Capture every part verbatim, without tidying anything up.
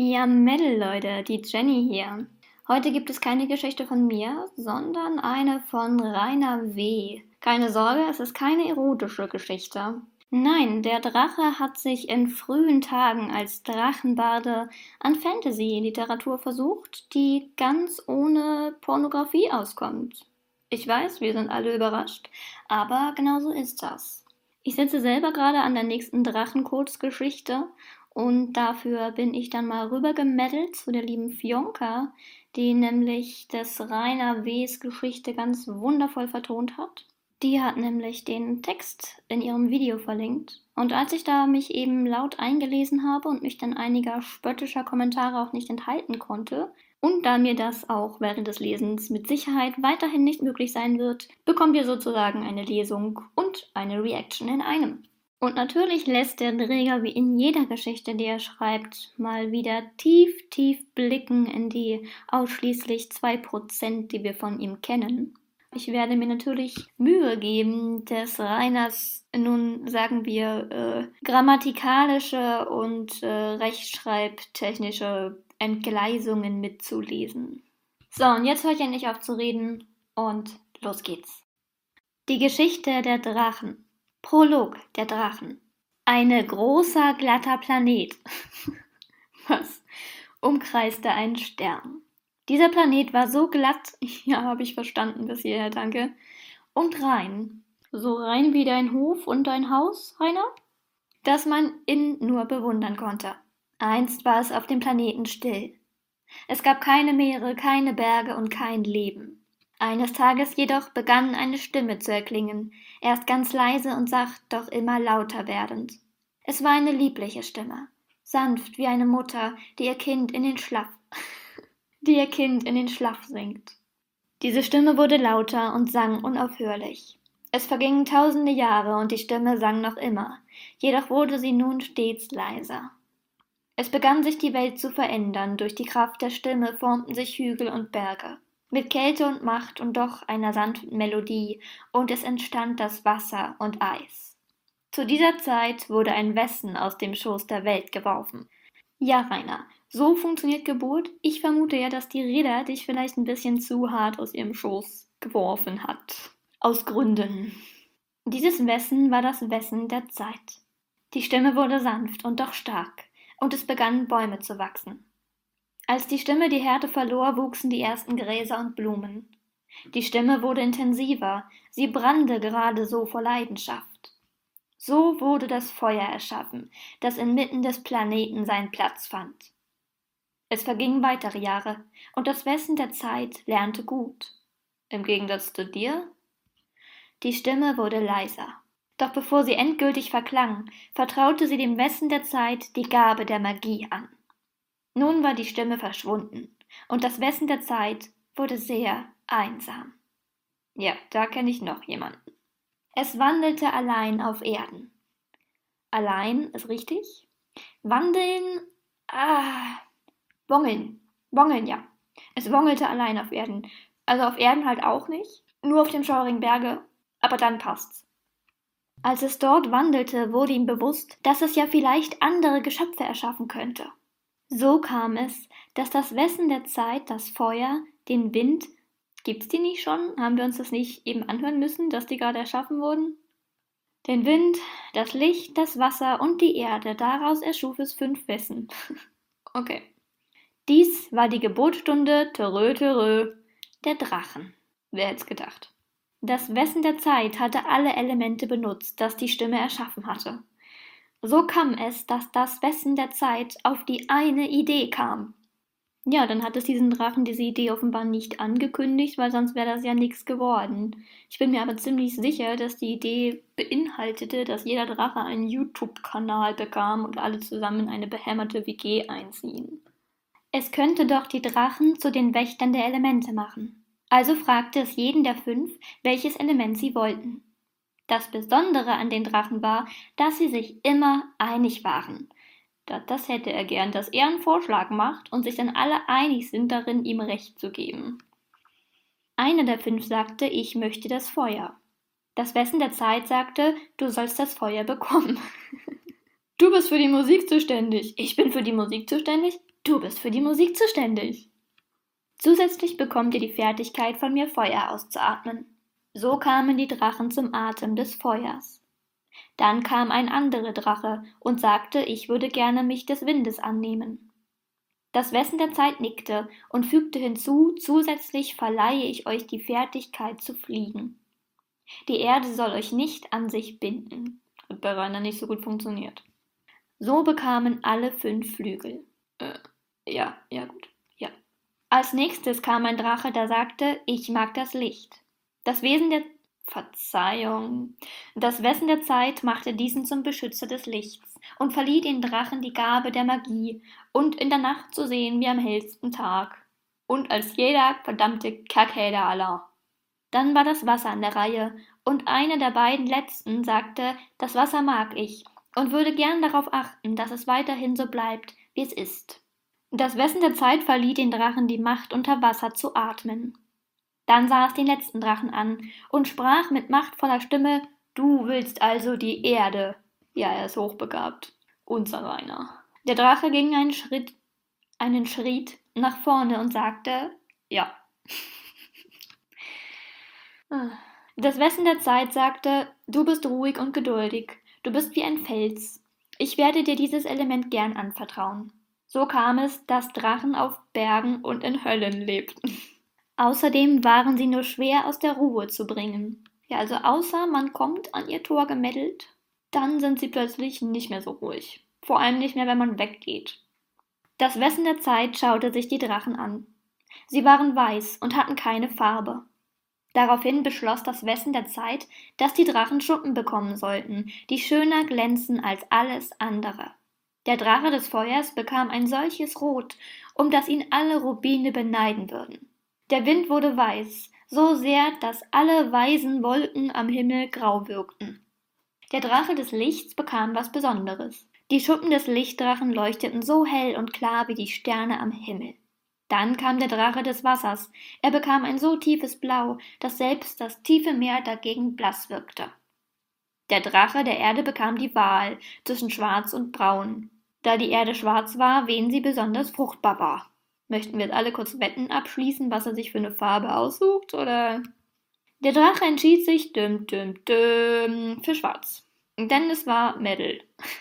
Ja, Mädel, Leute, die Jenny hier. Heute gibt es keine Geschichte von mir, sondern eine von Rainer W. Keine Sorge, es ist keine erotische Geschichte. Nein, der Drache hat sich in frühen Tagen als Drachenbarde an Fantasy-Literatur versucht, die ganz ohne Pornografie auskommt. Ich weiß, wir sind alle überrascht, aber genau so ist das. Ich sitze selber gerade an der nächsten Drachenkurzgeschichte und dafür bin ich dann mal rübergemeddelt zu der lieben Fionka, die nämlich des Rainer W.'s Geschichte ganz wundervoll vertont hat. Die hat nämlich den Text in ihrem Video verlinkt. Und als ich da mich eben laut eingelesen habe und mich dann einiger spöttischer Kommentare auch nicht enthalten konnte, und da mir das auch während des Lesens mit Sicherheit weiterhin nicht möglich sein wird, bekommt ihr sozusagen eine Lesung und eine Reaction in einem. Und natürlich lässt der Träger wie in jeder Geschichte, die er schreibt, mal wieder tief, tief blicken in die ausschließlich zwei Prozent, die wir von ihm kennen. Ich werde mir natürlich Mühe geben, des Rainers, nun sagen wir, äh, grammatikalische und äh, rechtschreibtechnische Entgleisungen mitzulesen. So, und jetzt höre ich endlich auf zu reden und los geht's. Die Geschichte der Drachen. Prolog der Drachen. Eine großer, glatter Planet. Was? Umkreiste einen Stern. Dieser Planet war so glatt, ja, habe ich verstanden bis hierher, danke, und rein. So rein wie dein Hof und dein Haus, Rainer? Dass man ihn nur bewundern konnte. Einst war es auf dem Planeten still. Es gab keine Meere, keine Berge und kein Leben. Eines Tages jedoch begann eine Stimme zu erklingen, erst ganz leise und sacht, doch immer lauter werdend. Es war eine liebliche Stimme, sanft wie eine Mutter, die ihr Kind in den Schlaf, die ihr Kind in den Schlaf singt. Diese Stimme wurde lauter und sang unaufhörlich. Es vergingen tausende Jahre und die Stimme sang noch immer, jedoch wurde sie nun stets leiser. Es begann sich die Welt zu verändern, durch die Kraft der Stimme formten sich Hügel und Berge, mit Kälte und Macht und doch einer sanften Melodie, und es entstand das Wasser und Eis. Zu dieser Zeit wurde ein Wesen aus dem Schoß der Welt geworfen. Ja, Rainer, so funktioniert Geburt. Ich vermute ja, dass die Ritter dich vielleicht ein bisschen zu hart aus ihrem Schoß geworfen hat. Aus Gründen. Dieses Wesen war das Wesen der Zeit. Die Stimme wurde sanft und doch stark, und es begannen Bäume zu wachsen. Als die Stimme die Härte verlor, wuchsen die ersten Gräser und Blumen. Die Stimme wurde intensiver, sie brannte gerade so vor Leidenschaft. So wurde das Feuer erschaffen, das inmitten des Planeten seinen Platz fand. Es vergingen weitere Jahre, und das Wesen der Zeit lernte gut. Im Gegensatz zu dir? Die Stimme wurde leiser. Doch bevor sie endgültig verklang, vertraute sie dem Wesen der Zeit die Gabe der Magie an. Nun war die Stimme verschwunden, und das Wesen der Zeit wurde sehr einsam. Ja, da kenne ich noch jemanden. Es wandelte allein auf Erden. Allein ist richtig? Wandeln, ah, wongeln, wongeln, ja. Es wongelte allein auf Erden. Also auf Erden halt auch nicht, nur auf den schaurigen Berge, aber dann passt's. Als es dort wandelte, wurde ihm bewusst, dass es ja vielleicht andere Geschöpfe erschaffen könnte. So kam es, dass das Wesen der Zeit, das Feuer, den Wind, gibt's die nicht schon? Haben wir uns das nicht eben anhören müssen, dass die gerade erschaffen wurden? Den Wind, das Licht, das Wasser und die Erde, daraus erschuf es fünf Wesen. Okay. Dies war die Geburtsstunde, törö, törö, der Drachen. Wer hätt's gedacht? Das Wesen der Zeit hatte alle Elemente benutzt, das die Stimme erschaffen hatte. So kam es, dass das Wesen der Zeit auf die eine Idee kam. Ja, dann hat es diesen Drachen diese Idee offenbar nicht angekündigt, weil sonst wäre das ja nichts geworden. Ich bin mir aber ziemlich sicher, dass die Idee beinhaltete, dass jeder Drache einen YouTube-Kanal bekam und alle zusammen in eine behämmerte W G einziehen. Es könnte doch die Drachen zu den Wächtern der Elemente machen. Also fragte es jeden der fünf, welches Element sie wollten. Das Besondere an den Drachen war, dass sie sich immer einig waren. Das hätte er gern, dass er einen Vorschlag macht und sich dann alle einig sind darin, ihm Recht zu geben. Einer der fünf sagte, ich möchte das Feuer. Das Wesen der Zeit sagte, du sollst das Feuer bekommen. Du bist für die Musik zuständig. Ich bin für die Musik zuständig? Du bist für die Musik zuständig. Zusätzlich bekommt ihr die Fertigkeit, von mir Feuer auszuatmen. So kamen die Drachen zum Atem des Feuers. Dann kam ein anderer Drache und sagte, ich würde gerne mich des Windes annehmen. Das Wesen der Zeit nickte und fügte hinzu, zusätzlich verleihe ich euch die Fertigkeit zu fliegen. Die Erde soll euch nicht an sich binden. Hat bei Rainer nicht so gut funktioniert. So bekamen alle fünf Flügel. Äh, ja, ja gut, ja. Als nächstes kam ein Drache, der sagte, ich mag das Licht. Das Wesen der Verzeihung. Das Wesen der Zeit machte diesen zum Beschützer des Lichts und verlieh den Drachen die Gabe der Magie und in der Nacht zu sehen wie am hellsten Tag. Und als jeder verdammte Kackhader aller. Dann war das Wasser an der Reihe und einer der beiden letzten sagte, das Wasser mag ich und würde gern darauf achten, dass es weiterhin so bleibt, wie es ist. Das Wesen der Zeit verlieh den Drachen die Macht, unter Wasser zu atmen. Dann sah es den letzten Drachen an und sprach mit machtvoller Stimme, du willst also die Erde. Ja, er ist hochbegabt. Unser Rainer. Der Drache ging einen Schritt, einen Schritt nach vorne und sagte, ja. Das Wesen der Zeit sagte, du bist ruhig und geduldig, du bist wie ein Fels. Ich werde dir dieses Element gern anvertrauen. So kam es, dass Drachen auf Bergen und in Höllen lebten. Außerdem waren sie nur schwer aus der Ruhe zu bringen. Ja, also außer man kommt an ihr Tor gemettelt, dann sind sie plötzlich nicht mehr so ruhig. Vor allem nicht mehr, wenn man weggeht. Das Wesen der Zeit schaute sich die Drachen an. Sie waren weiß und hatten keine Farbe. Daraufhin beschloss das Wesen der Zeit, dass die Drachen Schuppen bekommen sollten, die schöner glänzen als alles andere. Der Drache des Feuers bekam ein solches Rot, um das ihn alle Rubine beneiden würden. Der Wind wurde weiß, so sehr, dass alle weißen Wolken am Himmel grau wirkten. Der Drache des Lichts bekam was Besonderes. Die Schuppen des Lichtdrachen leuchteten so hell und klar wie die Sterne am Himmel. Dann kam der Drache des Wassers. Er bekam ein so tiefes Blau, dass selbst das tiefe Meer dagegen blass wirkte. Der Drache der Erde bekam die Wahl zwischen Schwarz und Braun. Da die Erde schwarz war, wen sie besonders fruchtbar war. Möchten wir jetzt alle kurz Wetten abschließen, was er sich für eine Farbe aussucht, oder? Der Drache entschied sich düm, düm, düm, für Schwarz. Denn es war Metal.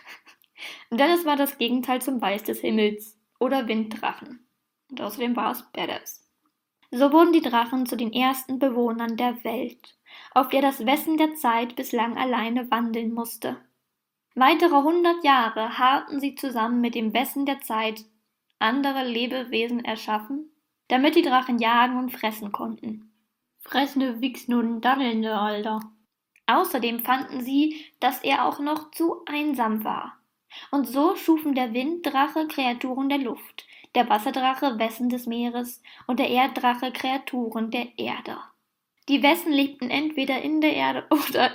Denn es war das Gegenteil zum Weiß des Himmels oder Winddrachen. Und außerdem war es Badass. So wurden die Drachen zu den ersten Bewohnern der Welt, auf der das Wesen der Zeit bislang alleine wandeln musste. Weitere hundert Jahre harrten sie zusammen mit dem Wesen der Zeit, andere Lebewesen erschaffen, damit die Drachen jagen und fressen konnten. Fressende, wichsende Daddelnde, Alter. Außerdem fanden sie, dass er auch noch zu einsam war. Und so schufen der Winddrache Kreaturen der Luft, der Wasserdrache Wesen des Meeres und der Erddrache Kreaturen der Erde. Die Wesen lebten entweder in der Erde oder...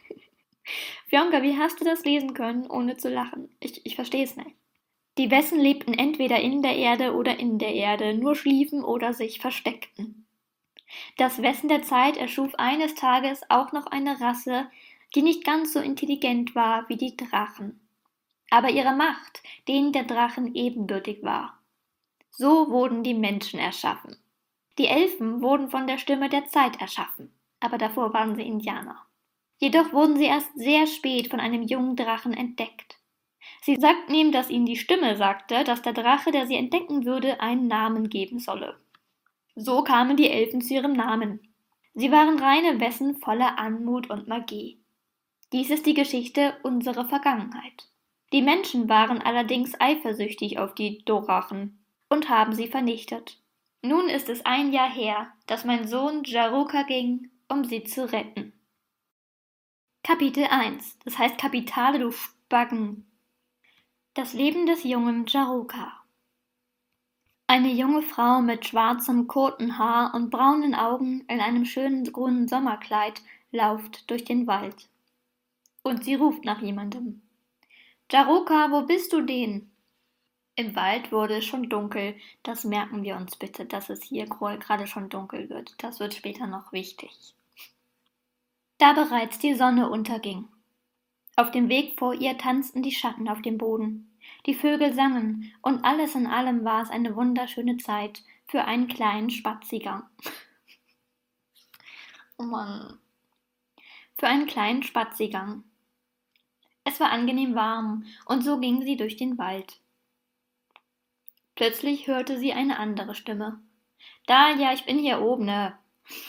Fionka, wie hast du das lesen können, ohne zu lachen? Ich, ich verstehe es nicht. Die Wesen lebten entweder in der Erde oder in der Erde, nur schliefen oder sich versteckten. Das Wesen der Zeit erschuf eines Tages auch noch eine Rasse, die nicht ganz so intelligent war wie die Drachen, aber ihre Macht denen der Drachen ebenbürtig war. So wurden die Menschen erschaffen. Die Elfen wurden von der Stimme der Zeit erschaffen, aber davor waren sie Indianer. Jedoch wurden sie erst sehr spät von einem jungen Drachen entdeckt. Sie sagten ihm, dass ihnen die Stimme sagte, dass der Drache, der sie entdecken würde, einen Namen geben solle. So kamen die Elfen zu ihrem Namen. Sie waren reine Wesen voller Anmut und Magie. Dies ist die Geschichte unserer Vergangenheit. Die Menschen waren allerdings eifersüchtig auf die Dorachen und haben sie vernichtet. Nun ist es ein Jahr her, dass mein Sohn Jaruka ging, um sie zu retten. Kapitel eins, das heißt Kapitale, du Spacken. Das Leben des jungen Jaruka. Eine junge Frau mit schwarzem Kotenhaar und braunen Augen in einem schönen grünen Sommerkleid lauft durch den Wald. Und sie ruft nach jemandem. Jaruka, wo bist du denn? Im Wald wurde es schon dunkel. Das merken wir uns bitte, dass es hier gerade schon dunkel wird. Das wird später noch wichtig. Da bereits die Sonne unterging. Auf dem Weg vor ihr tanzten die Schatten auf dem Boden. Die Vögel sangen, und alles in allem war es eine wunderschöne Zeit für einen kleinen Spazigang. Oh Mann. Für einen kleinen Spazigang. Es war angenehm warm, und so ging sie durch den Wald. Plötzlich hörte sie eine andere Stimme. Da, ja, ich bin hier oben, ne?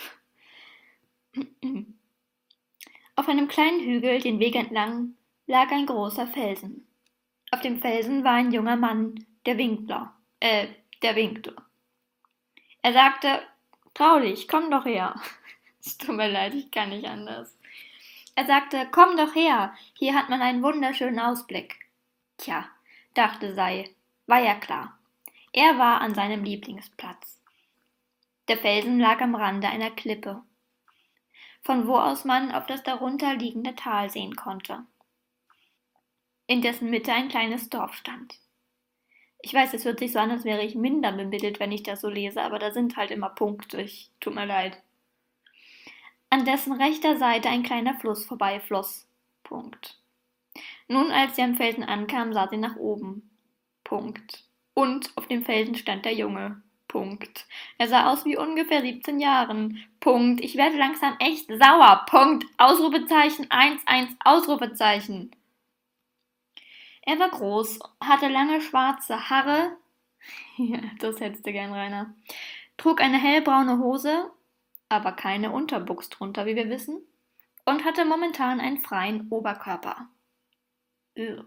Auf einem kleinen Hügel, den Weg entlang, lag ein großer Felsen. Auf dem Felsen war ein junger Mann, der Winkler, äh, der winkte. Er sagte, trau dich, komm doch her. Es tut mir leid, ich kann nicht anders. Er sagte, komm doch her, hier hat man einen wunderschönen Ausblick. Tja, dachte Sei, war ja klar. Er war an seinem Lieblingsplatz. Der Felsen lag am Rande einer Klippe, von wo aus man auf das darunter liegende Tal sehen konnte, in dessen Mitte ein kleines Dorf stand. Ich weiß, es hört sich so an, als wäre ich minder bemittelt, wenn ich das so lese, aber da sind halt immer Punkte, ich, tut mir leid. An dessen rechter Seite ein kleiner Fluss vorbeifloss. Punkt. Nun, als sie am Felsen ankam, sah sie nach oben. Punkt. Und auf dem Felsen stand der Junge. Punkt. Er sah aus wie ungefähr siebzehn Jahren. Punkt. Ich werde langsam echt sauer. Punkt. Ausrufezeichen eins eins Ausrufezeichen. Er war groß, hatte lange schwarze Haare. Ja, das hättest du gern, Rainer. Trug eine hellbraune Hose, aber keine Unterbuchs drunter, wie wir wissen, und hatte momentan einen freien Oberkörper. Ugh.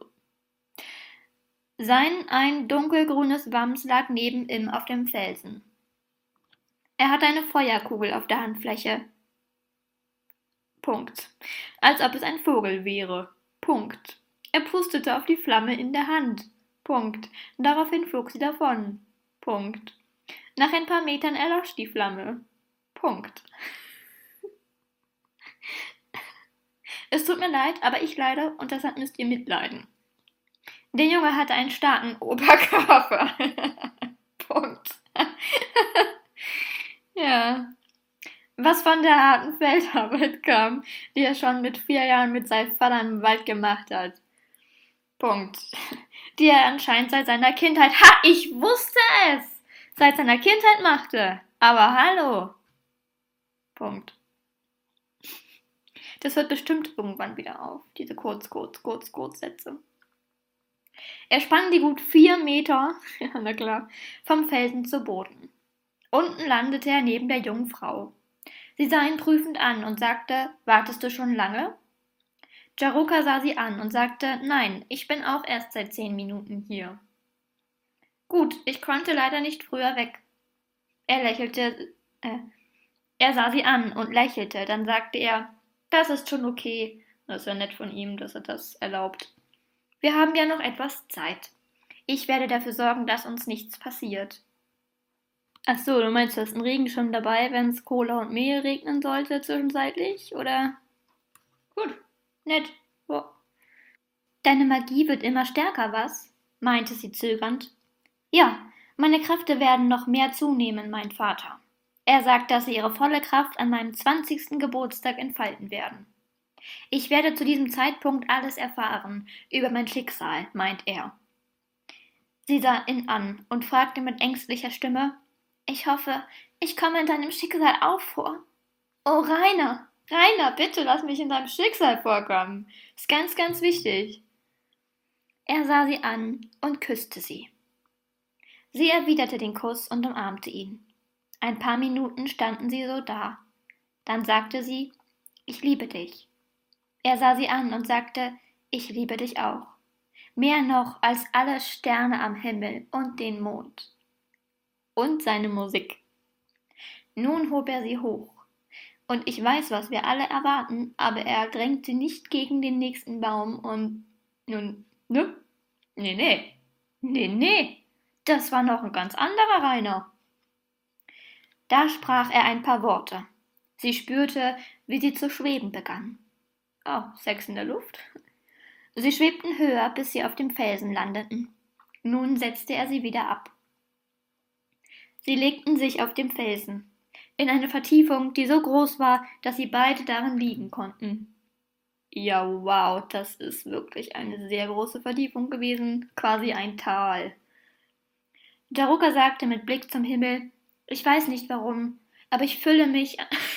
Sein ein dunkelgrünes Wams lag neben ihm auf dem Felsen. Er hatte eine Feuerkugel auf der Handfläche. Punkt. Als ob es ein Vogel wäre. Punkt. Er pustete auf die Flamme in der Hand. Punkt. Daraufhin flog sie davon. Punkt. Nach ein paar Metern erlosch die Flamme. Punkt. Es tut mir leid, aber ich leide und deshalb müsst ihr mitleiden. Der Junge hatte einen starken Oberkörper. Punkt. Ja. Was von der harten Feldarbeit kam, die er schon mit vier Jahren mit seinem Vater im Wald gemacht hat. Punkt. Die er anscheinend seit seiner Kindheit, ha, ich wusste es, seit seiner Kindheit machte. Aber hallo. Punkt. Das hört bestimmt irgendwann wieder auf, diese kurz, kurz, kurz, kurz Sätze. Er sprang die gut vier Meter, ja, na klar, vom Felsen zu Boden. Unten landete er neben der jungen Frau. Sie sah ihn prüfend an und sagte, wartest du schon lange? Jaruka sah sie an und sagte, nein, ich bin auch erst seit zehn Minuten hier. Gut, ich konnte leider nicht früher weg. Er lächelte, äh, er sah sie an und lächelte, dann sagte er, das ist schon okay. Das ist ja nett von ihm, dass er das erlaubt. Wir haben ja noch etwas Zeit. Ich werde dafür sorgen, dass uns nichts passiert. Ach so, du meinst, du hast einen Regenschirm dabei, wenn es Cola und Mehl regnen sollte zwischenzeitlich, oder? Gut, nett. Oh. Deine Magie wird immer stärker, was? Meinte sie zögernd. Ja, meine Kräfte werden noch mehr zunehmen, mein Vater. Er sagt, dass sie ihre volle Kraft an meinem zwanzigsten Geburtstag entfalten werden. Ich werde zu diesem Zeitpunkt alles erfahren über mein Schicksal, meint er. Sie sah ihn an und fragte mit ängstlicher Stimme, ich hoffe, ich komme in deinem Schicksal auch vor. Oh, Rainer, Rainer, bitte lass mich in deinem Schicksal vorkommen. Ist ganz, ganz wichtig. Er sah sie an und küsste sie. Sie erwiderte den Kuss und umarmte ihn. Ein paar Minuten standen sie so da. Dann sagte sie, ich liebe dich. Er sah sie an und sagte, ich liebe dich auch. Mehr noch als alle Sterne am Himmel und den Mond. Und seine Musik. Nun hob er sie hoch. Und ich weiß, was wir alle erwarten, aber er drängt sie nicht gegen den nächsten Baum und nun, ne? Nee, nee. Nee, nee. Das war noch ein ganz anderer Rainer. Da sprach er ein paar Worte. Sie spürte, wie sie zu schweben begann. Oh, Sex in der Luft. Sie schwebten höher, bis sie auf dem Felsen landeten. Nun setzte er sie wieder ab. Sie legten sich auf dem Felsen, in eine Vertiefung, die so groß war, dass sie beide darin liegen konnten. Ja, wow, das ist wirklich eine sehr große Vertiefung gewesen, quasi ein Tal. Jaruka sagte mit Blick zum Himmel, ich weiß nicht warum, aber ich fühle mich.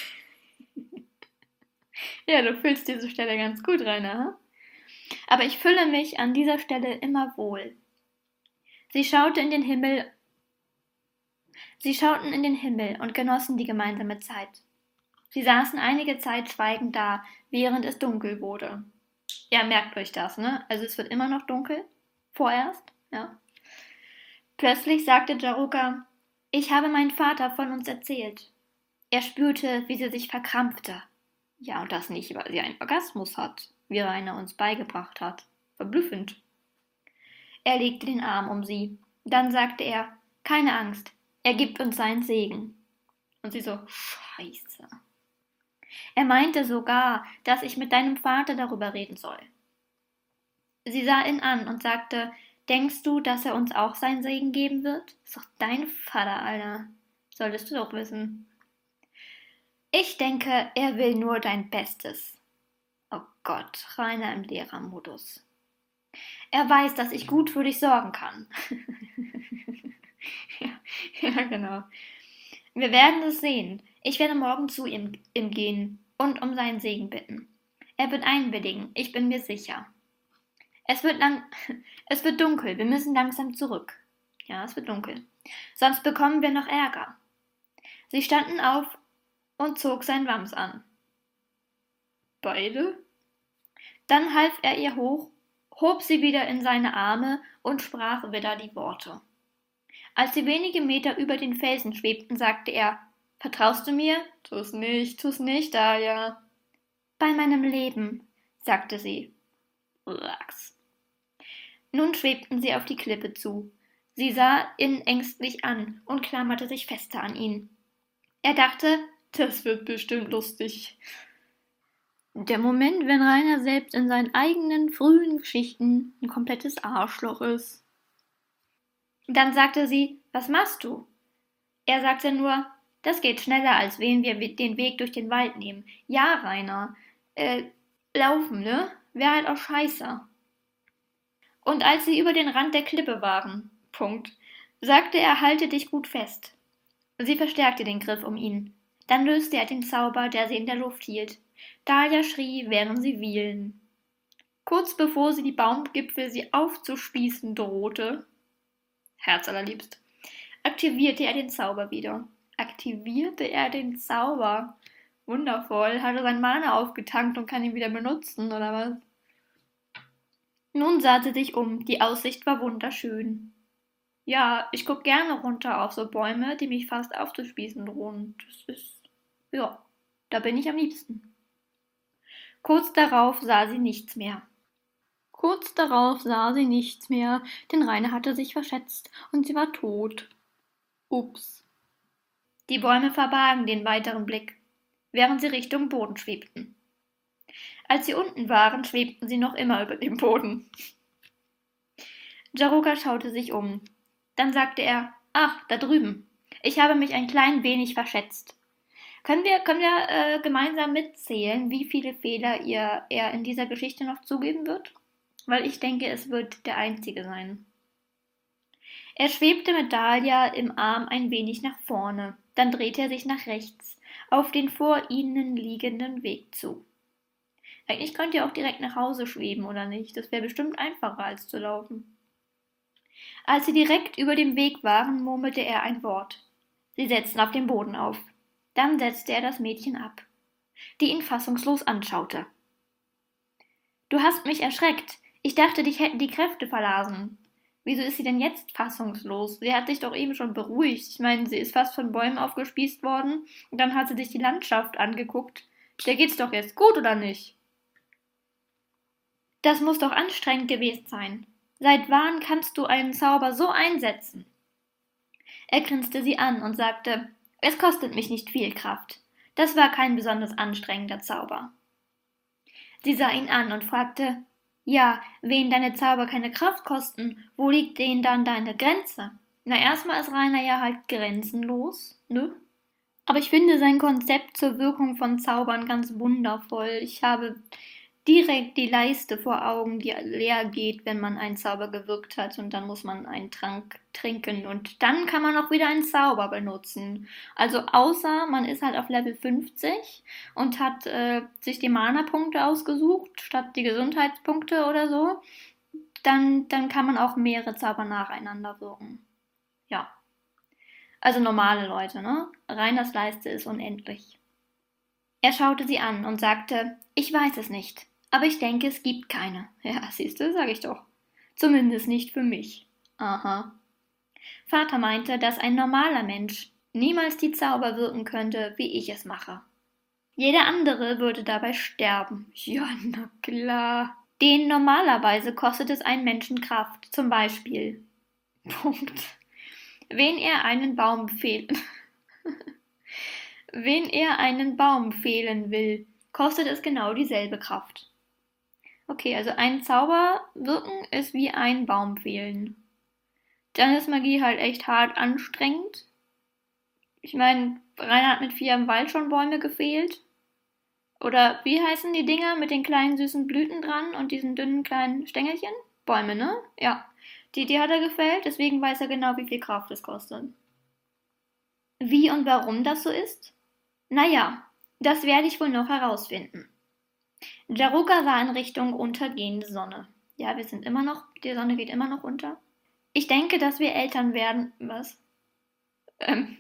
Ja, du fühlst diese Stelle ganz gut, Rainer. Hm? Aber ich fühle mich an dieser Stelle immer wohl. Sie schaute in den Himmel. Sie schauten in den Himmel und genossen die gemeinsame Zeit. Sie saßen einige Zeit schweigend da, während es dunkel wurde. Ja, merkt euch das, ne? Also es wird immer noch dunkel. Vorerst, ja. Plötzlich sagte Jaruka, ich habe meinen Vater von uns erzählt. Er spürte, wie sie sich verkrampfte. Ja, und das nicht, weil sie einen Orgasmus hat, wie Rainer uns beigebracht hat. Verblüffend. Er legte den Arm um sie. Dann sagte er, keine Angst, er gibt uns seinen Segen. Und sie so, Scheiße. Er meinte sogar, dass ich mit deinem Vater darüber reden soll. Sie sah ihn an und sagte, denkst du, dass er uns auch seinen Segen geben wird? Ist doch dein Vater, Alter. Solltest du doch wissen. Ich denke, er will nur dein Bestes. Oh Gott, Rainer im Lehrermodus. Er weiß, dass ich gut für dich sorgen kann. ja, ja, genau. Wir werden es sehen. Ich werde morgen zu ihm, ihm gehen und um seinen Segen bitten. Er wird einwilligen, ich bin mir sicher. Es wird lang, es wird dunkel, wir müssen langsam zurück. Ja, es wird dunkel. Sonst bekommen wir noch Ärger. Sie standen auf und zog sein Wams an. Beide? Dann half er ihr hoch, hob sie wieder in seine Arme und sprach wieder die Worte. Als sie wenige Meter über den Felsen schwebten, sagte er, vertraust du mir? Tu's nicht, tu's nicht, Dahlia. Bei meinem Leben, sagte sie. Lachs. Nun schwebten sie auf die Klippe zu. Sie sah ihn ängstlich an und klammerte sich fester an ihn. Er dachte, das wird bestimmt lustig. Der Moment, wenn Rainer selbst in seinen eigenen frühen Geschichten ein komplettes Arschloch ist. Dann sagte sie, was machst du? Er sagte nur, das geht schneller, als wenn wir den Weg durch den Wald nehmen. Ja, Rainer, äh, laufen, ne? Wäre halt auch scheiße. Und als sie über den Rand der Klippe waren, Punkt, sagte er, halte dich gut fest. Sie verstärkte den Griff um ihn. Dann löste er den Zauber, der sie in der Luft hielt. Dahlia schrie, während sie wielen. Kurz bevor sie die Baumgipfel sie aufzuspießen drohte, herzallerliebst, aktivierte er den Zauber wieder. Aktivierte er den Zauber? Wundervoll. Hat er sein Mana aufgetankt und kann ihn wieder benutzen, oder was? Nun sah sie sich um. Die Aussicht war wunderschön. Ja, ich guck gerne runter auf so Bäume, die mich fast aufzuspießen drohen. Das ist, ja, da bin ich am liebsten. Kurz darauf sah sie nichts mehr. Kurz darauf sah sie nichts mehr, denn Rainer hatte sich verschätzt und sie war tot. Ups. Die Bäume verbargen den weiteren Blick, während sie Richtung Boden schwebten. Als sie unten waren, schwebten sie noch immer über dem Boden. Jaruka schaute sich um. Dann sagte er, ach, da drüben. Ich habe mich ein klein wenig verschätzt. Können wir, können wir äh, gemeinsam mitzählen, wie viele Fehler ihr, er in dieser Geschichte noch zugeben wird? Weil ich denke, es wird der einzige sein. Er schwebte mit Dahlia im Arm ein wenig nach vorne, dann drehte er sich nach rechts, auf den vor ihnen liegenden Weg zu. Eigentlich könnt ihr auch direkt nach Hause schweben, oder nicht? Das wäre bestimmt einfacher, als zu laufen. Als sie direkt über dem Weg waren, murmelte er ein Wort. Sie setzten auf den Boden auf. Dann setzte er das Mädchen ab, die ihn fassungslos anschaute. Du hast mich erschreckt. Ich dachte, dich hätten die Kräfte verlassen. Wieso ist sie denn jetzt fassungslos? Sie hat sich doch eben schon beruhigt. Ich meine, sie ist fast von Bäumen aufgespießt worden und dann hat sie sich die Landschaft angeguckt. Der geht's doch jetzt gut, oder nicht? Das muss doch anstrengend gewesen sein. Seit wann kannst du einen Zauber so einsetzen? Er grinste sie an und sagte, es kostet mich nicht viel Kraft. Das war kein besonders anstrengender Zauber. Sie sah ihn an und fragte, ja, wen deine Zauber keine Kraft kosten, wo liegt denn dann deine Grenze? Na, erstmal ist Rainer ja halt grenzenlos, ne? Aber ich finde sein Konzept zur Wirkung von Zaubern ganz wundervoll. Ich habe direkt die Leiste vor Augen, die leer geht, wenn man einen Zauber gewirkt hat und dann muss man einen Trank trinken und dann kann man auch wieder einen Zauber benutzen. Also außer man ist halt auf Level fünfzig und hat äh, sich die Mana-Punkte ausgesucht, statt die Gesundheitspunkte oder so, dann, dann kann man auch mehrere Zauber nacheinander wirken. Ja. Also normale Leute, ne? Reiners Leiste ist unendlich. Er schaute sie an und sagte, ich weiß es nicht, aber ich denke, es gibt keine. Ja, siehst du, sag ich doch. Zumindest nicht für mich. Aha. Vater meinte, dass ein normaler Mensch niemals die Zauber wirken könnte, wie ich es mache. Jeder andere würde dabei sterben. Ja, na klar. Den normalerweise kostet es einen Menschen Kraft, zum Beispiel. Punkt. Wen er einen Baum fehlen. Wen er einen Baum fehlen will, kostet es genau dieselbe Kraft. Okay, also ein Zauber wirken ist wie ein Baum fehlen. Dann ist Magie halt echt hart anstrengend. Ich meine, Rainer hat mit vier im Wald schon Bäume gefehlt. Oder wie heißen die Dinger mit den kleinen süßen Blüten dran und diesen dünnen kleinen Stängelchen? Bäume, ne? Ja. Die, die hat er gefällt, deswegen weiß er genau, wie viel Kraft es kostet. Wie und warum das so ist? Naja, das werde ich wohl noch herausfinden. Jaruka sah in Richtung untergehende Sonne. Ja, wir sind immer noch, die Sonne geht immer noch unter. Ich denke, dass wir Eltern werden. Was? Ähm.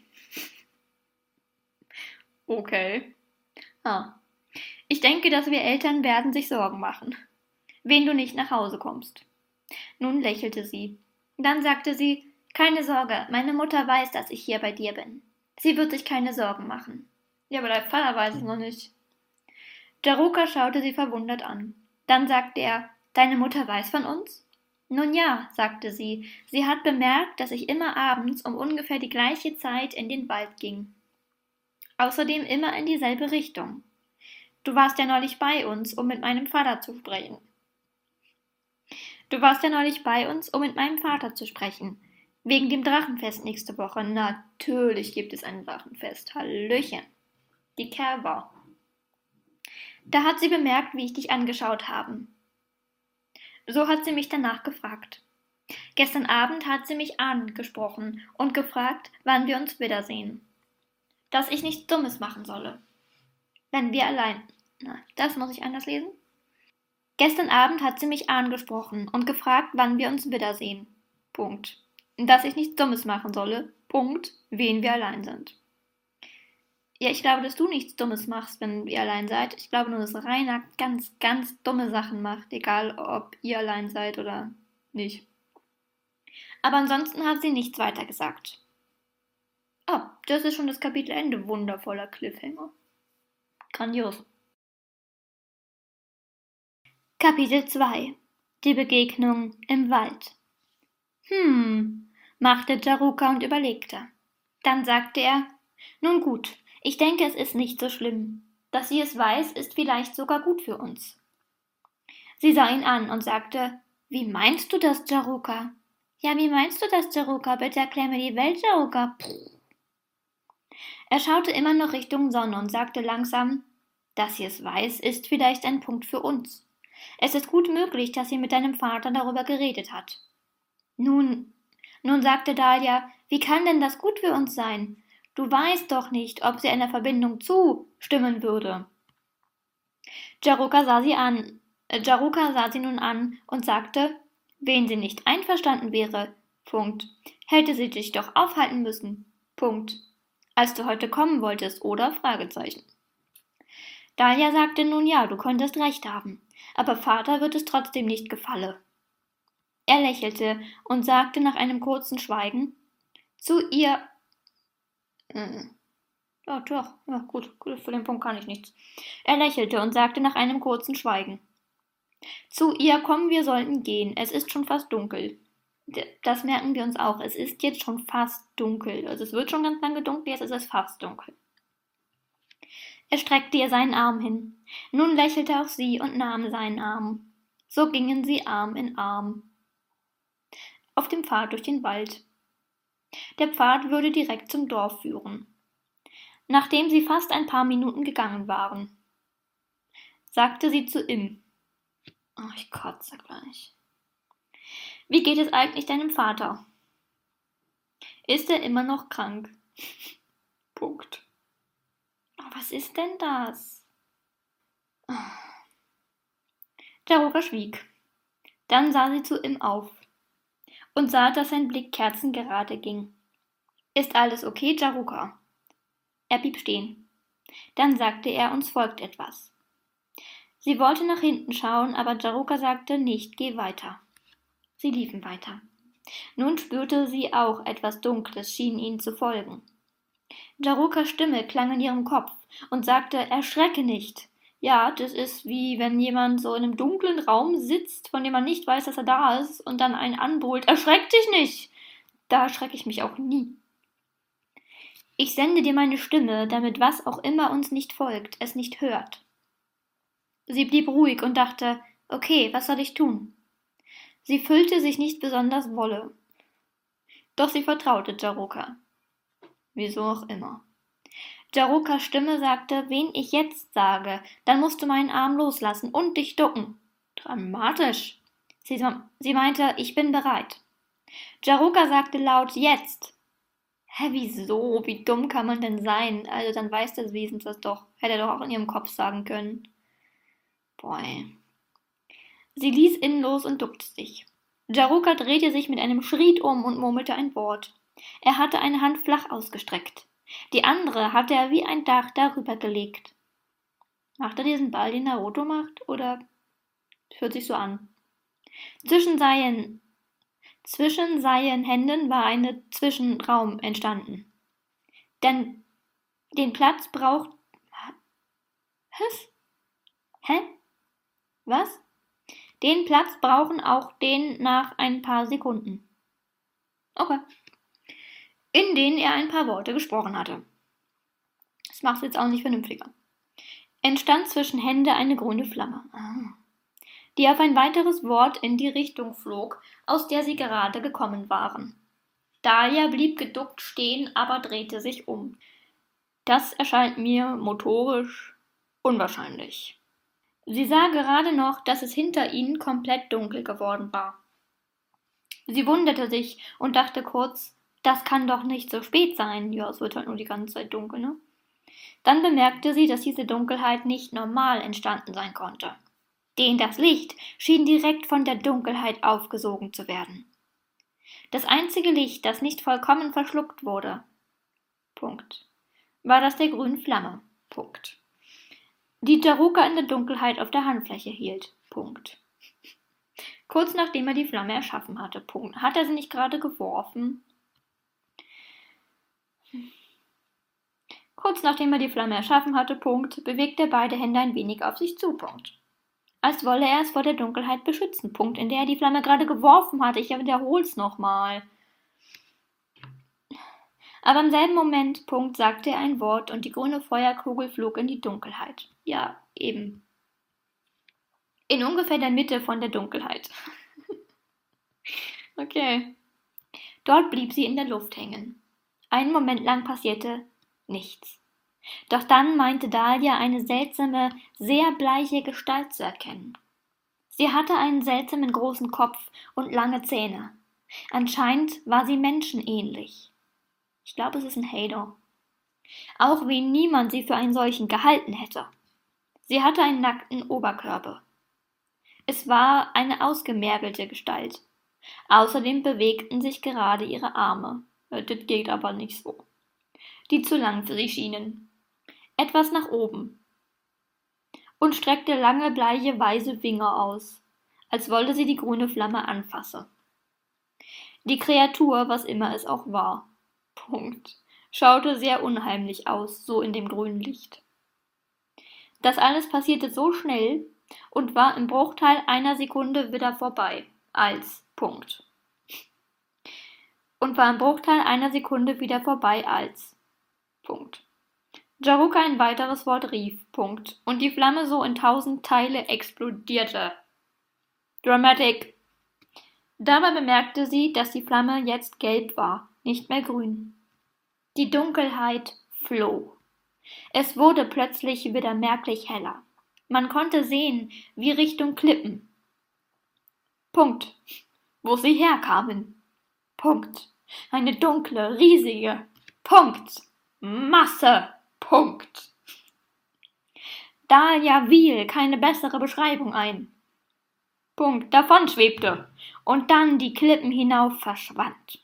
Okay. Ah. Ich denke, dass wir Eltern werden sich Sorgen machen, wenn du nicht nach Hause kommst. Nun lächelte sie. Dann sagte sie, keine Sorge, meine Mutter weiß, dass ich hier bei dir bin. Sie wird sich keine Sorgen machen. Ja, aber dein Vater weiß es noch nicht. Jaruka schaute sie verwundert an. Dann sagte er, deine Mutter weiß von uns? Nun ja, sagte sie, sie hat bemerkt, dass ich immer abends um ungefähr die gleiche Zeit in den Wald ging. Außerdem immer in dieselbe Richtung. Du warst ja neulich bei uns, um mit meinem Vater zu sprechen. Du warst ja neulich bei uns, um mit meinem Vater zu sprechen. Wegen dem Drachenfest nächste Woche. Natürlich gibt es ein Drachenfest. Hallöchen. Die Kerber. Da hat sie bemerkt, wie ich dich angeschaut habe. So hat sie mich danach gefragt. Gestern Abend hat sie mich angesprochen und gefragt, wann wir uns wiedersehen. Dass ich nichts Dummes machen solle. Wenn wir allein... Na, das muss ich anders lesen. Gestern Abend hat sie mich angesprochen und gefragt, wann wir uns wiedersehen. Punkt. Dass ich nichts Dummes machen solle. Punkt. Wen wir allein sind. Ja, ich glaube, dass du nichts Dummes machst, wenn ihr allein seid. Ich glaube nur, dass Rainer ganz, ganz dumme Sachen macht, egal ob ihr allein seid oder nicht. Aber ansonsten hat sie nichts weiter gesagt. Oh, das ist schon das Kapitelende. Wundervoller Cliffhanger. Grandios. Kapitel zwei. Die Begegnung im Wald. Hm, machte Jaruka und überlegte. Dann sagte er, nun gut, ich denke, es ist nicht so schlimm. Dass sie es weiß, ist vielleicht sogar gut für uns. Sie sah ihn an und sagte, wie meinst du das, Jaruka? Ja, wie meinst du das, Jaruka? Bitte erklär mir die Welt, Jaruka. Er schaute immer noch Richtung Sonne und sagte langsam, dass sie es weiß, ist vielleicht ein Punkt für uns. Es ist gut möglich, dass sie mit deinem Vater darüber geredet hat. Nun, nun sagte Dahlia, wie kann denn das gut für uns sein? Du weißt doch nicht, ob sie einer Verbindung zustimmen würde. Jaruka sah sie an, äh, Jaruka sah sie nun an und sagte, wenn sie nicht einverstanden wäre, Punkt, hätte sie dich doch aufhalten müssen, Punkt, als du heute kommen wolltest, oder? Fragezeichen. Dahlia sagte nun ja, du könntest recht haben, aber Vater wird es trotzdem nicht gefallen. Er lächelte und sagte nach einem kurzen Schweigen, zu ihr, äh, ja doch, ja gut, gut, für den Punkt kann ich nichts. Er lächelte und sagte nach einem kurzen Schweigen, zu ihr, komm, wir sollten gehen, es ist schon fast dunkel. Das merken wir uns auch, es ist jetzt schon fast dunkel, also es wird schon ganz lange dunkel, jetzt ist es fast dunkel. Er streckte ihr seinen Arm hin. Nun lächelte auch sie und nahm seinen Arm. So gingen sie Arm in Arm. Auf dem Pfad durch den Wald. Der Pfad würde direkt zum Dorf führen. Nachdem sie fast ein paar Minuten gegangen waren, sagte sie zu Im. Oh, ich kotze gleich. Wie geht es eigentlich deinem Vater? Ist er immer noch krank? Punkt. Oh, was ist denn das? Jaruka schwieg. Dann sah sie zu ihm auf und sah, dass sein Blick kerzengerade ging. Ist alles okay, Jaruka? Er blieb stehen. Dann sagte er, uns folgt etwas. Sie wollte nach hinten schauen, aber Jaruka sagte, nicht, geh weiter. Sie liefen weiter. Nun spürte sie auch etwas Dunkles, schien ihnen zu folgen. Jarukas Stimme klang in ihrem Kopf und sagte, erschrecke nicht. Ja, das ist wie wenn jemand so in einem dunklen Raum sitzt, von dem man nicht weiß, dass er da ist, und dann einen anbrüllt, erschreck dich nicht. Da erschrecke ich mich auch nie. Ich sende dir meine Stimme, damit was auch immer uns nicht folgt, es nicht hört. Sie blieb ruhig und dachte, okay, was soll ich tun? Sie fühlte sich nicht besonders wolle. Doch sie vertraute Jaruka. Wieso auch immer. Jarukas Stimme sagte, wen ich jetzt sage, dann musst du meinen Arm loslassen und dich ducken. Dramatisch. Sie, sie meinte, ich bin bereit. Jaruka sagte laut, jetzt. Hä, wieso? Wie dumm kann man denn sein? Also dann weiß das Wesen das doch. Hätte er doch auch in ihrem Kopf sagen können. Boy. Sie ließ ihn los und duckte sich. Jaruka drehte sich mit einem Schritt um und murmelte ein Wort. Er hatte eine Hand flach ausgestreckt. Die andere hatte er wie ein Dach darüber gelegt. Macht er diesen Ball, den Naruto macht, oder hört sich so an? Zwischen seinen, zwischen seinen Händen war ein Zwischenraum entstanden. Denn den Platz braucht... Was? Hä? Was? Den Platz brauchen auch den nach ein paar Sekunden. Okay. In denen er ein paar Worte gesprochen hatte. Das macht es jetzt auch nicht vernünftiger. Entstand zwischen Hände eine grüne Flamme, die auf ein weiteres Wort in die Richtung flog, aus der sie gerade gekommen waren. Dahlia blieb geduckt stehen, aber drehte sich um. Das erscheint mir motorisch unwahrscheinlich. Sie sah gerade noch, dass es hinter ihnen komplett dunkel geworden war. Sie wunderte sich und dachte kurz, das kann doch nicht so spät sein. Ja, es wird halt nur die ganze Zeit dunkel, ne? Dann bemerkte sie, dass diese Dunkelheit nicht normal entstanden sein konnte. Denn das Licht schien direkt von der Dunkelheit aufgesogen zu werden. Das einzige Licht, das nicht vollkommen verschluckt wurde, Punkt, war das der grünen Flamme, Punkt, die Jaruka in der Dunkelheit auf der Handfläche hielt, Punkt. Kurz nachdem er die Flamme erschaffen hatte, Punkt. Hat er sie nicht gerade geworfen? Kurz nachdem er die Flamme erschaffen hatte, Punkt, bewegte er beide Hände ein wenig auf sich zu, Punkt. Als wolle er es vor der Dunkelheit beschützen, Punkt, in der er die Flamme gerade geworfen hatte. Ich wiederhol's nochmal. Aber im selben Moment, Punkt, sagte er ein Wort und die grüne Feuerkugel flog in die Dunkelheit. Ja, eben. In ungefähr der Mitte von der Dunkelheit. Okay. Dort blieb sie in der Luft hängen. Einen Moment lang passierte nichts. Doch dann meinte Dahlia eine seltsame, sehr bleiche Gestalt zu erkennen. Sie hatte einen seltsamen großen Kopf und lange Zähne. Anscheinend war sie menschenähnlich. Ich glaube, es ist ein Hater. Auch wie niemand sie für einen solchen gehalten hätte. Sie hatte einen nackten Oberkörper. Es war eine ausgemergelte Gestalt. Außerdem bewegten sich gerade ihre Arme. Das geht aber nicht so. Die zu lang für sie schienen. Etwas nach oben. Und streckte lange, bleiche, weiße Finger aus, als wollte sie die grüne Flamme anfassen. Die Kreatur, was immer es auch war, Punkt, schaute sehr unheimlich aus, so in dem grünen Licht. Das alles passierte so schnell und war im Bruchteil einer Sekunde wieder vorbei, als Punkt. Und war im Bruchteil einer Sekunde wieder vorbei, als Punkt. Jaruka ein weiteres Wort rief, Punkt, und die Flamme so in tausend Teile explodierte. Dramatic. Dabei bemerkte sie, dass die Flamme jetzt gelb war, nicht mehr grün. Die Dunkelheit floh. Es wurde plötzlich wieder merklich heller. Man konnte sehen, wie Richtung Klippen. Punkt. Wo sie herkamen. Punkt. Eine dunkle, riesige. Punkt. Masse. Punkt. Dahlia fiel keine bessere Beschreibung ein. Punkt. Davon schwebte und dann die Klippen hinauf verschwand.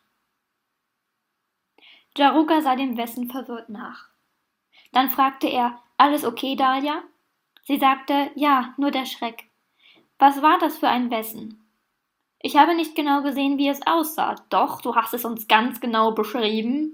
Jaruka sah dem Wesen verwirrt nach. Dann fragte er, alles okay, Dahlia? Sie sagte, ja, nur der Schreck. Was war das für ein Wesen? Ich habe nicht genau gesehen, wie es aussah. Doch, du hast es uns ganz genau beschrieben.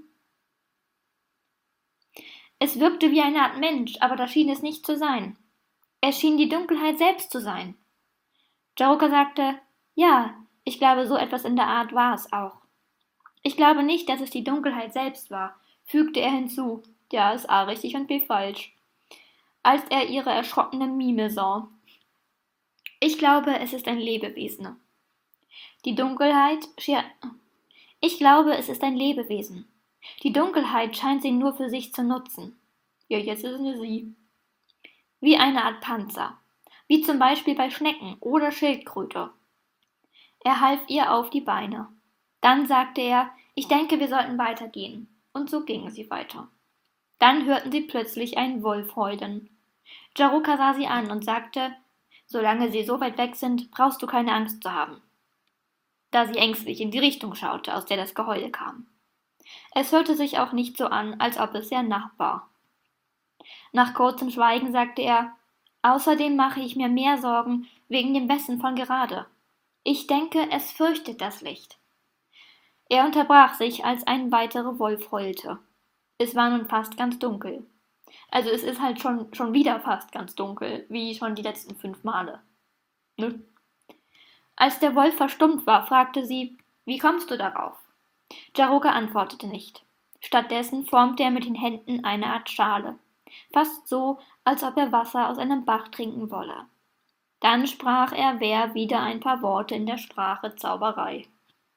Es wirkte wie eine Art Mensch, aber das schien es nicht zu sein. Es schien die Dunkelheit selbst zu sein. Jaruka sagte, ja, ich glaube, so etwas in der Art war es auch. Ich glaube nicht, dass es die Dunkelheit selbst war, fügte er hinzu. Ja, ist A richtig und B falsch. Als er ihre erschrockene Miene sah. Ich glaube, es ist ein Lebewesen. Die Dunkelheit schier... Ich glaube, es ist ein Lebewesen. Die Dunkelheit scheint sie nur für sich zu nutzen. Ja, jetzt ist es eine Sie. Wie eine Art Panzer. Wie zum Beispiel bei Schnecken oder Schildkröte. Er half ihr auf die Beine. Dann sagte er, ich denke, wir sollten weitergehen. Und so gingen sie weiter. Dann hörten sie plötzlich einen Wolf heulen. Jaruka sah sie an und sagte, solange sie so weit weg sind, brauchst du keine Angst zu haben. Da sie ängstlich in die Richtung schaute, aus der das Geheul kam. Es hörte sich auch nicht so an, als ob es sehr nah war. Nach kurzem Schweigen sagte er, außerdem mache ich mir mehr Sorgen wegen dem Wesen von gerade. Ich denke, es fürchtet das Licht. Er unterbrach sich, als ein weiterer Wolf heulte. Es war nun fast ganz dunkel. Also es ist halt schon, schon wieder fast ganz dunkel, wie schon die letzten fünf Male. Ne? Als der Wolf verstummt war, fragte sie, wie kommst du darauf? Jaruka antwortete nicht. Stattdessen formte er mit den Händen eine Art Schale, fast so, als ob er Wasser aus einem Bach trinken wolle. Dann sprach er wer wieder ein paar Worte in der Sprache Zauberei.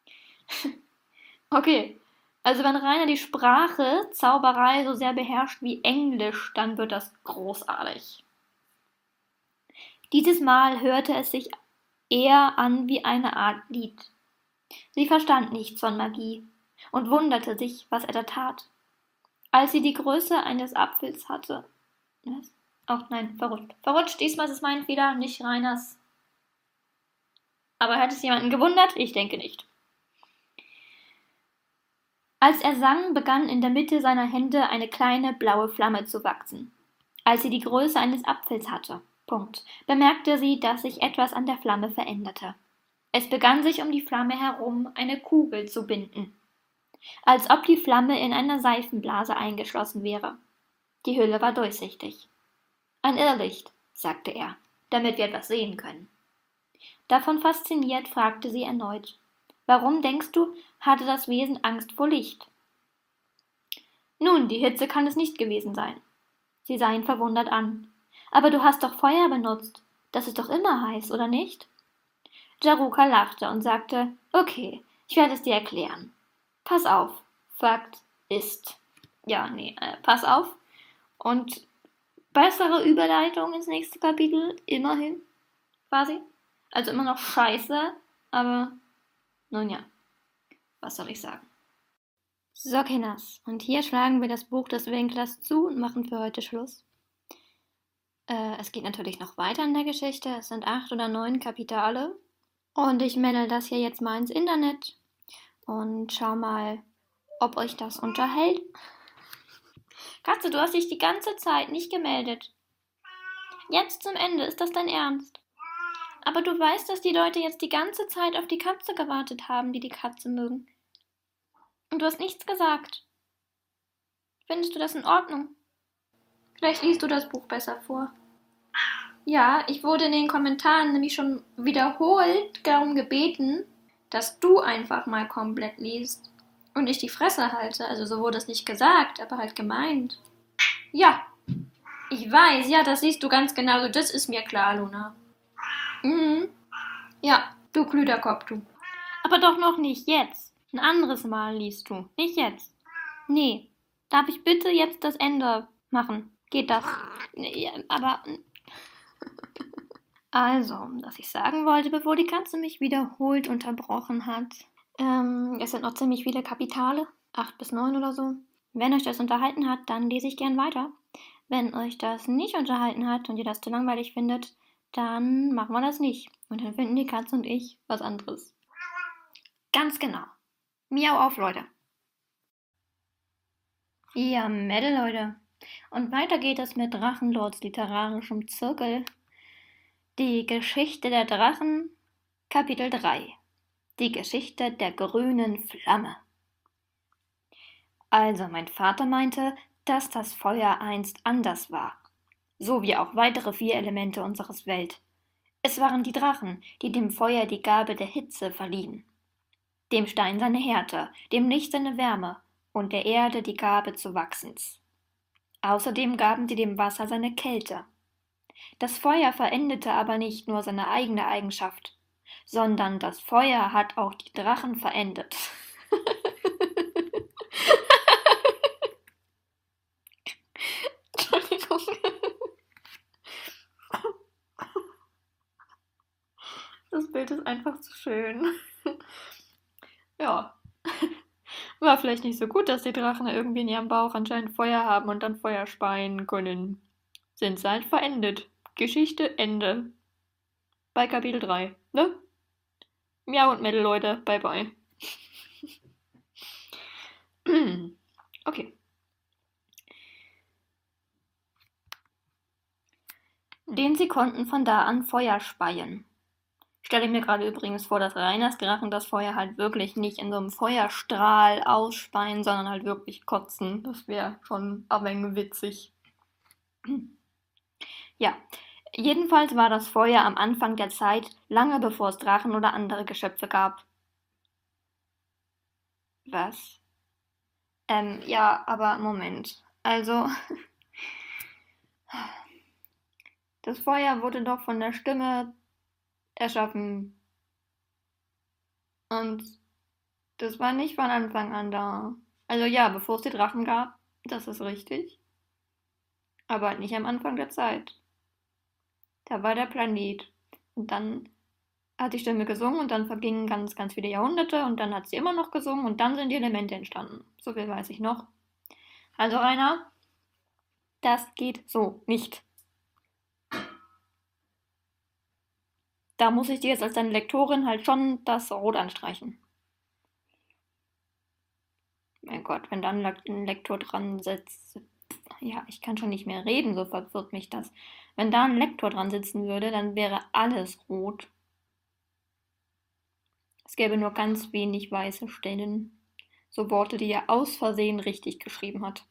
Okay, also wenn Rainer die Sprache Zauberei so sehr beherrscht wie Englisch, dann wird das großartig. Dieses Mal hörte es sich eher an wie eine Art Lied. Sie verstand nichts von Magie und wunderte sich, was er da tat. Als sie die Größe eines Apfels hatte. Was? Ach nein, verrutscht. Verrutscht, diesmal ist es mein Fehler, nicht Rainers. Aber hat es jemanden gewundert? Ich denke nicht. Als er sang, begann in der Mitte seiner Hände eine kleine blaue Flamme zu wachsen. Als sie die Größe eines Apfels hatte, Punkt, bemerkte sie, dass sich etwas an der Flamme veränderte. Es begann sich um die Flamme herum eine Kugel zu binden, als ob die Flamme in einer Seifenblase eingeschlossen wäre. Die Hülle war durchsichtig. Ein Irrlicht, sagte er, damit wir etwas sehen können. Davon fasziniert fragte sie erneut, warum, denkst du, hatte das Wesen Angst vor Licht? Nun, die Hitze kann es nicht gewesen sein. Sie sah ihn verwundert an. Aber du hast doch Feuer benutzt. Das ist doch immer heiß, oder nicht? Jaruka lachte und sagte, okay, ich werde es dir erklären. Pass auf, Fakt ist. Ja, nee, äh, pass auf. Und bessere Überleitung ins nächste Kapitel, immerhin, quasi. Also immer noch scheiße, aber nun ja, was soll ich sagen? So, Kinders, und hier schlagen wir das Buch des Winklers zu und machen für heute Schluss. Äh, es geht natürlich noch weiter in der Geschichte, es sind acht oder neun Kapitale. Und ich melde das hier jetzt mal ins Internet und schau mal, ob euch das unterhält. Katze, du hast dich die ganze Zeit nicht gemeldet. Jetzt zum Ende, ist das dein Ernst? Aber du weißt, dass die Leute jetzt die ganze Zeit auf die Katze gewartet haben, die die Katze mögen. Und du hast nichts gesagt. Findest du das in Ordnung? Vielleicht liest du das Buch besser vor. Ja, ich wurde in den Kommentaren nämlich schon wiederholt darum gebeten, dass du einfach mal komplett liest und ich die Fresse halte. Also so wurde es nicht gesagt, aber halt gemeint. Ja, ich weiß, ja, das siehst du ganz genau. Das ist mir klar, Luna. Mhm. Ja, du Klüderkopf, du. Aber doch noch nicht jetzt. Ein anderes Mal liest du. Nicht jetzt. Nee. Darf ich bitte jetzt das Ende machen? Geht das? Nee, aber... Also, was ich sagen wollte, bevor die Katze mich wiederholt unterbrochen hat. Ähm, es sind noch ziemlich viele Kapitale, acht bis neun oder so. Wenn euch das unterhalten hat, dann lese ich gern weiter. Wenn euch das nicht unterhalten hat und ihr das zu langweilig findet, dann machen wir das nicht. Und dann finden die Katze und ich was anderes. Ganz genau. Miau auf, Leute. Ja, Mädel, Leute. Und weiter geht es mit Drachenlords literarischem Zirkel. Die Geschichte der Drachen, Kapitel drei. Die Geschichte der grünen Flamme. Also mein Vater meinte, dass das Feuer einst anders war, so wie auch weitere vier Elemente unseres Welt. Es waren die Drachen, die dem Feuer die Gabe der Hitze verliehen, dem Stein seine Härte, dem Licht seine Wärme und der Erde die Gabe zu Wachsens. Außerdem gaben sie dem Wasser seine Kälte. Das Feuer veränderte aber nicht nur seine eigene Eigenschaft, sondern das Feuer hat auch die Drachen verändert. Entschuldigung. Das Bild ist einfach zu schön. Ja. War vielleicht nicht so gut, dass die Drachen irgendwie in ihrem Bauch anscheinend Feuer haben und dann Feuer speien können. Sind sie halt verendet. Geschichte Ende. Bei Kapitel drei, ne? Miau und Mädel, Leute. Bye bye. Okay. Den sie konnten von da an Feuer speien. Ich stelle mir gerade übrigens vor, dass Reiners Drachen das Feuer halt wirklich nicht in so einem Feuerstrahl ausspeien, sondern halt wirklich kotzen. Das wäre schon ein wenig witzig. Ja, jedenfalls war das Feuer am Anfang der Zeit, lange bevor es Drachen oder andere Geschöpfe gab. Was? Ähm, ja, aber Moment. Also, das Feuer wurde doch von der Stimme erschaffen. Und das war nicht von Anfang an da. Also ja, bevor es die Drachen gab, das ist richtig. Aber halt nicht am Anfang der Zeit. Da war der Planet. Und dann hat die Stimme gesungen und dann vergingen ganz, ganz viele Jahrhunderte und dann hat sie immer noch gesungen und dann sind die Elemente entstanden. So viel weiß ich noch. Also Rainer, das geht so nicht. Da muss ich dir jetzt als deine Lektorin halt schon das Rot anstreichen. Mein Gott, wenn dann ein Lektor dran sitzt. Ja, ich kann schon nicht mehr reden, so verwirrt mich das. Wenn da ein Lektor dran sitzen würde, dann wäre alles rot. Es gäbe nur ganz wenig weiße Stellen. So Worte, die er aus Versehen richtig geschrieben hat.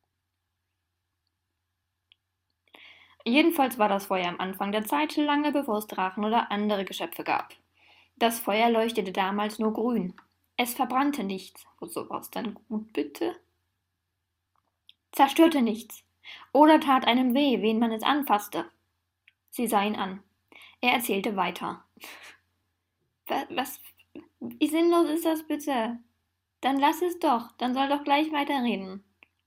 Jedenfalls war das Feuer am Anfang der Zeit, lange bevor es Drachen oder andere Geschöpfe gab. Das Feuer leuchtete damals nur grün. Es verbrannte nichts. Wozu war es dann gut, bitte? Zerstörte nichts. Oder tat einem weh, wen man es anfasste. Sie sah ihn an. Er erzählte weiter. Was, was, wie sinnlos ist das bitte? Dann lass es doch, dann soll doch gleich weiterreden.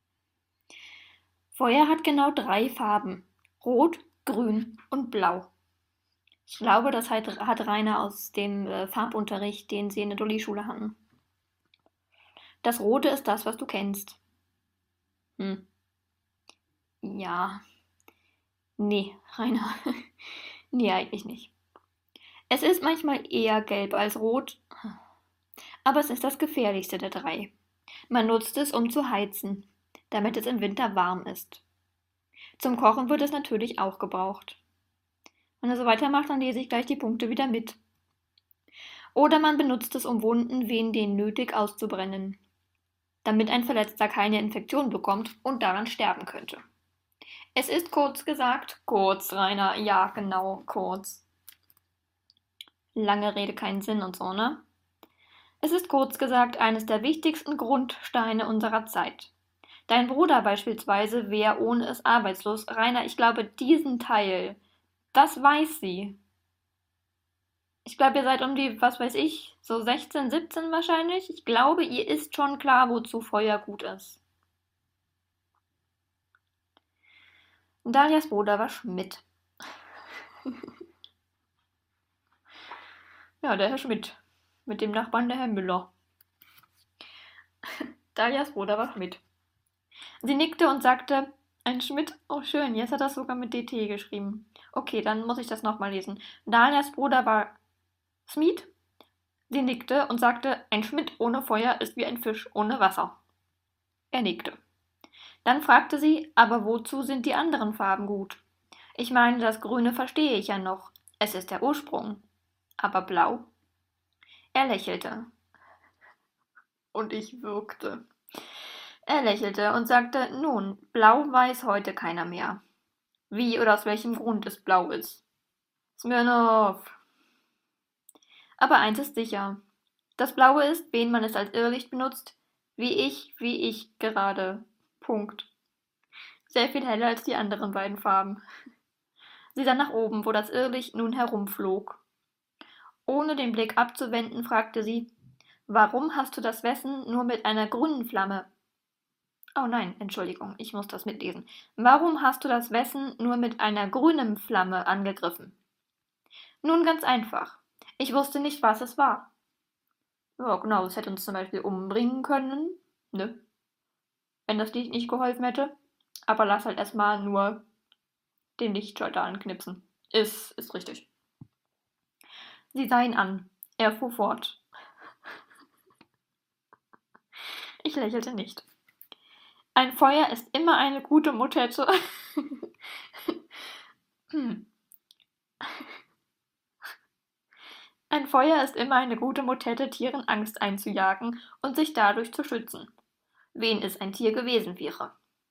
Feuer hat genau drei Farben. Rot, Grün und Blau. Ich glaube, das hat, hat Rainer aus dem äh, Farbunterricht, den sie in der Dolly-Schule hatten. Das Rote ist das, was du kennst. Hm. Ja. Nee, Rainer. Nee, eigentlich nicht. Es ist manchmal eher gelb als rot, aber es ist das gefährlichste der drei. Man nutzt es, um zu heizen, damit es im Winter warm ist. Zum Kochen wird es natürlich auch gebraucht. Wenn er so weitermacht, dann lese ich gleich die Punkte wieder mit. Oder man benutzt es, um Wunden, wen den nötig, auszubrennen, damit ein Verletzter keine Infektion bekommt und daran sterben könnte. Es ist kurz gesagt, kurz, Rainer, ja, genau, kurz. Lange Rede, keinen Sinn und so, ne? Es ist kurz gesagt eines der wichtigsten Grundsteine unserer Zeit. Dein Bruder beispielsweise wäre ohne es arbeitslos. Rainer, ich glaube, diesen Teil, das weiß sie. Ich glaube, ihr seid um die, was weiß ich, so sechzehn, siebzehn wahrscheinlich. Ich glaube, ihr ist schon klar, wozu Feuer gut ist. Dalias Bruder war Schmidt. Ja, der Herr Schmidt. Mit dem Nachbarn der Herr Müller. Dahlias Bruder war Schmidt. Sie nickte und sagte, ein Schmidt? Oh schön, jetzt hat er es sogar mit D T geschrieben. Okay, dann muss ich das nochmal lesen. Dahlias Bruder war Smith? Sie nickte und sagte, ein Schmidt ohne Feuer ist wie ein Fisch ohne Wasser. Er nickte. Dann fragte sie, aber wozu sind die anderen Farben gut? Ich meine, das Grüne verstehe ich ja noch. Es ist der Ursprung. Aber blau? Er lächelte. Und ich würgte. Er lächelte und sagte, nun, blau weiß heute keiner mehr. Wie oder aus welchem Grund es blau ist. Smirnow. Aber eins ist sicher. Das Blaue ist, wen man es als Irrlicht benutzt, wie ich, wie ich gerade. Punkt. Sehr viel heller als die anderen beiden Farben. Sie sah nach oben, wo das Irrlicht nun herumflog. Ohne den Blick abzuwenden, fragte sie, warum hast du das Wesen nur mit einer grünen Flamme? Oh nein, Entschuldigung, ich muss das mitlesen. Warum hast du das Wesen nur mit einer grünen Flamme angegriffen? Nun ganz einfach. Ich wusste nicht, was es war. Ja, genau, es hätte uns zum Beispiel umbringen können, ne? Wenn das Licht nicht geholfen hätte. Aber lass halt erstmal nur den Lichtschalter anknipsen. Ist, ist richtig. Sie sah ihn an. Er fuhr fort. Ich lächelte nicht. Ein Feuer ist immer eine gute Motette. hm. Ein Feuer ist immer eine gute Motette, Tieren Angst einzujagen und sich dadurch zu schützen. Wen es ein Tier gewesen wäre.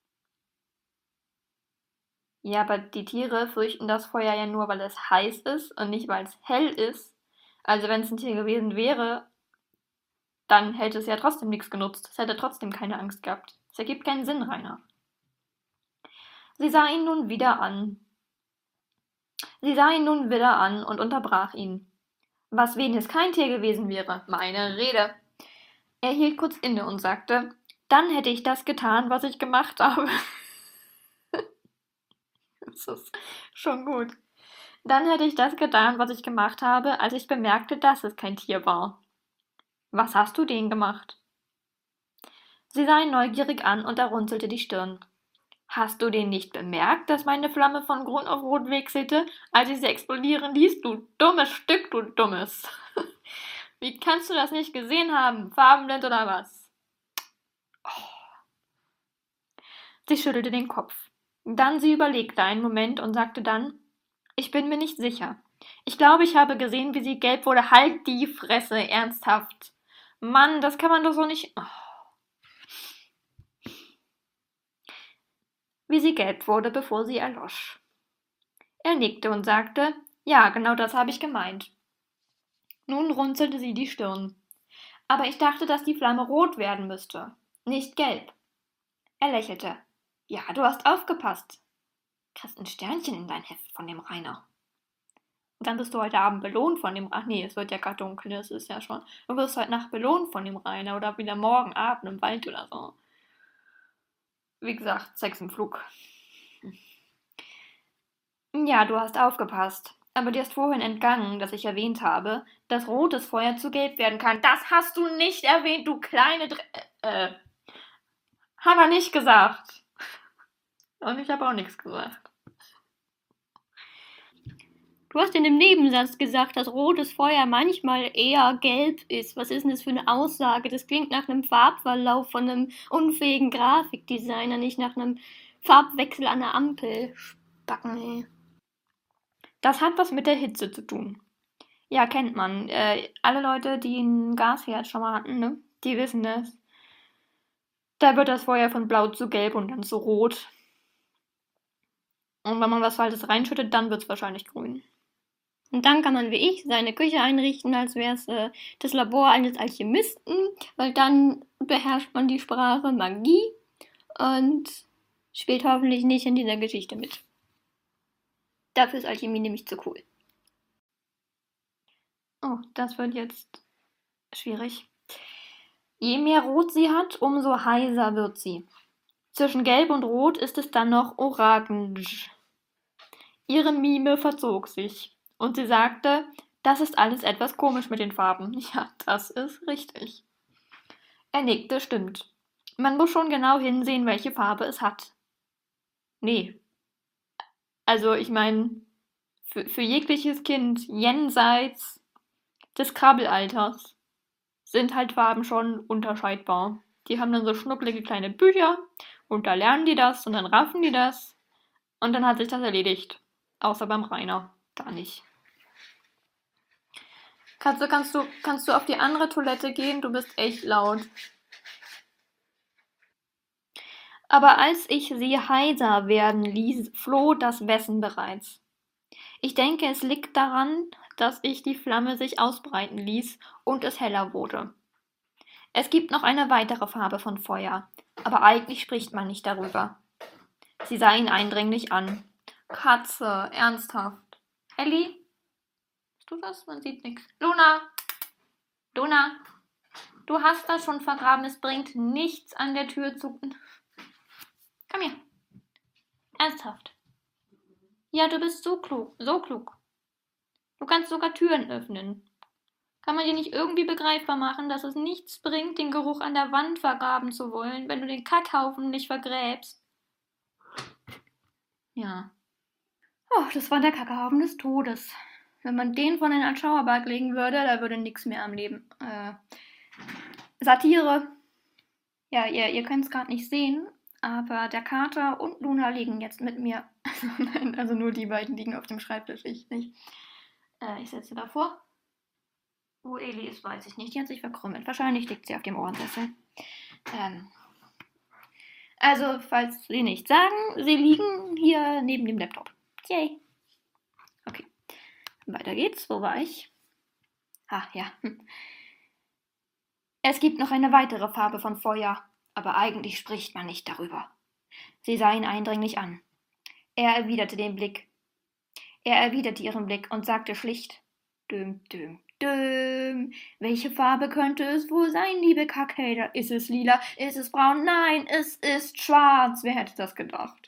Ja, aber die Tiere fürchten das Feuer ja nur, weil es heiß ist und nicht, weil es hell ist. Also wenn es ein Tier gewesen wäre, dann hätte es ja trotzdem nichts genutzt. Es hätte trotzdem keine Angst gehabt. Es ergibt keinen Sinn, Rainer. Sie sah ihn nun wieder an. Sie sah ihn nun wieder an und unterbrach ihn. Was wen es kein Tier gewesen wäre, meine Rede. Er hielt kurz inne und sagte, dann hätte ich das getan, was ich gemacht habe. Das ist schon gut. Dann hätte ich das getan, was ich gemacht habe, als ich bemerkte, dass es kein Tier war. Was hast du denn gemacht? Sie sah ihn neugierig an und er runzelte die Stirn. Hast du den nicht bemerkt, dass meine Flamme von grün auf rot wechselte, als ich sie explodieren ließ? Du dummes Stück, du dummes. Wie kannst du das nicht gesehen haben? Farbenblind oder was? Oh. Sie schüttelte den Kopf. Dann sie überlegte einen Moment und sagte dann, ich bin mir nicht sicher. Ich glaube, ich habe gesehen, wie sie gelb wurde. Halt die Fresse, ernsthaft. Mann, das kann man doch so nicht... Oh. Wie sie gelb wurde, bevor sie erlosch. Er nickte und sagte, ja, genau das habe ich gemeint. Nun runzelte sie die Stirn. Aber ich dachte, dass die Flamme rot werden müsste, nicht gelb. Er lächelte. Ja, du hast aufgepasst. Kriegst ein Sternchen in dein Heft von dem Rainer. Und dann bist du heute Abend belohnt von dem Rainer. Nee, es wird ja gerade dunkel, das ist ja schon. Du wirst heute Nacht belohnt von dem Rainer oder wieder morgen Abend im Wald oder so. Wie gesagt, Sex im Flug. Ja, du hast aufgepasst. Aber dir ist vorhin entgangen, dass ich erwähnt habe, dass rotes Feuer zu gelb werden kann. Das hast du nicht erwähnt, du kleine Dre... Äh, hat er nicht gesagt. Und ich habe auch nichts gesagt. Du hast in dem Nebensatz gesagt, dass rotes Feuer manchmal eher gelb ist. Was ist denn das für eine Aussage? Das klingt nach einem Farbverlauf von einem unfähigen Grafikdesigner, nicht nach einem Farbwechsel an der Ampel. Spacken, ey. Das hat was mit der Hitze zu tun. Ja, kennt man. Äh, alle Leute, die einen Gasherd schon mal hatten, ne? Die wissen das. Da wird das Feuer von blau zu gelb und dann zu rot. Und wenn man was Falsches reinschüttet, dann wird es wahrscheinlich grün. Und dann kann man, wie ich, seine Küche einrichten, als wäre es äh, das Labor eines Alchemisten, weil dann beherrscht man die Sprache Magie und spielt hoffentlich nicht in dieser Geschichte mit. Dafür ist Alchemie nämlich zu cool. Oh, das wird jetzt schwierig. Je mehr Rot sie hat, umso heiser wird sie. Zwischen Gelb und Rot ist es dann noch orange. Ihre Miene verzog sich und sie sagte, Das ist alles etwas komisch mit den Farben. Ja, das ist richtig. Er nickte, stimmt. Man muss schon genau hinsehen, welche Farbe es hat. Nee. Also, ich meine, für, für jegliches Kind jenseits des Krabbelalters sind halt Farben schon unterscheidbar. Die haben dann so schnucklige kleine Bücher und da lernen die das und dann raffen die das und dann hat sich das erledigt. Außer beim Rainer. Da nicht. Kannst du, kannst du, kannst du auf die andere Toilette gehen? Du bist echt laut. Aber als ich sie heiser werden ließ, floh das Wessen bereits. Ich denke, es liegt daran, dass ich die Flamme sich ausbreiten ließ und es heller wurde. Es gibt noch eine weitere Farbe von Feuer, aber eigentlich spricht man nicht darüber. Sie sah ihn eindringlich an. Katze, ernsthaft. Ellie? Bist du was? Man sieht nichts. Luna! Luna! Du hast das schon vergraben, es bringt nichts an der Tür zu... Komm her. Ernsthaft. Ja, du bist so klug, so klug. Du kannst sogar Türen öffnen. Kann man dir nicht irgendwie begreifbar machen, dass es nichts bringt, den Geruch an der Wand vergraben zu wollen, wenn du den Kackhaufen nicht vergräbst? Ja. Oh, das war der Kackhaufen des Todes. Wenn man den von in einen Schauerberg legen würde, da würde nichts mehr am Leben. Äh, Satire. Ja, ihr, ihr könnt es gerade nicht sehen, aber der Kater und Luna liegen jetzt mit mir. Also, nein, also nur die beiden liegen auf dem Schreibtisch, ich nicht. Äh, ich setze davor. Wo Eli ist, weiß ich nicht. Die hat sich verkrümmelt. Wahrscheinlich liegt sie auf dem Ohrensessel. Ähm. Also, falls Sie nicht sagen, sie liegen hier neben dem Laptop. Yay. Okay. Weiter geht's. Wo war ich? Ah, ja. Es gibt noch eine weitere Farbe von Feuer, aber eigentlich spricht man nicht darüber. Sie sah ihn eindringlich an. Er erwiderte den Blick. Er erwiderte ihren Blick und sagte schlicht: Düm, düm, düm. Welche Farbe könnte es wohl sein, liebe Kackhater? Ist es lila? Ist es braun? Nein, es ist schwarz. Wer hätte das gedacht?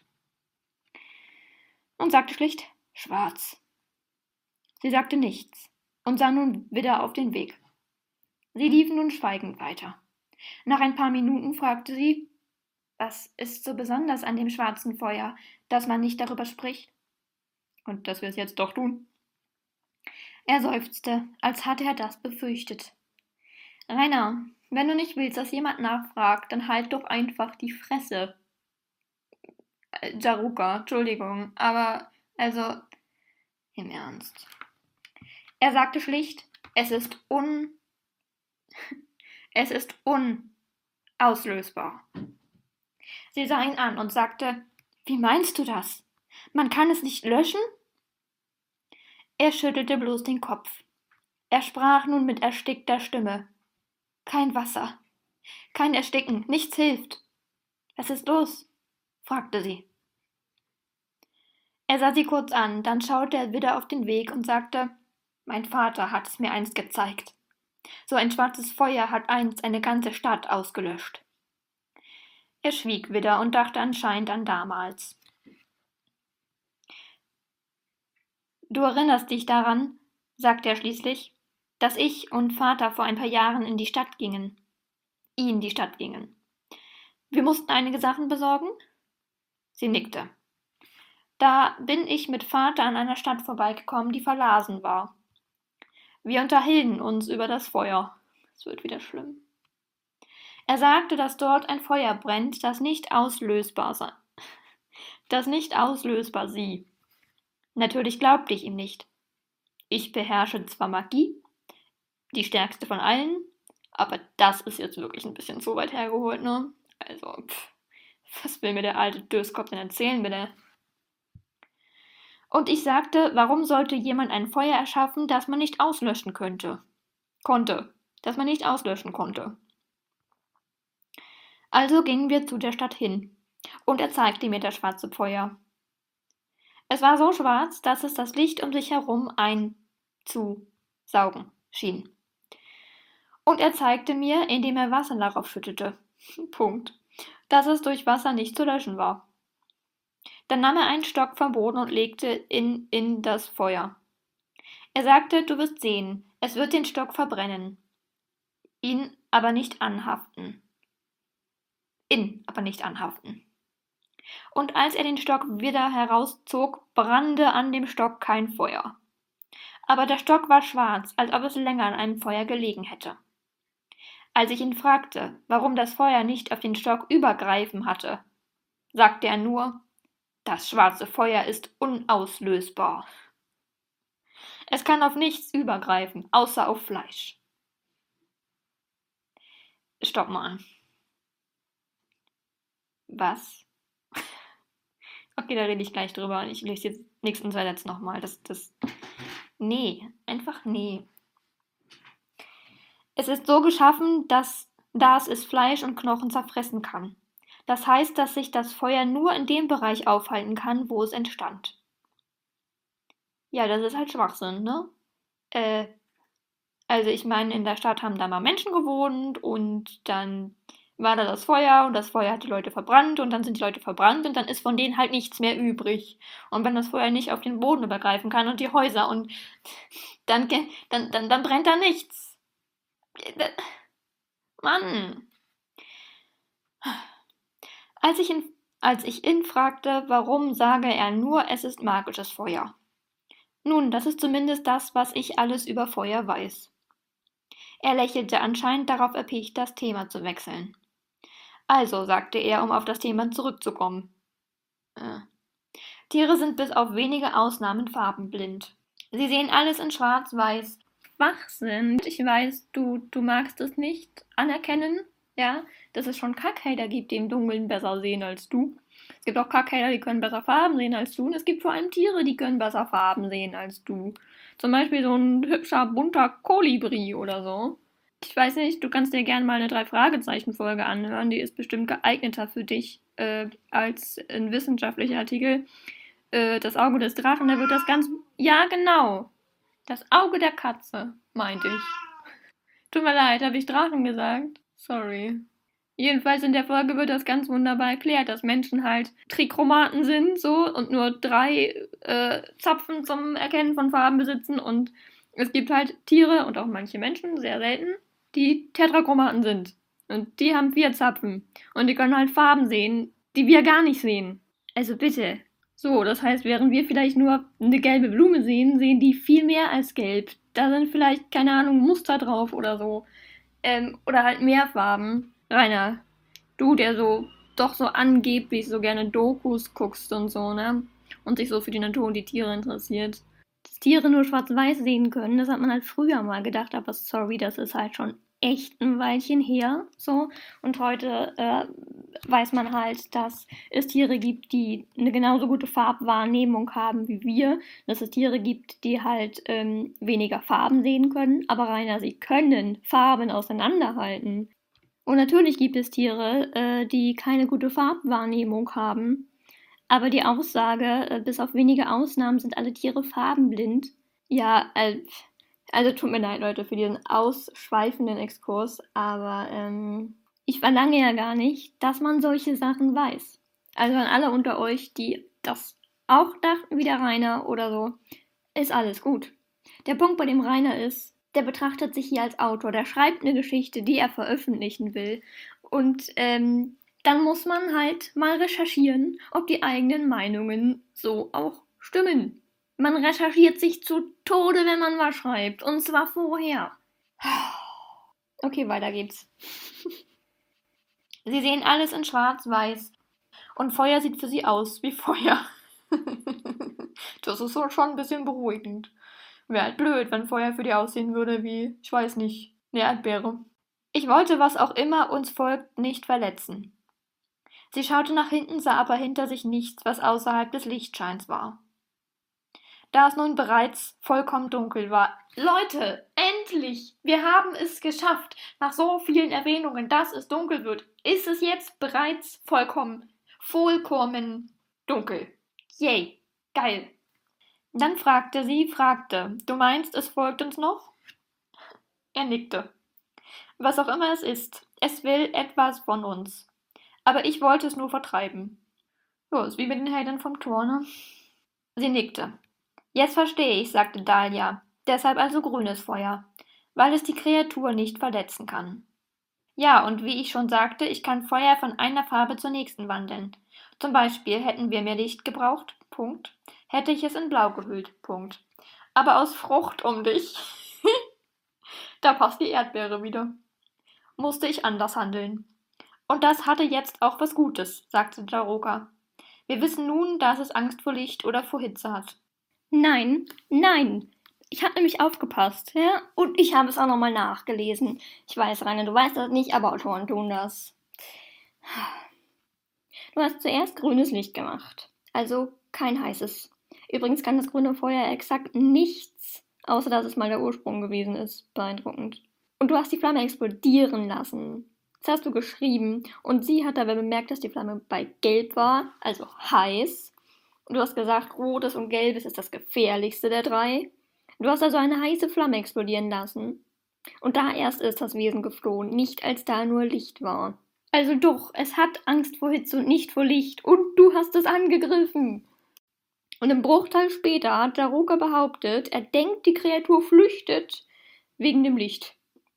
Und sagte schlicht: Schwarz. Sie sagte nichts und sah nun wieder auf den Weg. Sie liefen nun schweigend weiter. Nach ein paar Minuten fragte sie: Was ist so besonders an dem schwarzen Feuer, dass man nicht darüber spricht? Und dass wir es jetzt doch tun. Er seufzte, als hatte er das befürchtet. Rainer, wenn du nicht willst, dass jemand nachfragt, dann halt doch einfach die Fresse. Äh, Jaruka, Entschuldigung, aber, also, im Ernst. Er sagte schlicht: Es ist un... es ist unauslösbar. Sie sah ihn an und sagte: Wie meinst du das? Man kann es nicht löschen? Er schüttelte bloß den Kopf. Er sprach nun mit erstickter Stimme. Kein Wasser. Kein Ersticken. Nichts hilft. Was ist los? Fragte sie. Er sah sie kurz an, dann schaute er wieder auf den Weg und sagte: Mein Vater hat es mir einst gezeigt. So ein schwarzes Feuer hat einst eine ganze Stadt ausgelöscht. Er schwieg wieder und dachte anscheinend an damals. Du erinnerst dich daran, sagte er schließlich, dass ich und Vater vor ein paar Jahren in die Stadt gingen. In die Stadt gingen. Wir mussten einige Sachen besorgen? Sie nickte. Da bin ich mit Vater an einer Stadt vorbeigekommen, die verlasen war. Wir unterhielten uns über das Feuer. Es wird wieder schlimm. Er sagte, dass dort ein Feuer brennt, das nicht auslösbar sei. Das nicht auslösbar sie. Natürlich glaubte ich ihm nicht. Ich beherrsche zwar Magie, die stärkste von allen, aber das ist jetzt wirklich ein bisschen zu weit hergeholt, ne? Also, pff, was will mir der alte Döskopf denn erzählen, bitte? Und ich sagte, warum sollte jemand ein Feuer erschaffen, das man nicht auslöschen könnte? Konnte. Das man nicht auslöschen konnte. Also gingen wir zu der Stadt hin, und er zeigte mir das schwarze Feuer. Es war so schwarz, dass es das Licht um sich herum einzusaugen schien. Und er zeigte mir, indem er Wasser darauf schüttete, Punkt, dass es durch Wasser nicht zu löschen war. Dann nahm er einen Stock vom Boden und legte ihn in das Feuer. Er sagte, du wirst sehen, es wird den Stock verbrennen, ihn aber nicht anhaften. In, aber nicht anhaften. Und als er den Stock wieder herauszog, brannte an dem Stock kein Feuer. Aber der Stock war schwarz, als ob es länger an einem Feuer gelegen hätte. Als ich ihn fragte, warum das Feuer nicht auf den Stock übergreifen hatte, sagte er nur, das schwarze Feuer ist unauslösbar. Es kann auf nichts übergreifen, außer auf Fleisch. Stopp mal. Was? Okay, da rede ich gleich drüber. Ich lese jetzt nächsten zwei Sätze nochmal. Das, das. Nee, einfach nee. Es ist so geschaffen, dass das es Fleisch und Knochen zerfressen kann. Das heißt, dass sich das Feuer nur in dem Bereich aufhalten kann, wo es entstand. Ja, das ist halt Schwachsinn, ne? Äh, also ich meine, in der Stadt haben da mal Menschen gewohnt und dann war da das Feuer und das Feuer hat die Leute verbrannt und dann sind die Leute verbrannt und dann ist von denen halt nichts mehr übrig. Und wenn das Feuer nicht auf den Boden übergreifen kann und die Häuser und dann, dann, dann, dann brennt da nichts. Mann. Als ich, ihn, als ich ihn fragte, warum, sage er nur, es ist magisches Feuer. Nun, das ist zumindest das, was ich alles über Feuer weiß. Er lächelte anscheinend darauf erpicht, das Thema zu wechseln. Also, sagte er, um auf das Thema zurückzukommen. Äh. Tiere sind bis auf wenige Ausnahmen farbenblind. Sie sehen alles in schwarz-weiß. Schwachsinn. Ich weiß, du, du magst es nicht anerkennen, ja, dass es schon Kackhater gibt, die im Dunkeln besser sehen als du. Es gibt auch Kackhater, die können besser Farben sehen als du. Und es gibt vor allem Tiere, die können besser Farben sehen als du. Zum Beispiel so ein hübscher, bunter Kolibri oder so. Ich weiß nicht, du kannst dir gerne mal eine Drei-Fragezeichen-Folge anhören. Die ist bestimmt geeigneter für dich äh, als ein wissenschaftlicher Artikel. Äh, das Auge des Drachen, da wird das ganz... Ja, genau. Das Auge der Katze, meinte ich. Tut mir leid, habe ich Drachen gesagt? Sorry. Jedenfalls in der Folge wird das ganz wunderbar erklärt, dass Menschen halt Trichromaten sind, so, und nur drei äh, Zapfen zum Erkennen von Farben besitzen und es gibt halt Tiere und auch manche Menschen, sehr selten, die Tetrachromaten sind. Und die haben vier Zapfen und die können halt Farben sehen, die wir gar nicht sehen. Also bitte. So, das heißt, während wir vielleicht nur eine gelbe Blume sehen, sehen die viel mehr als gelb. Da sind vielleicht, keine Ahnung, Muster drauf oder so. Ähm, oder halt mehr Farben. Rainer, du, der so doch so angeblich so gerne Dokus guckst und so, ne? Und sich so für die Natur und die Tiere interessiert. Dass Tiere nur schwarz-weiß sehen können, das hat man halt früher mal gedacht, aber sorry, das ist halt schon echt ein Weilchen her, so. Und heute äh, weiß man halt, dass es Tiere gibt, die eine genauso gute Farbwahrnehmung haben wie wir, dass es Tiere gibt, die halt ähm, weniger Farben sehen können, aber Rainer, sie können Farben auseinanderhalten. Und natürlich gibt es Tiere, äh, die keine gute Farbwahrnehmung haben, aber die Aussage, äh, bis auf wenige Ausnahmen sind alle Tiere farbenblind, ja, äh, also tut mir leid, Leute, für diesen ausschweifenden Exkurs, aber ähm, ich verlange ja gar nicht, dass man solche Sachen weiß. Also an alle unter euch, die das auch dachten wie der Rainer oder so, ist alles gut. Der Punkt bei dem Rainer ist, der betrachtet sich hier als Autor, der schreibt eine Geschichte, die er veröffentlichen will. Und ähm, dann muss man halt mal recherchieren, ob die eigenen Meinungen so auch stimmen. Man recherchiert sich zu Tode, wenn man was schreibt. Und zwar vorher. Okay, weiter geht's. Sie sehen alles in schwarz-weiß. Und Feuer sieht für sie aus wie Feuer. Das ist so schon ein bisschen beruhigend. Wäre halt blöd, wenn Feuer für die aussehen würde wie, ich weiß nicht, eine Erdbeere. Ich wollte, was auch immer uns folgt, nicht verletzen. Sie schaute nach hinten, sah aber hinter sich nichts, was außerhalb des Lichtscheins war. Da es nun bereits vollkommen dunkel war. Leute, endlich! Wir haben es geschafft. Nach so vielen Erwähnungen, dass es dunkel wird, ist es jetzt bereits vollkommen, vollkommen dunkel. Yay, geil. Dann fragte sie, fragte, du meinst, es folgt uns noch? Er nickte. Was auch immer es ist, es will etwas von uns. Aber ich wollte es nur vertreiben. Ja, ist wie mit den Helden vom Tor, ne? Sie nickte. Jetzt verstehe ich, sagte Dahlia. Deshalb also grünes Feuer, weil es die Kreatur nicht verletzen kann. Ja, und wie ich schon sagte, ich kann Feuer von einer Farbe zur nächsten wandeln. Zum Beispiel hätten wir mehr Licht gebraucht, Punkt. Hätte ich es in Blau gehüllt, Punkt. Aber aus Frucht um dich, da passt die Erdbeere wieder, musste ich anders handeln. Und das hatte jetzt auch was Gutes, sagte Jaroka. Wir wissen nun, dass es Angst vor Licht oder vor Hitze hat. Nein, nein. Ich habe nämlich aufgepasst, ja? Und ich habe es auch nochmal nachgelesen. Ich weiß, Rainer, du weißt das nicht, aber Autoren tun das. Du hast zuerst grünes Licht gemacht. Also kein heißes. Übrigens kann das grüne Feuer exakt nichts, außer dass es mal der Ursprung gewesen ist. Beeindruckend. Und du hast die Flamme explodieren lassen. Das hast du geschrieben. Und sie hat dabei bemerkt, dass die Flamme bei Gelb war, also heiß. Und du hast gesagt, rotes und gelbes ist das gefährlichste der drei. Du hast also eine heiße Flamme explodieren lassen. Und da erst ist das Wesen geflohen, nicht als da nur Licht war. Also doch, es hat Angst vor Hitze und nicht vor Licht. Und du hast es angegriffen. Und im Bruchteil später hat Jaroka behauptet, er denkt, die Kreatur flüchtet wegen dem Licht.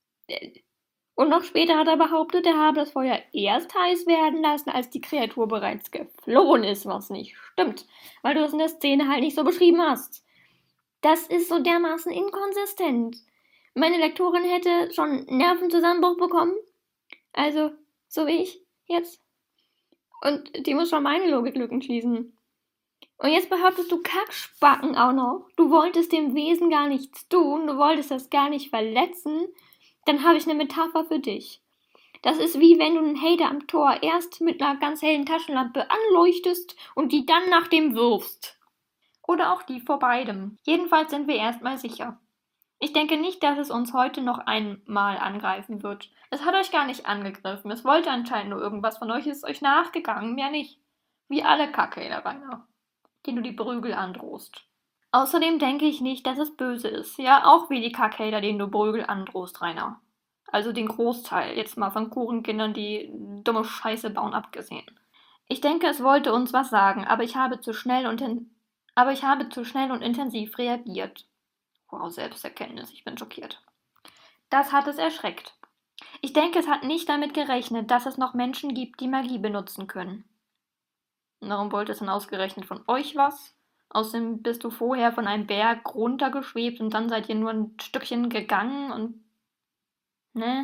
Und noch später hat er behauptet, er habe das Feuer erst heiß werden lassen, als die Kreatur bereits geflohen ist, was nicht stimmt, weil du es in der Szene halt nicht so beschrieben hast. Das ist so dermaßen inkonsistent. Meine Lektorin hätte schon Nervenzusammenbruch bekommen. Also, so wie ich jetzt. Und die muss schon meine Logiklücken schließen. Und jetzt behauptest du Kackspacken auch noch. Du wolltest dem Wesen gar nichts tun, du wolltest das gar nicht verletzen. Dann habe ich eine Metapher für dich. Das ist wie wenn du einen Hater am Tor erst mit einer ganz hellen Taschenlampe anleuchtest und die dann nach dem wirfst. Oder auch die vor beidem. Jedenfalls sind wir erstmal sicher. Ich denke nicht, dass es uns heute noch einmal angreifen wird. Es hat euch gar nicht angegriffen. Es wollte anscheinend nur irgendwas von euch, es ist euch nachgegangen, mehr nicht. Wie alle Kackhater, Rainer, denen du die Prügel androhst. Außerdem denke ich nicht, dass es böse ist. Ja, auch wie die Kackhater, denen du Prügel androhst, Rainer. Also den Großteil, jetzt mal von Kuchenkindern, die dumme Scheiße bauen, abgesehen. Ich denke, es wollte uns was sagen, aber ich habe zu schnell und in Aber ich habe zu schnell und intensiv reagiert. Wow, Selbsterkenntnis, ich bin schockiert. Das hat es erschreckt. Ich denke, es hat nicht damit gerechnet, dass es noch Menschen gibt, die Magie benutzen können. Warum wollte es denn ausgerechnet von euch was? Außerdem bist du vorher von einem Berg runtergeschwebt und dann seid ihr nur ein Stückchen gegangen und... Ne?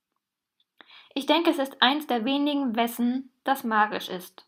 Ich denke, es ist eins der wenigen Wessen, das magisch ist.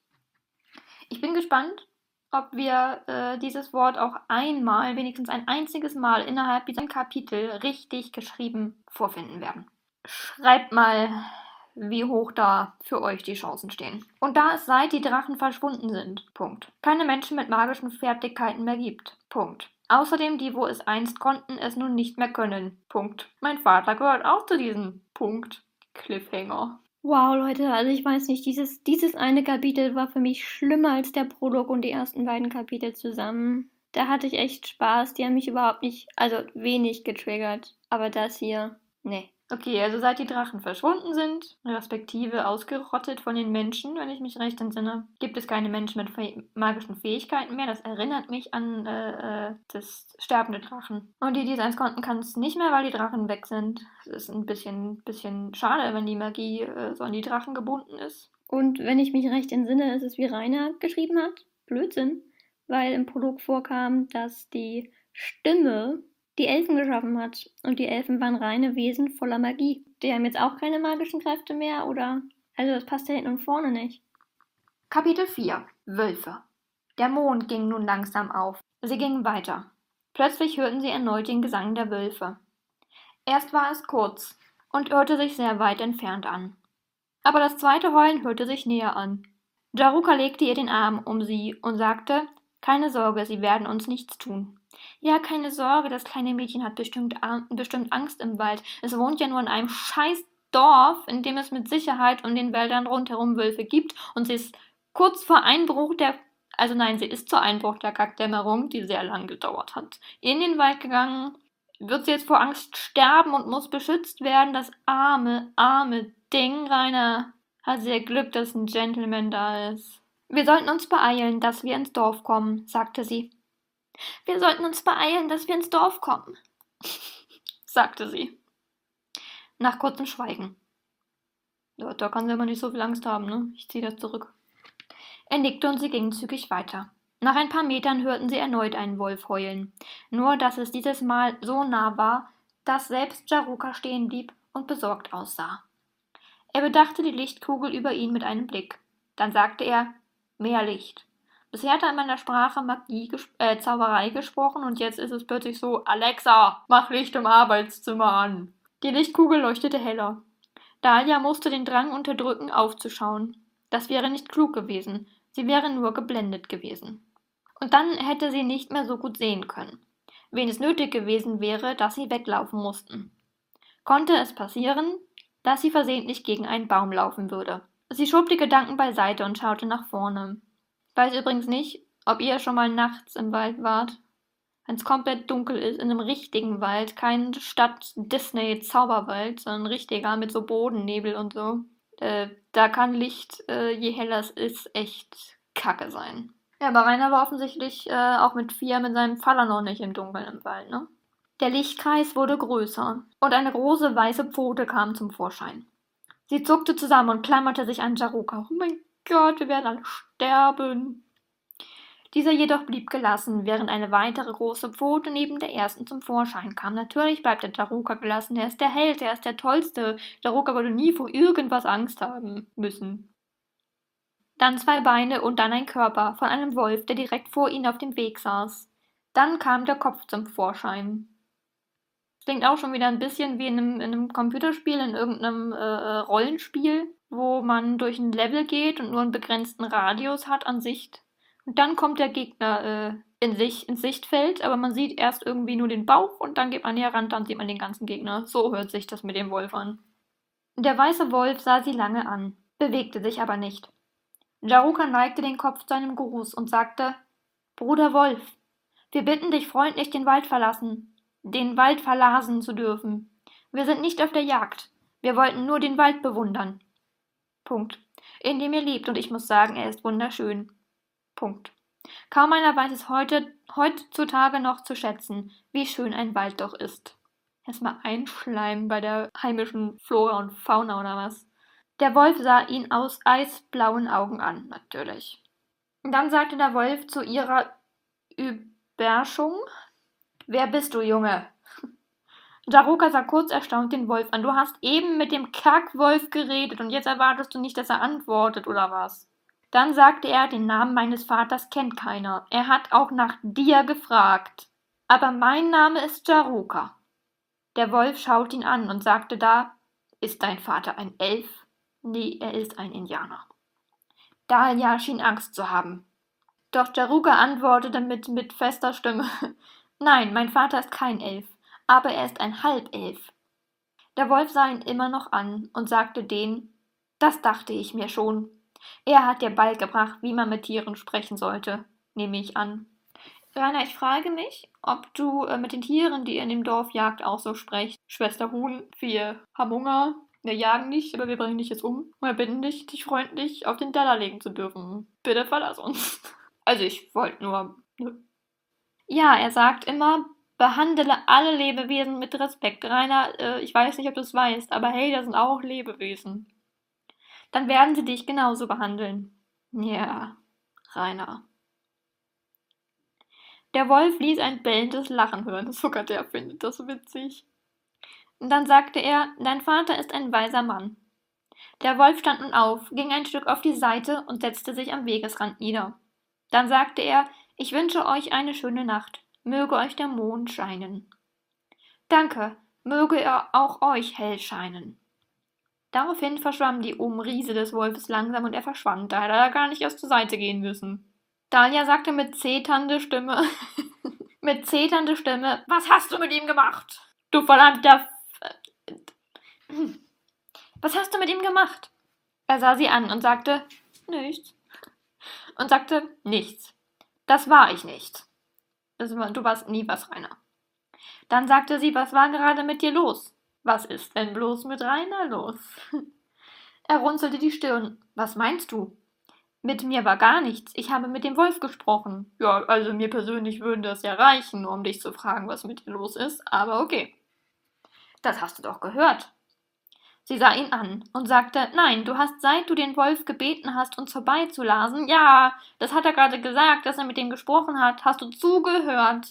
Ich bin gespannt, ob wir äh, dieses Wort auch einmal, wenigstens ein einziges Mal innerhalb dieser Kapitel richtig geschrieben vorfinden werden. Schreibt mal, wie hoch da für euch die Chancen stehen. Und da es seit die Drachen verschwunden sind, Punkt, keine Menschen mit magischen Fertigkeiten mehr gibt, Punkt. Außerdem die, wo es einst konnten, es nun nicht mehr können, Punkt. Mein Vater gehört auch zu diesem Punkt. Cliffhanger. Wow, Leute, also ich weiß nicht, dieses, dieses eine Kapitel war für mich schlimmer als der Prolog und die ersten beiden Kapitel zusammen. Da hatte ich echt Spaß, die haben mich überhaupt nicht, also wenig getriggert. Aber das hier, nee. Okay, also seit die Drachen verschwunden sind, respektive ausgerottet von den Menschen, wenn ich mich recht entsinne, gibt es keine Menschen mit fäh- magischen Fähigkeiten mehr. Das erinnert mich an äh, äh, das sterbende Drachen. Und die, die es eins konnten, kann es nicht mehr, weil die Drachen weg sind. Es ist ein bisschen, bisschen schade, wenn die Magie äh, so an die Drachen gebunden ist. Und wenn ich mich recht entsinne, ist es, wie Rainer geschrieben hat, Blödsinn, weil im Prolog vorkam, dass die Stimme die Elfen geschaffen hat. Und die Elfen waren reine Wesen voller Magie. Die haben jetzt auch keine magischen Kräfte mehr, oder? Also das passt ja hinten und vorne nicht. Kapitel vier. Wölfe. Der Mond ging nun langsam auf. Sie gingen weiter. Plötzlich hörten sie erneut den Gesang der Wölfe. Erst war es kurz und hörte sich sehr weit entfernt an. Aber das zweite Heulen hörte sich näher an. Jaruka legte ihr den Arm um sie und sagte, keine Sorge, sie werden uns nichts tun. Ja, keine Sorge, das kleine Mädchen hat bestimmt, bestimmt Angst im Wald. Es wohnt ja nur in einem scheiß Dorf, in dem es mit Sicherheit um den Wäldern rundherum Wölfe gibt und sie ist kurz vor Einbruch der, also nein, sie ist zur Einbruch der Kackdämmerung, die sehr lang gedauert hat, in den Wald gegangen. Wird sie jetzt vor Angst sterben und muss beschützt werden? Das arme, arme Ding, Rainer. Hat sehr Glück, dass ein Gentleman da ist. Wir sollten uns beeilen, dass wir ins Dorf kommen, sagte sie. Wir sollten uns beeilen, dass wir ins Dorf kommen. sagte sie. Nach kurzem Schweigen. Ja, da kann sie aber nicht so viel Angst haben, ne? Ich ziehe das zurück. Er nickte und sie gingen zügig weiter. Nach ein paar Metern hörten sie erneut einen Wolf heulen, nur dass es dieses Mal so nah war, dass selbst Jaruka stehen blieb und besorgt aussah. Er bedachte die Lichtkugel über ihn mit einem Blick. Dann sagte er, mehr Licht. Bisher hat er in meiner Sprache Magie, äh, Zauberei gesprochen und jetzt ist es plötzlich so, Alexa, mach Licht im Arbeitszimmer an. Die Lichtkugel leuchtete heller. Dahlia musste den Drang unterdrücken, aufzuschauen. Das wäre nicht klug gewesen, sie wäre nur geblendet gewesen. Und dann hätte sie nicht mehr so gut sehen können, wen es nötig gewesen wäre, dass sie weglaufen mussten. Konnte es passieren, dass sie versehentlich gegen einen Baum laufen würde. Sie schob die Gedanken beiseite und schaute nach vorne. Ich weiß übrigens nicht, ob ihr schon mal nachts im Wald wart, wenn es komplett dunkel ist, in einem richtigen Wald, kein Stadt-Disney-Zauberwald, sondern ein richtiger mit so Bodennebel und so. Äh, da kann Licht, äh, je heller es ist, echt kacke sein. Ja, aber Rainer war offensichtlich äh, auch mit vier mit seinem Faller noch nicht im Dunkeln im Wald, ne? Der Lichtkreis wurde größer und eine große weiße Pfote kam zum Vorschein. Sie zuckte zusammen und klammerte sich an Jaruka. Oh mein Gott, wir werden alle sterben. Dieser jedoch blieb gelassen, während eine weitere große Pfote neben der ersten zum Vorschein kam. Natürlich bleibt der Jaruka gelassen, er ist der Held, er ist der Tollste. Jaruka würde nie vor irgendwas Angst haben müssen. Dann zwei Beine und dann ein Körper von einem Wolf, der direkt vor ihnen auf dem Weg saß. Dann kam der Kopf zum Vorschein. Klingt auch schon wieder ein bisschen wie in einem, in einem Computerspiel, in irgendeinem äh, Rollenspiel, wo man durch ein Level geht und nur einen begrenzten Radius hat an Sicht. Und dann kommt der Gegner äh, in sich, ins Sichtfeld, aber man sieht erst irgendwie nur den Bauch und dann geht man näher ran, dann sieht man den ganzen Gegner. So hört sich das mit dem Wolf an. Der weiße Wolf sah sie lange an, bewegte sich aber nicht. Jaruka neigte den Kopf zu einem Gruß und sagte, Bruder Wolf, wir bitten dich freundlich, den Wald verlassen. den Wald verlasen zu dürfen. Wir sind nicht auf der Jagd. Wir wollten nur den Wald bewundern. Punkt. In dem ihr lebt, und ich muss sagen, er ist wunderschön. Punkt. Kaum einer weiß es heute, heutzutage noch zu schätzen, wie schön ein Wald doch ist. Erstmal einschleimen bei der heimischen Flora und Fauna oder was. Der Wolf sah ihn aus eisblauen Augen an, natürlich. Und dann sagte der Wolf zu ihrer Überraschung, »Wer bist du, Junge?« Jaruka sah kurz erstaunt den Wolf an. »Du hast eben mit dem Kackwolf geredet und jetzt erwartest du nicht, dass er antwortet, oder was?« Dann sagte er, »Den Namen meines Vaters kennt keiner. Er hat auch nach dir gefragt. Aber mein Name ist Jaruka.« Der Wolf schaute ihn an und sagte da, »Ist dein Vater ein Elf?« »Nee, er ist ein Indianer.« Dahlia schien Angst zu haben. Doch Jaruka antwortete mit, mit fester Stimme, »Nein, mein Vater ist kein Elf, aber er ist ein Halbelf.« Der Wolf sah ihn immer noch an und sagte den, »Das dachte ich mir schon. Er hat dir beigebracht, wie man mit Tieren sprechen sollte, nehme ich an.« Rainer, ich frage mich, ob du äh, mit den Tieren, die ihr in dem Dorf jagt, auch so sprecht. Schwester Huhn, wir haben Hunger, wir jagen dich, aber wir bringen dich jetzt um. Und wir bitten dich, dich freundlich auf den Teller legen zu dürfen. Bitte verlass uns. Also ich wollte nur... Ne? Ja, er sagt immer, behandle alle Lebewesen mit Respekt. Rainer, äh, ich weiß nicht, ob du es weißt, aber hey, das sind auch Lebewesen. Dann werden sie dich genauso behandeln. Ja, Rainer. Der Wolf ließ ein bellendes Lachen hören. Sogar der findet das witzig. Und dann sagte er, dein Vater ist ein weiser Mann. Der Wolf stand nun auf, ging ein Stück auf die Seite und setzte sich am Wegesrand nieder. Dann sagte er, ich wünsche euch eine schöne Nacht. Möge euch der Mond scheinen. Danke, möge er auch euch hell scheinen. Daraufhin verschwamm die Umriese des Wolfes langsam und er verschwand. Da hätte er gar nicht erst zur Seite gehen müssen. Dahlia sagte mit zeternder Stimme, mit zeternder Stimme, was hast du mit ihm gemacht? Du verdammter... F was hast du mit ihm gemacht? Er sah sie an und sagte, nichts. Und sagte, nichts. Das war ich nicht. Das war, du warst nie was, Rainer. Dann sagte sie, was war gerade mit dir los? Was ist denn bloß mit Rainer los? Er runzelte die Stirn. Was meinst du? Mit mir war gar nichts. Ich habe mit dem Wolf gesprochen. Ja, also mir persönlich würde das ja reichen, um dich zu fragen, was mit dir los ist, aber okay. Das hast du doch gehört. Sie sah ihn an und sagte, nein, du hast, seit du den Wolf gebeten hast, uns vorbeizulasen, ja, das hat er gerade gesagt, dass er mit dem gesprochen hat, hast du zugehört?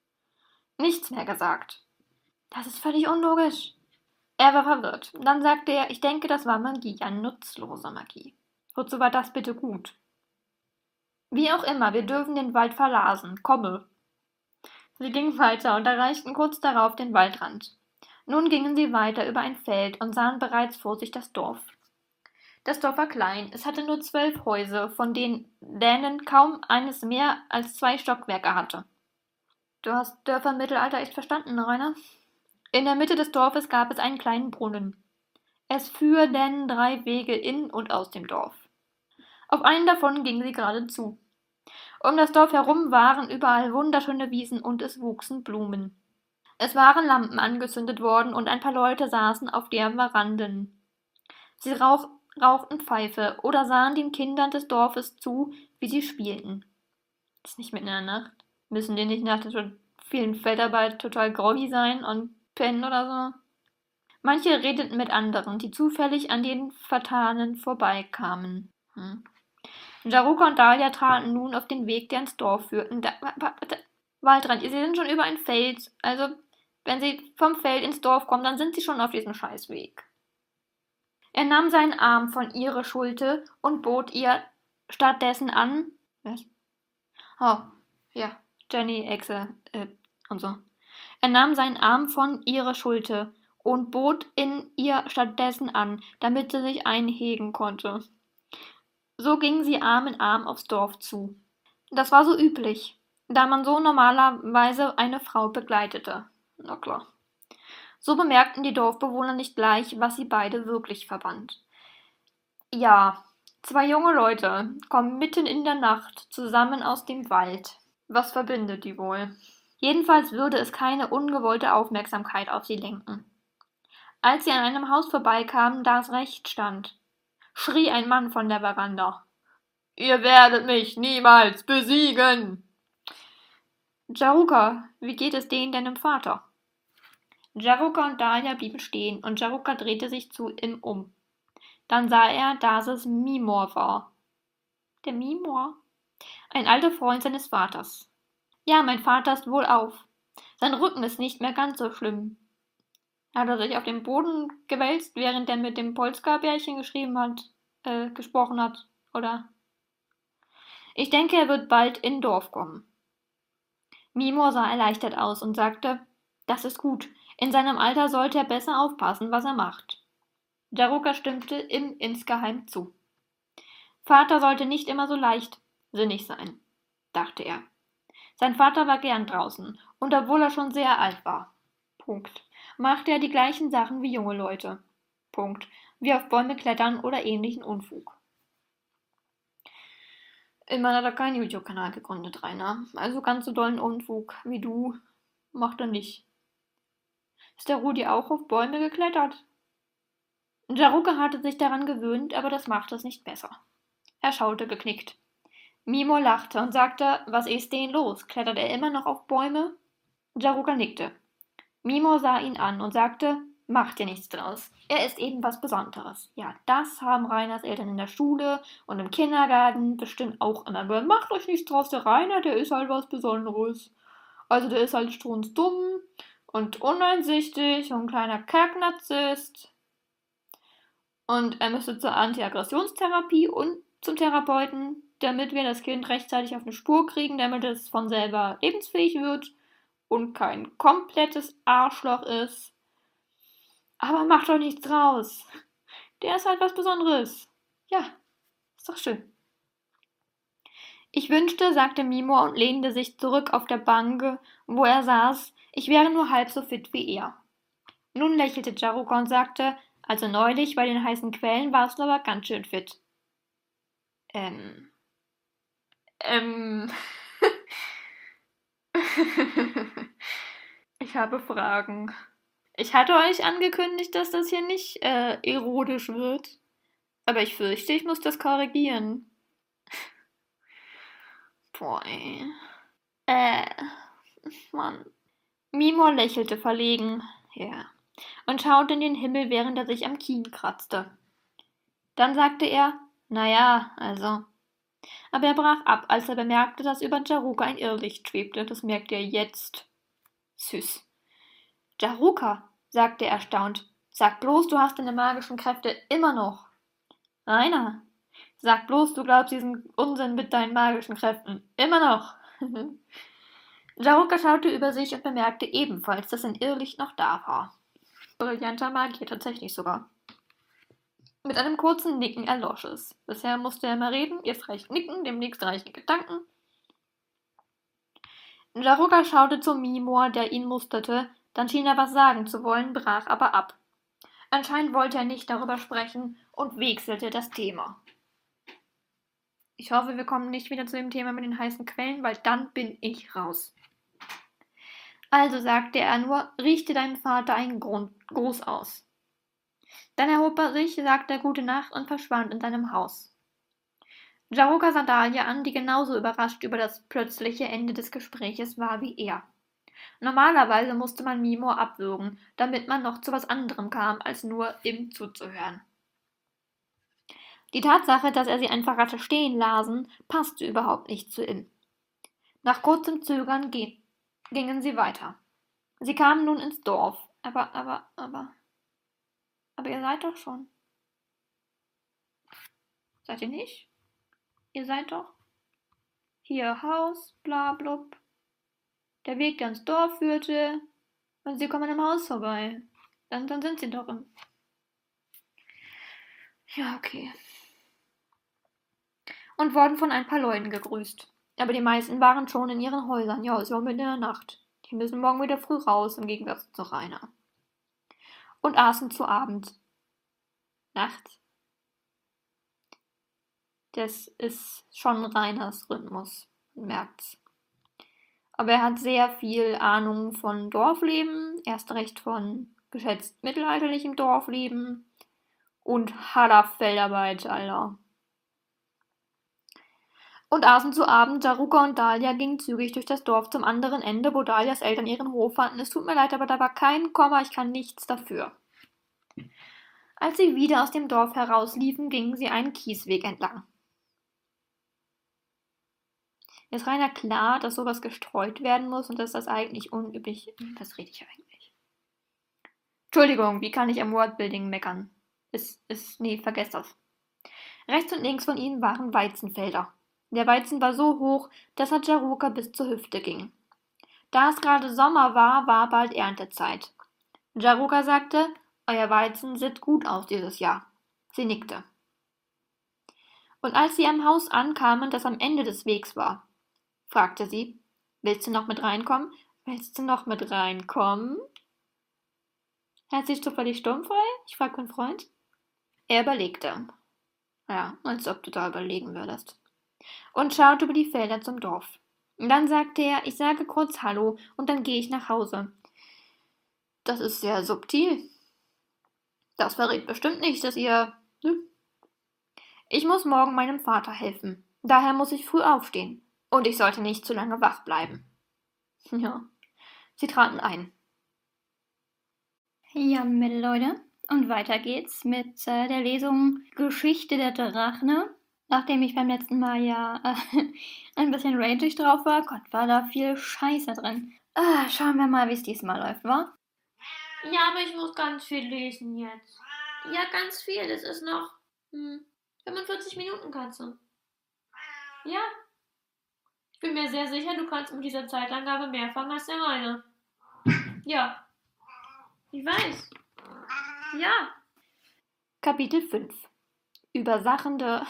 Nichts mehr gesagt. Das ist völlig unlogisch. Er war verwirrt. Dann sagte er, ich denke, das war Magie, eine nutzlose Magie. Wozu war das bitte gut? Wie auch immer, wir dürfen den Wald verlassen. Komme. Sie gingen weiter und erreichten kurz darauf den Waldrand. Nun gingen sie weiter über ein Feld und sahen bereits vor sich das Dorf. Das Dorf war klein, es hatte nur zwölf Häuser, von denen Dänen kaum eines mehr als zwei Stockwerke hatte. Du hast Dörfer im Mittelalter echt verstanden, Rainer? In der Mitte des Dorfes gab es einen kleinen Brunnen. Es führten drei Wege in und aus dem Dorf. Auf einen davon gingen sie geradezu. Um das Dorf herum waren überall wunderschöne Wiesen und es wuchsen Blumen. Es waren Lampen angezündet worden und ein paar Leute saßen auf deren Veranden. Sie rauch, rauchten Pfeife oder sahen den Kindern des Dorfes zu, wie sie spielten. Ist nicht mitten in der Nacht? Müssen die nicht nach der vielen Feldarbeit total groggy sein und pennen oder so? Manche redeten mit anderen, die zufällig an den Vertanen vorbeikamen. Hm. Jaruka und Dahlia traten nun auf den Weg, der ins Dorf führte. Da, Waldrand, Sie sind schon über ein Feld, also wenn Sie vom Feld ins Dorf kommen, dann sind Sie schon auf diesem Scheißweg. Er nahm seinen Arm von ihrer Schulter und bot ihr stattdessen an. Was? Oh, ja, Jenny, Exe, äh, und so. Er nahm seinen Arm von ihrer Schulter und bot ihn ihr stattdessen an, damit sie sich einhegen konnte. So gingen sie Arm in Arm aufs Dorf zu. Das war so üblich, da man so normalerweise eine Frau begleitete. Na klar. So bemerkten die Dorfbewohner nicht gleich, was sie beide wirklich verband. Ja, zwei junge Leute kommen mitten in der Nacht zusammen aus dem Wald. Was verbindet die wohl? Jedenfalls würde es keine ungewollte Aufmerksamkeit auf sie lenken. Als sie an einem Haus vorbeikamen, das rechts stand, schrie ein Mann von der Veranda. Ihr werdet mich niemals besiegen! Jaruka, wie geht es denen deinem Vater? Jaruka und Dahlia blieben stehen, und Jaruka drehte sich zu ihm um. Dann sah er, dass es Mimor war. Der Mimor? Ein alter Freund seines Vaters. Ja, mein Vater ist wohlauf. Sein Rücken ist nicht mehr ganz so schlimm. Hat er sich auf den Boden gewälzt, während er mit dem Polska-Bärchen geschrieben hat, äh, gesprochen hat, oder? Ich denke, er wird bald in Dorf kommen. Mimor sah erleichtert aus und sagte, das ist gut. In seinem Alter sollte er besser aufpassen, was er macht. Jaruka stimmte ihm insgeheim zu. Vater sollte nicht immer so leichtsinnig sein, dachte er. Sein Vater war gern draußen, und obwohl er schon sehr alt war. Punkt. Machte er die gleichen Sachen wie junge Leute. Punkt. Wie auf Bäume klettern oder ähnlichen Unfug. Immerhin hat er keinen YouTube-Kanal gegründet, Rainer. Also ganz so dollen Unfug wie du macht er nicht. Ist der Rudi auch auf Bäume geklettert? Jaruka hatte sich daran gewöhnt, aber das machte es nicht besser. Er schaute geknickt. Mimo lachte und sagte, was ist denn los? Klettert er immer noch auf Bäume? Jaruka nickte. Mimo sah ihn an und sagte, mach dir nichts draus. Er ist eben was Besonderes. Ja, das haben Rainers Eltern in der Schule und im Kindergarten bestimmt auch immer gehört. Macht euch nichts draus, der Rainer, der ist halt was Besonderes. Also der ist halt strunzdumm und uneinsichtig und ein kleiner Kacknarzisst. Und er müsste zur Antiaggressionstherapie und zum Therapeuten, damit wir das Kind rechtzeitig auf eine Spur kriegen, damit es von selber lebensfähig wird und kein komplettes Arschloch ist. Aber macht doch nichts draus. Der ist halt was Besonderes. Ja, ist doch schön. Ich wünschte, sagte Mimo und lehnte sich zurück auf der Bank, wo er saß, ich wäre nur halb so fit wie er. Nun lächelte Jaruka und sagte, also neulich bei den heißen Quellen warst du aber ganz schön fit. Ähm. Ähm. Ich habe Fragen. Ich hatte euch angekündigt, dass das hier nicht äh, erotisch wird. Aber ich fürchte, ich muss das korrigieren. Pfui. Äh, Mann. Mimor lächelte verlegen, ja, und schaute in den Himmel, während er sich am Kinn kratzte. Dann sagte er, na ja, also. Aber er brach ab, als er bemerkte, dass über Jaruka ein Irrlicht schwebte. Das merkte er jetzt. Süß. Jaruka, sagte er erstaunt, sag bloß, du hast deine magischen Kräfte immer noch. Rainer, sag bloß, du glaubst diesen Unsinn mit deinen magischen Kräften. Immer noch. Jaruka schaute über sich und bemerkte ebenfalls, dass ein Irrlicht noch da war. Brillanter Magier, tatsächlich sogar. Mit einem kurzen Nicken erlosch es. Bisher musste er mal reden, jetzt reicht Nicken, demnächst reichen Gedanken. Jaruka schaute zu Mimor, der ihn musterte, dann schien er was sagen zu wollen, brach aber ab. Anscheinend wollte er nicht darüber sprechen und wechselte das Thema. Ich hoffe, wir kommen nicht wieder zu dem Thema mit den heißen Quellen, weil dann bin ich raus. Also sagte er nur, richte deinem Vater einen Gruß aus. Dann erhob er sich, sagte gute Nacht und verschwand in seinem Haus. Jaruka sah Dahlia an, die genauso überrascht über das plötzliche Ende des Gespräches war wie er. Normalerweise musste man Mimor abwürgen, damit man noch zu was anderem kam, als nur ihm zuzuhören. Die Tatsache, dass er sie einfach hatte stehen lassen, passte überhaupt nicht zu ihm. Nach kurzem Zögern ging, gingen sie weiter. Sie kamen nun ins Dorf. Aber, aber, aber... Aber ihr seid doch schon. Seid ihr nicht? Ihr seid doch. Hier Haus, bla blub. Der Weg, der ins Dorf führte. Und sie kommen am Haus vorbei. Dann, dann sind sie doch im... Ja, okay. Und wurden von ein paar Leuten gegrüßt. Aber die meisten waren schon in ihren Häusern. Ja, es war mitten in der Nacht. Die müssen morgen wieder früh raus, im Gegensatz zu Rainer. Und aßen zu Abend. Nachts. Das ist schon Rainers Rhythmus. Man merkt's. Aber er hat sehr viel Ahnung von Dorfleben, erst recht von geschätzt mittelalterlichem Dorfleben und harter Feldarbeit, Alter. Und aßen zu Abend, Jaruka und Dahlia gingen zügig durch das Dorf zum anderen Ende, wo Dahlias Eltern ihren Hof fanden. Es tut mir leid, aber da war kein Komma, ich kann nichts dafür. Als sie wieder aus dem Dorf herausliefen, gingen sie einen Kiesweg entlang. Ist Rainer klar, dass sowas gestreut werden muss und dass das eigentlich unüblich ist? Was rede ich eigentlich? Entschuldigung, wie kann ich am Worldbuilding meckern? Ist, ist, nee, vergesst das. Rechts und links von ihnen waren Weizenfelder. Der Weizen war so hoch, dass er Jaruka bis zur Hüfte ging. Da es gerade Sommer war, war bald Erntezeit. Jaruka sagte, euer Weizen sieht gut aus dieses Jahr. Sie nickte. Und als sie am Haus ankamen, das am Ende des Wegs war, fragte sie, willst du noch mit reinkommen? Willst du noch mit reinkommen? Hört sich zufällig stumm frei? Ich fragte meinen Freund. Er überlegte. Ja, als ob du da überlegen würdest. Und schaute über die Felder zum Dorf. Und dann sagte er, ich sage kurz Hallo und dann gehe ich nach Hause. Das ist sehr subtil. Das verrät bestimmt nicht, dass ihr... Hm? Ich muss morgen meinem Vater helfen. Daher muss ich früh aufstehen. Und ich sollte nicht zu lange wach bleiben. Ja, sie traten ein. Ja, Leute. Und weiter geht's mit äh, der Lesung Geschichte der Drachen. Nachdem ich beim letzten Mal ja äh, ein bisschen ragig drauf war, Gott, war da viel Scheiße drin. Ah, schauen wir mal, wie es diesmal läuft, wa? Ja, aber ich muss ganz viel lesen jetzt. Ja, ganz viel. Das ist noch hm, fünfundvierzig Minuten, Katze. Ja. Ich bin mir sehr sicher, du kannst mit dieser Zeitangabe mehr fangen als der Rainer. Ja. Ich weiß. Ja. Kapitel fünf. Übersachende...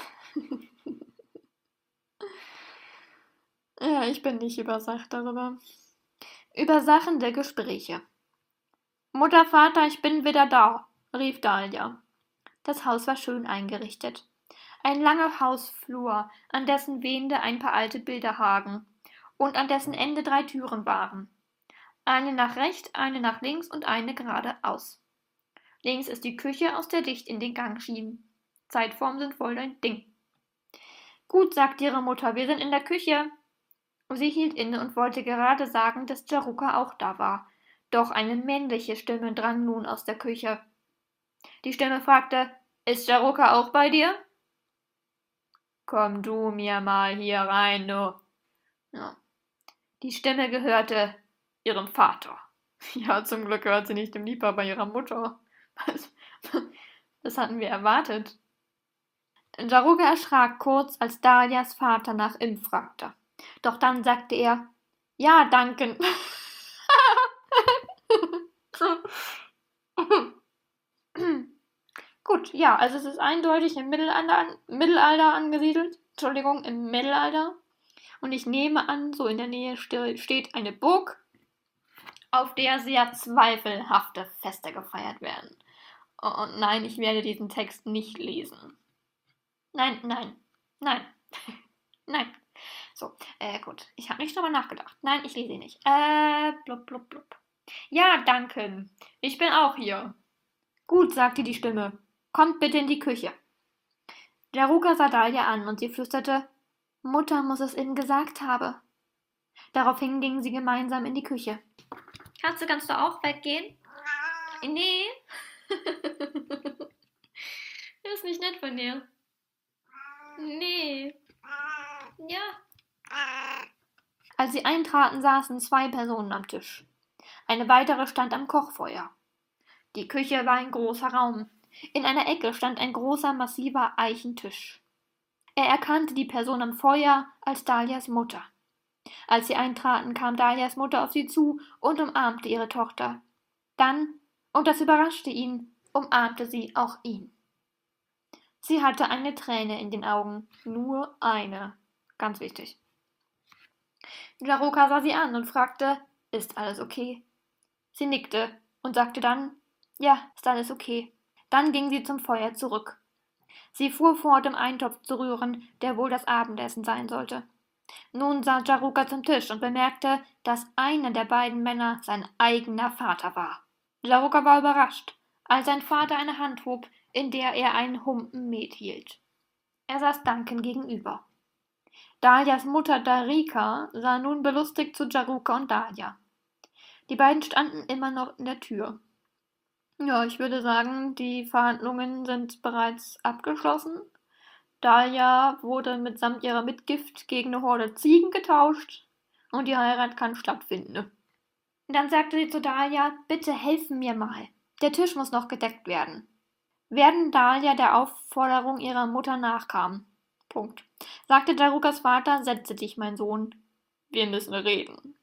ja, ich bin nicht übersacht darüber. Übersachende Gespräche. Mutter, Vater, ich bin wieder da, rief Dahlia. Das Haus war schön eingerichtet. Ein langer Hausflur, an dessen Wände ein paar alte Bilder hagen und an dessen Ende drei Türen waren. Eine nach rechts, eine nach links und eine geradeaus. Links ist die Küche, aus der Licht in den Gang schien. Zeitformen sind voll dein Ding. Gut, sagt ihre Mutter, wir sind in der Küche. Sie hielt inne und wollte gerade sagen, dass Jaruka auch da war. Doch eine männliche Stimme drang nun aus der Küche. Die Stimme fragte, »Ist Jaruka auch bei dir?« »Komm du mir mal hier rein, du.« Ja. Die Stimme gehörte ihrem Vater. Ja, zum Glück gehört sie nicht dem Liebhaber ihrer Mutter. Das hatten wir erwartet. Jaruka erschrak kurz, als Dalias Vater nach ihm fragte. Doch dann sagte er, »Ja, danke.« Gut, ja, also es ist eindeutig im Mittelalter, Mittelalter angesiedelt. Entschuldigung, im Mittelalter. Und ich nehme an, so in der Nähe steht eine Burg, auf der sehr zweifelhafte Feste gefeiert werden. Und nein, ich werde diesen Text nicht lesen. Nein, nein, nein, nein. So, äh, gut. Ich habe nicht drüber nachgedacht. Nein, ich lese ihn nicht. Äh, blub, blub, blub. Ja, danke. Ich bin auch hier. Gut, sagte die Stimme. Kommt bitte in die Küche. Jaruka sah Dalia an und sie flüsterte, Mutter muss es ihm gesagt haben. Daraufhin gingen sie gemeinsam in die Küche. Katze, kannst du auch weggehen? Nee. Das ist nicht nett von dir. Nee. Ja. Als sie eintraten, saßen zwei Personen am Tisch. Eine weitere stand am Kochfeuer. Die Küche war ein großer Raum. In einer Ecke stand ein großer, massiver Eichentisch. Er erkannte die Person am Feuer als Dalias Mutter. Als sie eintraten, kam Dalias Mutter auf sie zu und umarmte ihre Tochter. Dann, und das überraschte ihn, umarmte sie auch ihn. Sie hatte eine Träne in den Augen, nur eine. Ganz wichtig. Jaruka sah sie an und fragte, ist alles okay? Sie nickte und sagte dann, ja, ist alles okay. Dann ging sie zum Feuer zurück. Sie fuhr fort, im Eintopf zu rühren, der wohl das Abendessen sein sollte. Nun sah Jaruka zum Tisch und bemerkte, dass einer der beiden Männer sein eigener Vater war. Jaruka war überrascht, als sein Vater eine Hand hob, in der er einen Humpen Met hielt. Er saß Duncan gegenüber. Dalias Mutter Darika sah nun belustigt zu Jaruka und Dalia. Die beiden standen immer noch in der Tür. Ja, ich würde sagen, die Verhandlungen sind bereits abgeschlossen. Dalia wurde mitsamt ihrer Mitgift gegen eine Horde Ziegen getauscht und die Heirat kann stattfinden. Dann sagte sie zu Dalia, bitte helfen mir mal. Der Tisch muss noch gedeckt werden. Während Dalia der Aufforderung ihrer Mutter nachkam. Punkt. Sagte Jarukas Vater, setze dich, mein Sohn. Wir müssen reden.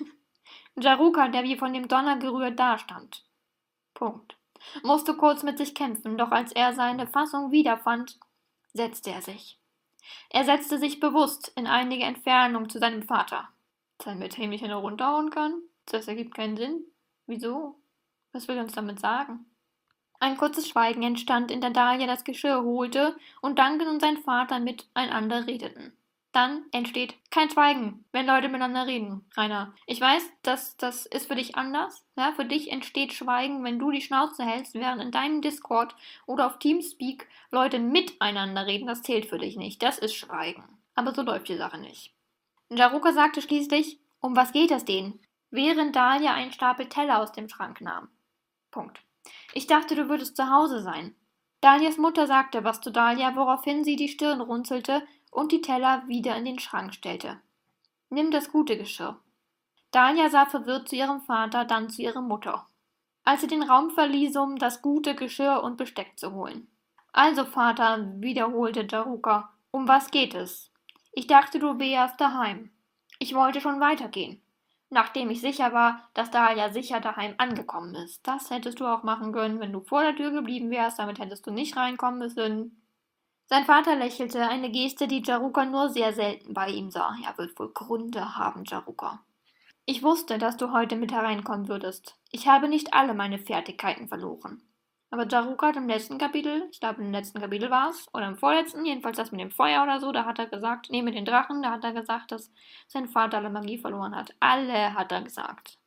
Jaruka, der wie von dem Donner gerührt dastand. Punkt. Musste kurz mit sich kämpfen, doch als er seine Fassung wiederfand, setzte er sich. Er setzte sich bewusst in einige Entfernung zu seinem Vater. Damit er ihm nicht eine runterhauen kann? Das ergibt keinen Sinn. Wieso? Was will er uns damit sagen? Ein kurzes Schweigen entstand, in der Dalia das Geschirr holte und Duncan und sein Vater miteinander redeten. Dann entsteht kein Schweigen, wenn Leute miteinander reden, Rainer. Ich weiß, dass das ist für dich anders. Ja, für dich entsteht Schweigen, wenn du die Schnauze hältst, während in deinem Discord oder auf Teamspeak Leute miteinander reden. Das zählt für dich nicht. Das ist Schweigen. Aber so läuft die Sache nicht. Jaruka sagte schließlich, um was geht es denen? Während Dalia einen Stapel Teller aus dem Schrank nahm. Punkt. Ich dachte, du würdest zu Hause sein. Dalias Mutter sagte was zu Dalia, woraufhin sie die Stirn runzelte und die Teller wieder in den Schrank stellte. Nimm das gute Geschirr. Dalia sah verwirrt zu ihrem Vater, dann zu ihrer Mutter, als sie den Raum verließ, um das gute Geschirr und Besteck zu holen. Also, Vater, wiederholte Jaruka, um was geht es? Ich dachte, du wärst daheim. Ich wollte schon weitergehen, nachdem ich sicher war, dass Dalia sicher daheim angekommen ist. Das hättest du auch machen können, wenn du vor der Tür geblieben wärst, damit hättest du nicht reinkommen müssen. Sein Vater lächelte, eine Geste, die Jaruka nur sehr selten bei ihm sah. Er wird wohl Gründe haben, Jaruka. Ich wusste, dass du heute mit hereinkommen würdest. Ich habe nicht alle meine Fertigkeiten verloren. Aber Jaruka hat im letzten Kapitel, ich glaube im letzten Kapitel war es, oder im vorletzten, jedenfalls das mit dem Feuer oder so, da hat er gesagt, nee, mit den Drachen, da hat er gesagt, dass sein Vater alle Magie verloren hat. Alle hat er gesagt.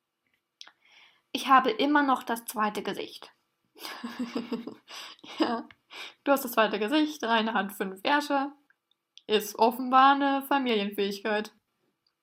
Ich habe immer noch das zweite Gesicht. Ja, du hast das zweite Gesicht, Rainer hat fünf Ärsche, ist offenbar eine Familienfähigkeit.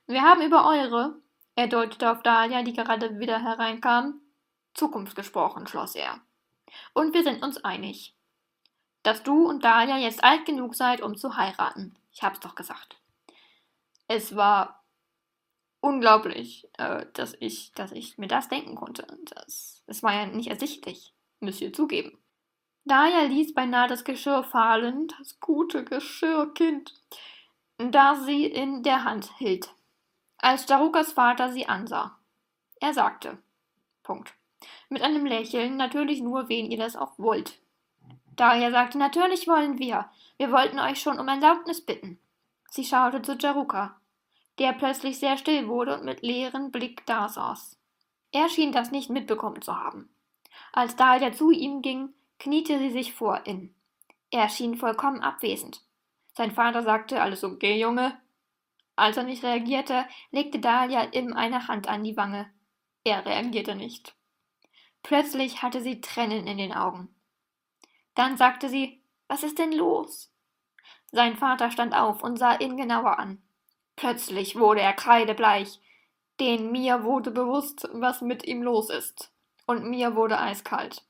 Wir haben über eure, er deutete auf Dahlia, die gerade wieder hereinkam, Zukunft gesprochen, schloss er. Und wir sind uns einig, dass du und Dahlia jetzt alt genug seid, um zu heiraten. Ich hab's doch gesagt. Es war unglaublich, äh, dass ich, dass ich mir das denken konnte. Das, es war ja nicht ersichtlich, müsst ihr zugeben. Dahlia ließ beinahe das Geschirr fallen, das gute Geschirrkind, da sie in der Hand hielt, als Jarukas Vater sie ansah. Er sagte, Punkt, mit einem Lächeln, natürlich nur, wen ihr das auch wollt. Dahlia sagte, natürlich wollen wir. Wir wollten euch schon um Erlaubnis bitten. Sie schaute zu Jaruka, der plötzlich sehr still wurde und mit leerem Blick dasaß. Er schien das nicht mitbekommen zu haben. Als Dahlia zu ihm ging, kniete sie sich vor ihn. Er schien vollkommen abwesend. Sein Vater sagte, alles okay, Junge? Als er nicht reagierte, legte Dahlia ihm eine Hand an die Wange. Er reagierte nicht. Plötzlich hatte sie Tränen in den Augen. Dann sagte sie, was ist denn los? Sein Vater stand auf und sah ihn genauer an. Plötzlich wurde er kreidebleich. Den mir wurde bewusst, was mit ihm los ist. Und mir wurde eiskalt.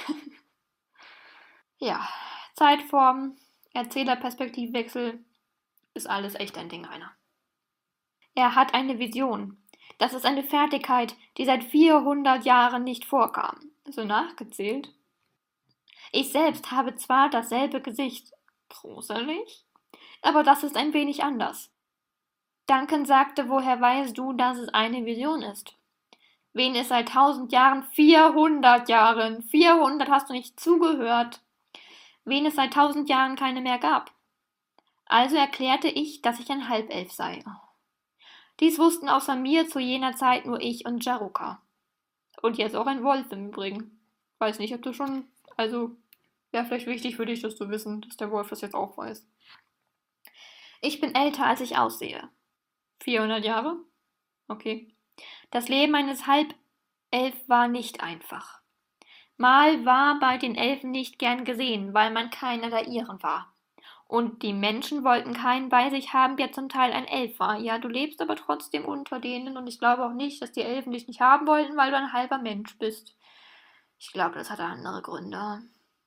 Ja, Zeitform, Erzählerperspektivwechsel, ist alles echt ein Ding einer. Er hat eine Vision. Das ist eine Fertigkeit, die seit vierhundert Jahren nicht vorkam. So nachgezählt. Ich selbst habe zwar dasselbe Gesicht, gruselig, aber das ist ein wenig anders. Duncan sagte, woher weißt du, dass es eine Vision ist? Wen es seit tausend Jahren, vierhundert Jahren, vierhundert hast du nicht zugehört, wen es seit tausend Jahren keine mehr gab. Also erklärte ich, dass ich ein Halbelf sei. Dies wussten außer mir zu jener Zeit nur ich und Jaruka. Und jetzt auch ein Wolf im Übrigen. Weiß nicht, ob du schon, also, wäre vielleicht wichtig für dich, das zu wissen, dass der Wolf das jetzt auch weiß. Ich bin älter, als ich aussehe. vierhundert Jahre? Okay. Das Leben eines Halbelf war nicht einfach. Mal war bei den Elfen nicht gern gesehen, weil man keiner der ihren war. Und die Menschen wollten keinen bei sich haben, der zum Teil ein Elf war. Ja, du lebst aber trotzdem unter denen und ich glaube auch nicht, dass die Elfen dich nicht haben wollten, weil du ein halber Mensch bist. Ich glaube, das hatte andere Gründe.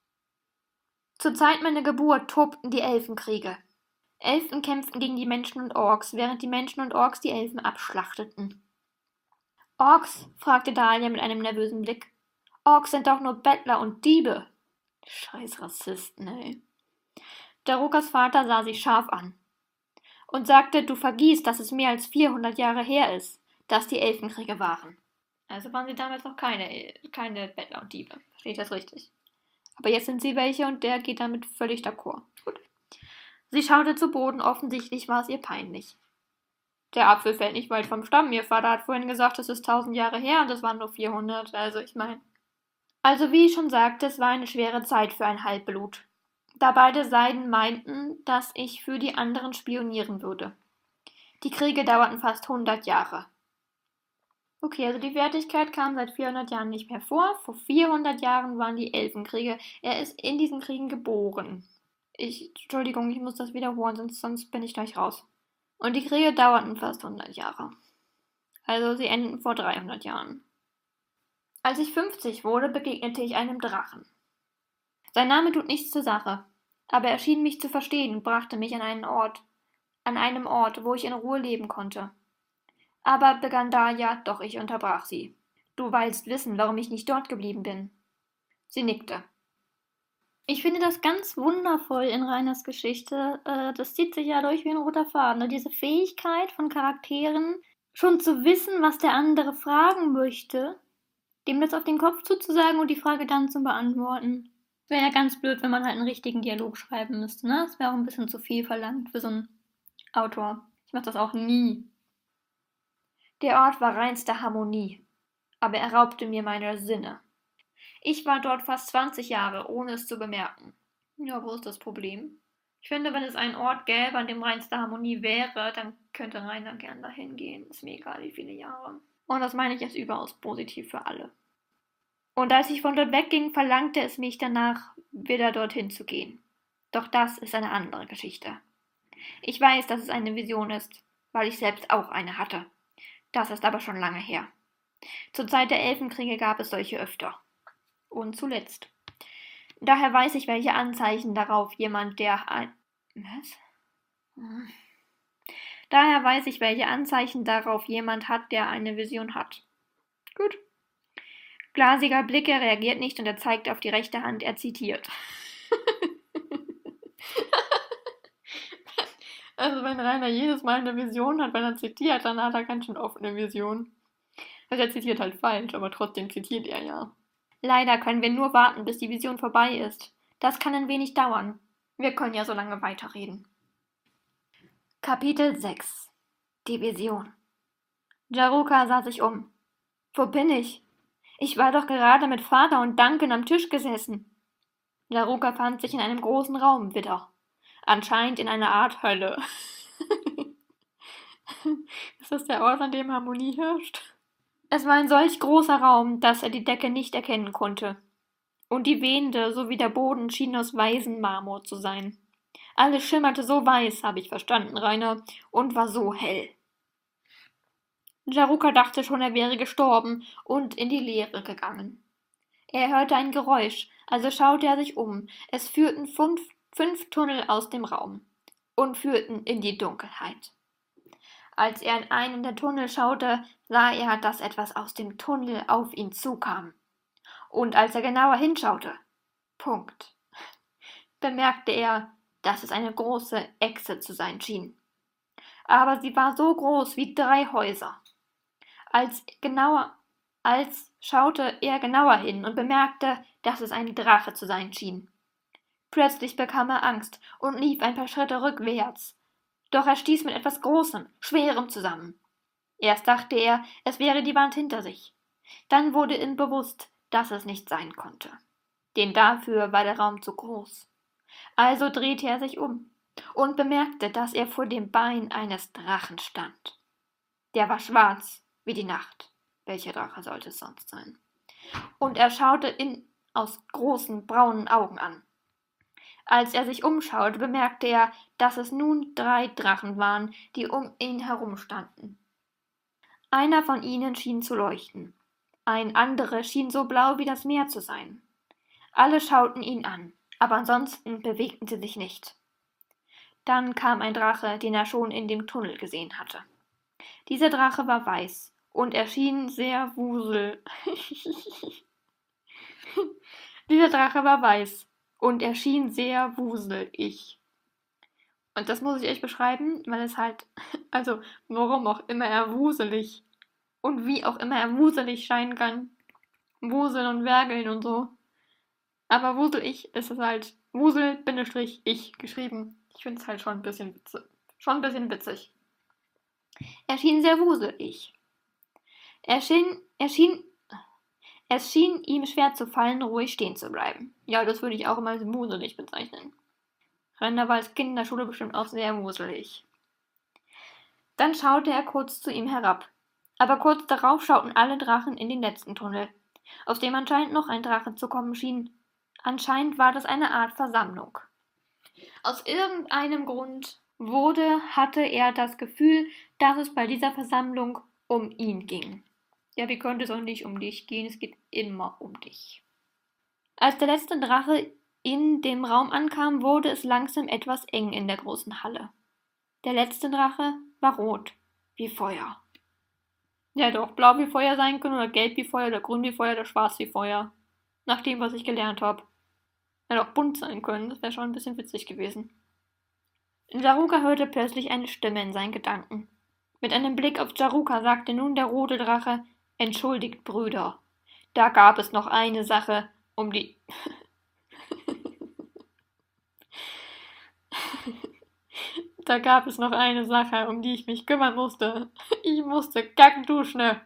Zur Zeit meiner Geburt tobten die Elfenkriege. Elfen kämpften gegen die Menschen und Orks, während die Menschen und Orks die Elfen abschlachteten. Orks? Fragte Dahlia mit einem nervösen Blick. Orks sind doch nur Bettler und Diebe. Scheiß Rassisten, ey. Jarukas Vater sah sie scharf an und sagte, du vergißt, dass es mehr als vierhundert Jahre her ist, dass die Elfenkriege waren. Also waren sie damals noch keine, keine Bettler und Diebe. Verstehe ich das richtig? Aber jetzt sind sie welche und der geht damit völlig d'accord. Gut. Sie schaute zu Boden, offensichtlich war es ihr peinlich. Der Apfel fällt nicht weit vom Stamm. Ihr Vater hat vorhin gesagt, es ist tausend Jahre her und es waren nur vierhundert. Also ich meine. Also wie ich schon sagte, es war eine schwere Zeit für ein Halbblut. Da beide Seiten meinten, dass ich für die anderen spionieren würde. Die Kriege dauerten fast hundert Jahre. Okay, also die Wertigkeit kam seit vierhundert Jahren nicht mehr vor. Vor vierhundert Jahren waren die Elfenkriege. Er ist in diesen Kriegen geboren. Ich, Entschuldigung, ich muss das wiederholen, sonst, sonst bin ich gleich raus. Und die Kriege dauerten fast hundert Jahre. Also sie enden vor dreihundert Jahren. Als ich fünfzig wurde, begegnete ich einem Drachen. Sein Name tut nichts zur Sache, aber er schien mich zu verstehen und brachte mich an einen Ort, an einem Ort, wo ich in Ruhe leben konnte. Aber begann Dahlia, doch ich unterbrach sie. Du willst wissen, warum ich nicht dort geblieben bin. Sie nickte. Ich finde das ganz wundervoll in Rainers Geschichte. Das zieht sich ja durch wie ein roter Faden. Diese Fähigkeit von Charakteren, schon zu wissen, was der andere fragen möchte, dem das auf den Kopf zuzusagen und die Frage dann zu beantworten. Wäre ja ganz blöd, wenn man halt einen richtigen Dialog schreiben müsste, ne? Das wäre auch ein bisschen zu viel verlangt für so einen Autor. Ich mache das auch nie. Der Ort war reinste Harmonie, aber er raubte mir meine Sinne. Ich war dort fast zwanzig Jahre, ohne es zu bemerken. Ja, wo ist das Problem? Ich finde, wenn es einen Ort gäbe, an dem reinste Harmonie wäre, dann könnte Rainer gern dahin gehen. Ist mir egal, wie viele Jahre. Und das meine ich jetzt überaus positiv für alle. Und als ich von dort wegging, verlangte es mich danach, wieder dorthin zu gehen. Doch das ist eine andere Geschichte. Ich weiß, dass es eine Vision ist. weil ich selbst auch eine hatte. Das ist aber schon lange her. Zur Zeit der Elfenkriege gab es solche öfter. Und zuletzt. Daher weiß ich, welche Anzeichen darauf jemand, der ein... Was? Hm. Daher weiß ich, welche Anzeichen darauf jemand hat, der eine Vision hat. Gut. Glasiger Blicke reagiert nicht und er zeigt auf die rechte Hand, er zitiert. Also wenn Rainer jedes Mal eine Vision hat, wenn er zitiert, dann hat er ganz schön oft eine Vision. Also er zitiert halt falsch, aber trotzdem zitiert er ja. Leider können wir nur warten, bis die Vision vorbei ist. Das kann ein wenig dauern. Wir können ja so lange weiterreden. Kapitel sechs. Die Vision. Jaruka sah sich um. Wo bin ich? Ich war doch gerade mit Vater und Duncan am Tisch gesessen. Jaruka fand sich in einem großen Raum wieder. Anscheinend in einer Art Hölle. Ist das der Ort, an dem Harmonie herrscht? Es war ein solch großer Raum, dass er die Decke nicht erkennen konnte. Und die Wände sowie der Boden schienen aus weißem Marmor zu sein. Alles schimmerte so weiß, habe ich verstanden, Rainer, und war so hell. Jaruka dachte schon, er wäre gestorben und in die Leere gegangen. Er hörte ein Geräusch, also schaute er sich um. Es führten fünf, fünf Tunnel aus dem Raum und führten in die Dunkelheit. Als er in einen der Tunnel schaute, sah er, dass etwas aus dem Tunnel auf ihn zukam. Und als er genauer hinschaute, Punkt, bemerkte er, dass es eine große Echse zu sein schien. Aber sie war so groß wie drei Häuser. Als, genauer, als schaute er genauer hin und bemerkte, dass es ein Drache zu sein schien. Plötzlich bekam er Angst und lief ein paar Schritte rückwärts. Doch er stieß mit etwas Großem, Schwerem zusammen. Erst dachte er, es wäre die Wand hinter sich. Dann wurde ihm bewusst, dass es nicht sein konnte. Denn dafür war der Raum zu groß. Also drehte er sich um und bemerkte, dass er vor dem Bein eines Drachen stand. Der war schwarz wie die Nacht. Welcher Drache sollte es sonst sein? Und er schaute ihn aus großen braunen Augen an. Als er sich umschaute, bemerkte er, dass es nun drei Drachen waren, die um ihn herum standen. Einer von ihnen schien zu leuchten. Ein anderer schien so blau wie das Meer zu sein. Alle schauten ihn an, aber ansonsten bewegten sie sich nicht. Dann kam ein Drache, den er schon in dem Tunnel gesehen hatte. Dieser Drache war weiß und er schien sehr wusel. Dieser Drache war weiß und er schien sehr wuselig. Und das muss ich euch beschreiben, weil es halt, also warum auch immer er wuselig und wie auch immer er wuselig scheinen kann. Wuseln und wergeln und so. Aber wuselig ist es halt Wusel-ich geschrieben. Ich finde es halt schon ein bisschen witzig. Schon ein bisschen witzig. Er schien sehr wuselig. Er schien, er schien, es schien ihm schwer zu fallen, ruhig stehen zu bleiben. Ja, das würde ich auch immer als wuselig bezeichnen. Rainer war als Kind in der Schule bestimmt auch sehr wuselig. Dann schaute er kurz zu ihm herab. Aber kurz darauf schauten alle Drachen in den letzten Tunnel, aus dem anscheinend noch ein Drache zu kommen schien. Anscheinend war das eine Art Versammlung. Aus irgendeinem Grund wurde, hatte er das Gefühl, dass es bei dieser Versammlung um ihn ging. Ja, wie könnte es auch nicht um dich gehen? Es geht immer um dich. Als der letzte Drache in dem Raum ankam, wurde es langsam etwas eng in der großen Halle. Der letzte Drache war rot, wie Feuer. Ja, hätte auch blau wie Feuer sein können, oder gelb wie Feuer, oder grün wie Feuer, oder schwarz wie Feuer. Nach dem, was ich gelernt habe. Hätte auch bunt sein können, das wäre schon ein bisschen witzig gewesen. Jaruka hörte plötzlich eine Stimme in seinen Gedanken. Mit einem Blick auf Jaruka sagte nun der rote Drache: Entschuldigt, Brüder, da gab es noch eine Sache, um die... Da gab es noch eine Sache, um die ich mich kümmern musste. Ich musste kacken duschen.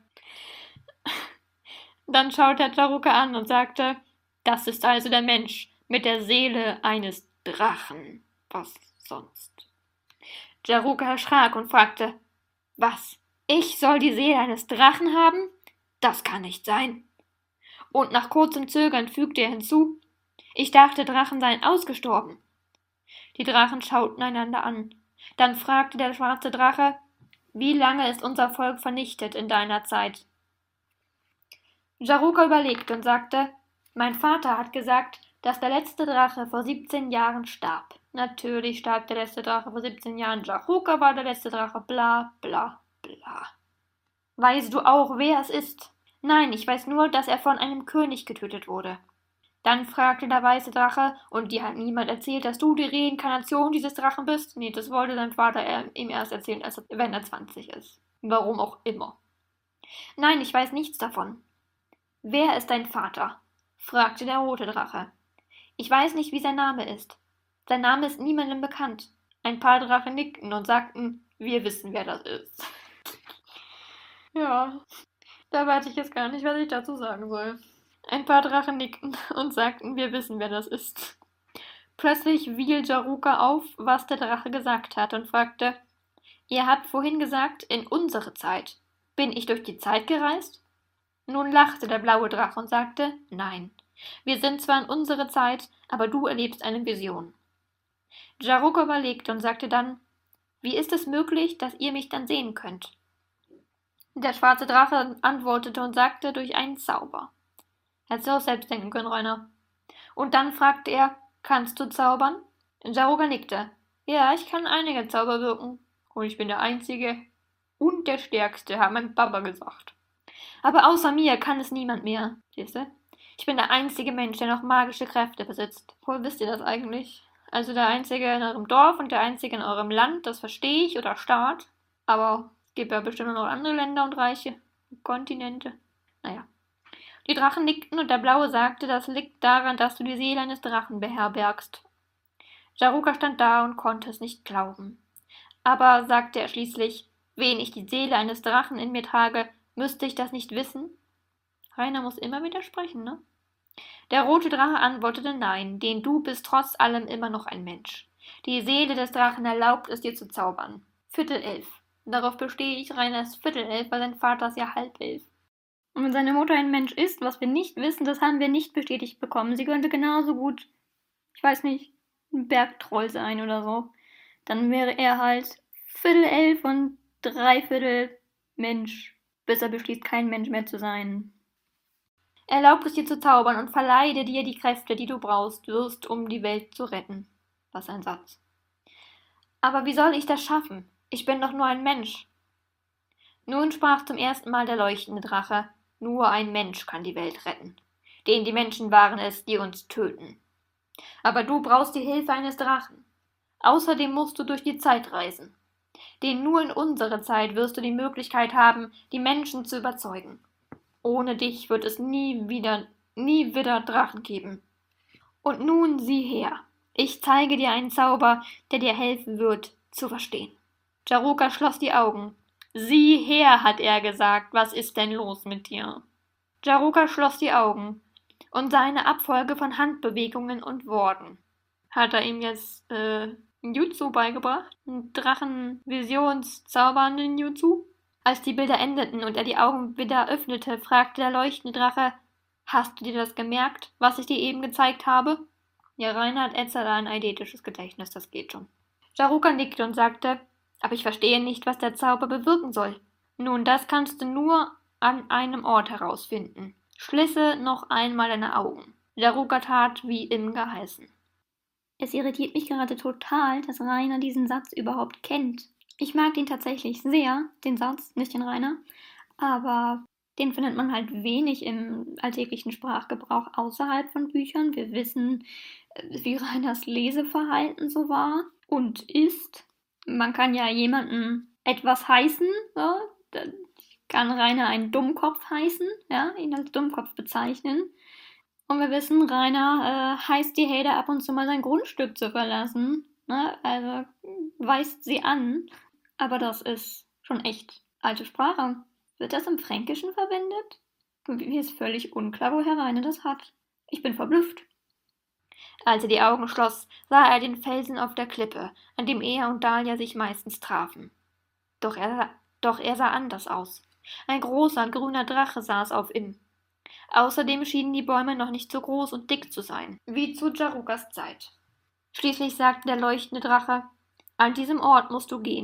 Dann schaute er Jaruka an und sagte: Das ist also der Mensch mit der Seele eines Drachen. Was sonst? Jaruka erschrak und fragte: Was? Ich soll die Seele eines Drachen haben? Das kann nicht sein. Und nach kurzem Zögern fügte er hinzu: Ich dachte, Drachen seien ausgestorben. Die Drachen schauten einander an. Dann fragte der schwarze Drache: wie lange ist unser Volk vernichtet in deiner Zeit? Jaruka überlegte und sagte, mein Vater hat gesagt, dass der letzte Drache vor siebzehn Jahren starb. Natürlich starb der letzte Drache vor siebzehn Jahren. Jaruka war der letzte Drache. Bla, bla, bla. Weißt du auch, wer es ist? Nein, ich weiß nur, dass er von einem König getötet wurde. Dann fragte der weiße Drache, und dir hat niemand erzählt, dass du die Reinkarnation dieses Drachen bist? Nee, das wollte sein Vater ihm erst erzählen, als er, wenn er zwanzig ist. Warum auch immer. Nein, ich weiß nichts davon. Wer ist dein Vater? Fragte der rote Drache. Ich weiß nicht, wie sein Name ist. Sein Name ist niemandem bekannt. Ein paar Drachen nickten und sagten, wir wissen, wer das ist. Ja, da weiß ich jetzt gar nicht, was ich dazu sagen soll. Ein paar Drachen nickten und sagten, wir wissen, wer das ist. Plötzlich fiel Jaruka auf, was der Drache gesagt hat und fragte, ihr habt vorhin gesagt, in unsere Zeit. Bin ich durch die Zeit gereist? Nun lachte der blaue Drache und sagte, nein. Wir sind zwar in unsere Zeit, aber du erlebst eine Vision. Jaruka überlegte und sagte dann, wie ist es möglich, dass ihr mich dann sehen könnt? Der schwarze Drache antwortete und sagte, durch einen Zauber. Hättest du auch selbst denken können, Rainer. Und dann fragte er, kannst du zaubern? Jaruka nickte. Ja, ich kann einige Zauber wirken. Und ich bin der Einzige und der Stärkste, hat mein Papa gesagt. Aber außer mir kann es niemand mehr. Siehst du? Ich bin der einzige Mensch, der noch magische Kräfte besitzt. Woher wisst ihr das eigentlich? Also der einzige in eurem Dorf und der einzige in eurem Land, das verstehe ich, oder Staat. Aber es gibt ja bestimmt noch andere Länder und Reiche, Kontinente. Naja. Die Drachen nickten und der Blaue sagte, das liegt daran, dass du die Seele eines Drachen beherbergst. Jaruka stand da und konnte es nicht glauben. Aber, sagte er schließlich, wen ich die Seele eines Drachen in mir trage, müsste ich das nicht wissen? Rainer muss immer widersprechen, ne? Der rote Drache antwortete nein, denn du bist trotz allem immer noch ein Mensch. Die Seele des Drachen erlaubt es dir zu zaubern. Viertel elf. Darauf bestehe ich, Rainer ist Viertel elf, weil sein Vater ist ja halb elf. Und wenn seine Mutter ein Mensch ist, was wir nicht wissen, das haben wir nicht bestätigt bekommen. Sie könnte genauso gut, ich weiß nicht, ein Bergtroll sein oder so. Dann wäre er halt Viertel elf und Dreiviertel Mensch, bis er beschließt, kein Mensch mehr zu sein. Erlaubt es dir zu zaubern und verleihe dir die Kräfte, die du brauchst, wirst, um die Welt zu retten. Was ein Satz. Aber wie soll ich das schaffen? Ich bin doch nur ein Mensch. Nun sprach zum ersten Mal der leuchtende Drache, nur ein Mensch kann die Welt retten. Denn die Menschen waren es, die uns töten. Aber du brauchst die Hilfe eines Drachen. Außerdem musst du durch die Zeit reisen. Denn nur in unserer Zeit wirst du die Möglichkeit haben, die Menschen zu überzeugen. Ohne dich wird es nie wieder, nie wieder Drachen geben. Und nun sieh her. Ich zeige dir einen Zauber, der dir helfen wird, zu verstehen. Jaruka schloss die Augen. Sieh her, hat er gesagt, was ist denn los mit dir? Jaruka schloss die Augen und sah eine Abfolge von Handbewegungen und Worten. Hat er ihm jetzt äh, Jutsu beigebracht? Ein Drachenvisionszaubernden Jutsu? Als die Bilder endeten und er die Augen wieder öffnete, fragte der leuchtende Drache, hast du dir das gemerkt, was ich dir eben gezeigt habe? Ja, Rainer hat etwa ein eidetisches Gedächtnis, das geht schon. Jaruka nickte und sagte, aber ich verstehe nicht, was der Zauber bewirken soll. Nun, das kannst du nur an einem Ort herausfinden. Schließe noch einmal deine Augen. Jaruka tat, wie ihm geheißen. Es irritiert mich gerade total, dass Rainer diesen Satz überhaupt kennt. Ich mag den tatsächlich sehr, den Satz, nicht den Rainer, aber den findet man halt wenig im alltäglichen Sprachgebrauch außerhalb von Büchern. Wir wissen, wie Rainers Leseverhalten so war und ist. Man kann ja jemanden etwas heißen, so. Dann kann Rainer einen Dummkopf heißen, ja, ihn als Dummkopf bezeichnen. Und wir wissen, Rainer äh, heißt die Helde ab und zu mal sein Grundstück zu verlassen, ne? Also weist sie an. Aber das ist schon echt alte Sprache. Wird das im Fränkischen verwendet? Mir ist völlig unklar, woher Rainer das hat. Ich bin verblüfft. Als er die Augen schloss, sah er den Felsen auf der Klippe, an dem er und Dahlia sich meistens trafen. Doch er, doch er sah anders aus. Ein großer, grüner Drache saß auf ihm. Außerdem schienen die Bäume noch nicht so groß und dick zu sein, wie zu Jarukas Zeit. Schließlich sagte der leuchtende Drache, an diesem Ort musst du gehen.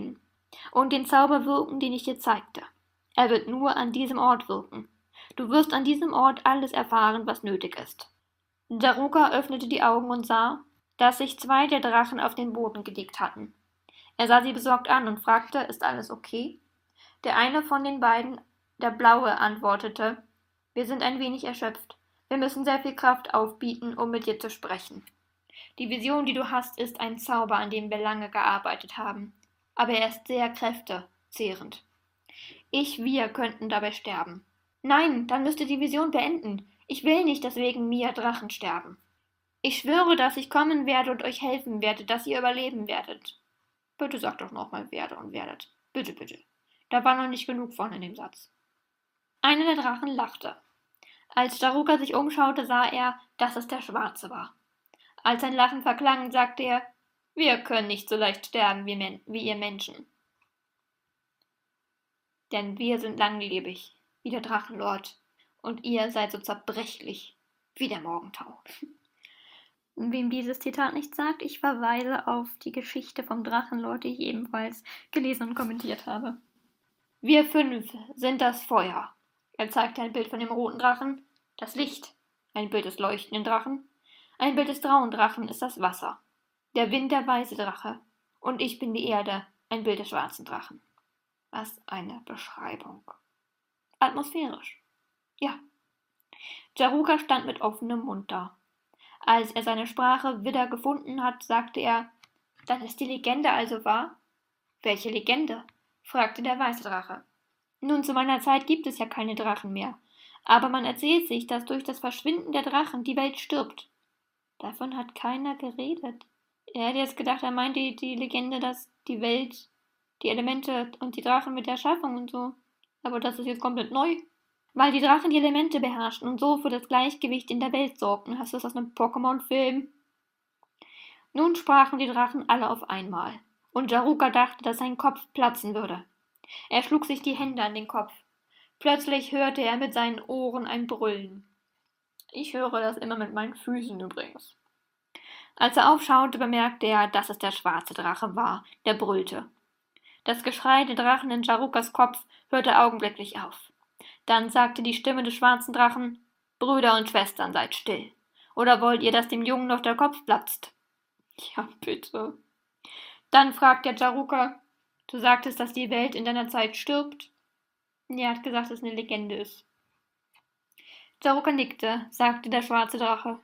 und den Zauber wirken, den ich dir zeigte. Er wird nur an diesem Ort wirken. Du wirst an diesem Ort alles erfahren, was nötig ist. Jaruka öffnete die Augen und sah, dass sich zwei der Drachen auf den Boden gelegt hatten. Er sah sie besorgt an und fragte, ist alles okay? Der eine von den beiden, der Blaue, antwortete, wir sind ein wenig erschöpft. Wir müssen sehr viel Kraft aufbieten, um mit dir zu sprechen. Die Vision, die du hast, ist ein Zauber, an dem wir lange gearbeitet haben. Aber er ist sehr kräftezehrend. Ich, wir könnten dabei sterben. Nein, dann müsst ihr die Vision beenden. Ich will nicht, dass wegen mir Drachen sterben. Ich schwöre, dass ich kommen werde und euch helfen werde, dass ihr überleben werdet. Bitte sag doch nochmal werde und werdet. Bitte, bitte. Da war noch nicht genug von in dem Satz. Einer der Drachen lachte. Als Jaruka sich umschaute, sah er, dass es der Schwarze war. Als sein Lachen verklang, sagte er, wir können nicht so leicht sterben wie, Men- wie ihr Menschen. Denn wir sind langlebig, wie der Drachenlord, und ihr seid so zerbrechlich wie der Morgentau. Wem dieses Zitat nicht sagt, ich verweise auf die Geschichte vom Drachenlord, die ich ebenfalls gelesen und kommentiert habe. Wir fünf sind das Feuer. Er zeigte ein Bild von dem roten Drachen, das Licht, ein Bild des leuchtenden Drachen, ein Bild des grauen Drachen ist das Wasser, der Wind der weiße Drache, und ich bin die Erde, ein Bild des schwarzen Drachen. Was eine Beschreibung. Atmosphärisch. Ja. Jaruka stand mit offenem Mund da. Als er seine Sprache wieder gefunden hat, sagte er, dann ist die Legende also wahr? Welche Legende? Fragte der weiße Drache. Nun, zu meiner Zeit gibt es ja keine Drachen mehr, aber man erzählt sich, dass durch das Verschwinden der Drachen die Welt stirbt. Davon hat keiner geredet. Er hätte jetzt gedacht, er meint die, die Legende, dass die Welt, die Elemente und die Drachen mit der Erschaffung und so. Aber das ist jetzt komplett neu. Weil die Drachen die Elemente beherrschten und so für das Gleichgewicht in der Welt sorgten. Hast du das aus einem Pokémon-Film? Nun sprachen die Drachen alle auf einmal. Und Jaruka dachte, dass sein Kopf platzen würde. Er schlug sich die Hände an den Kopf. Plötzlich hörte er mit seinen Ohren ein Brüllen. Ich höre das immer mit meinen Füßen übrigens. Als er aufschaute, bemerkte er, dass es der schwarze Drache war, der brüllte. Das Geschrei der Drachen in Jarukas Kopf hörte augenblicklich auf. Dann sagte die Stimme des schwarzen Drachen, Brüder und Schwestern, seid still. Oder wollt ihr, dass dem Jungen noch der Kopf platzt? Ja, bitte. Dann fragte Jaruka, du sagtest, dass die Welt in deiner Zeit stirbt? Er hat gesagt, dass es eine Legende ist. Jaruka nickte, sagte der schwarze Drache.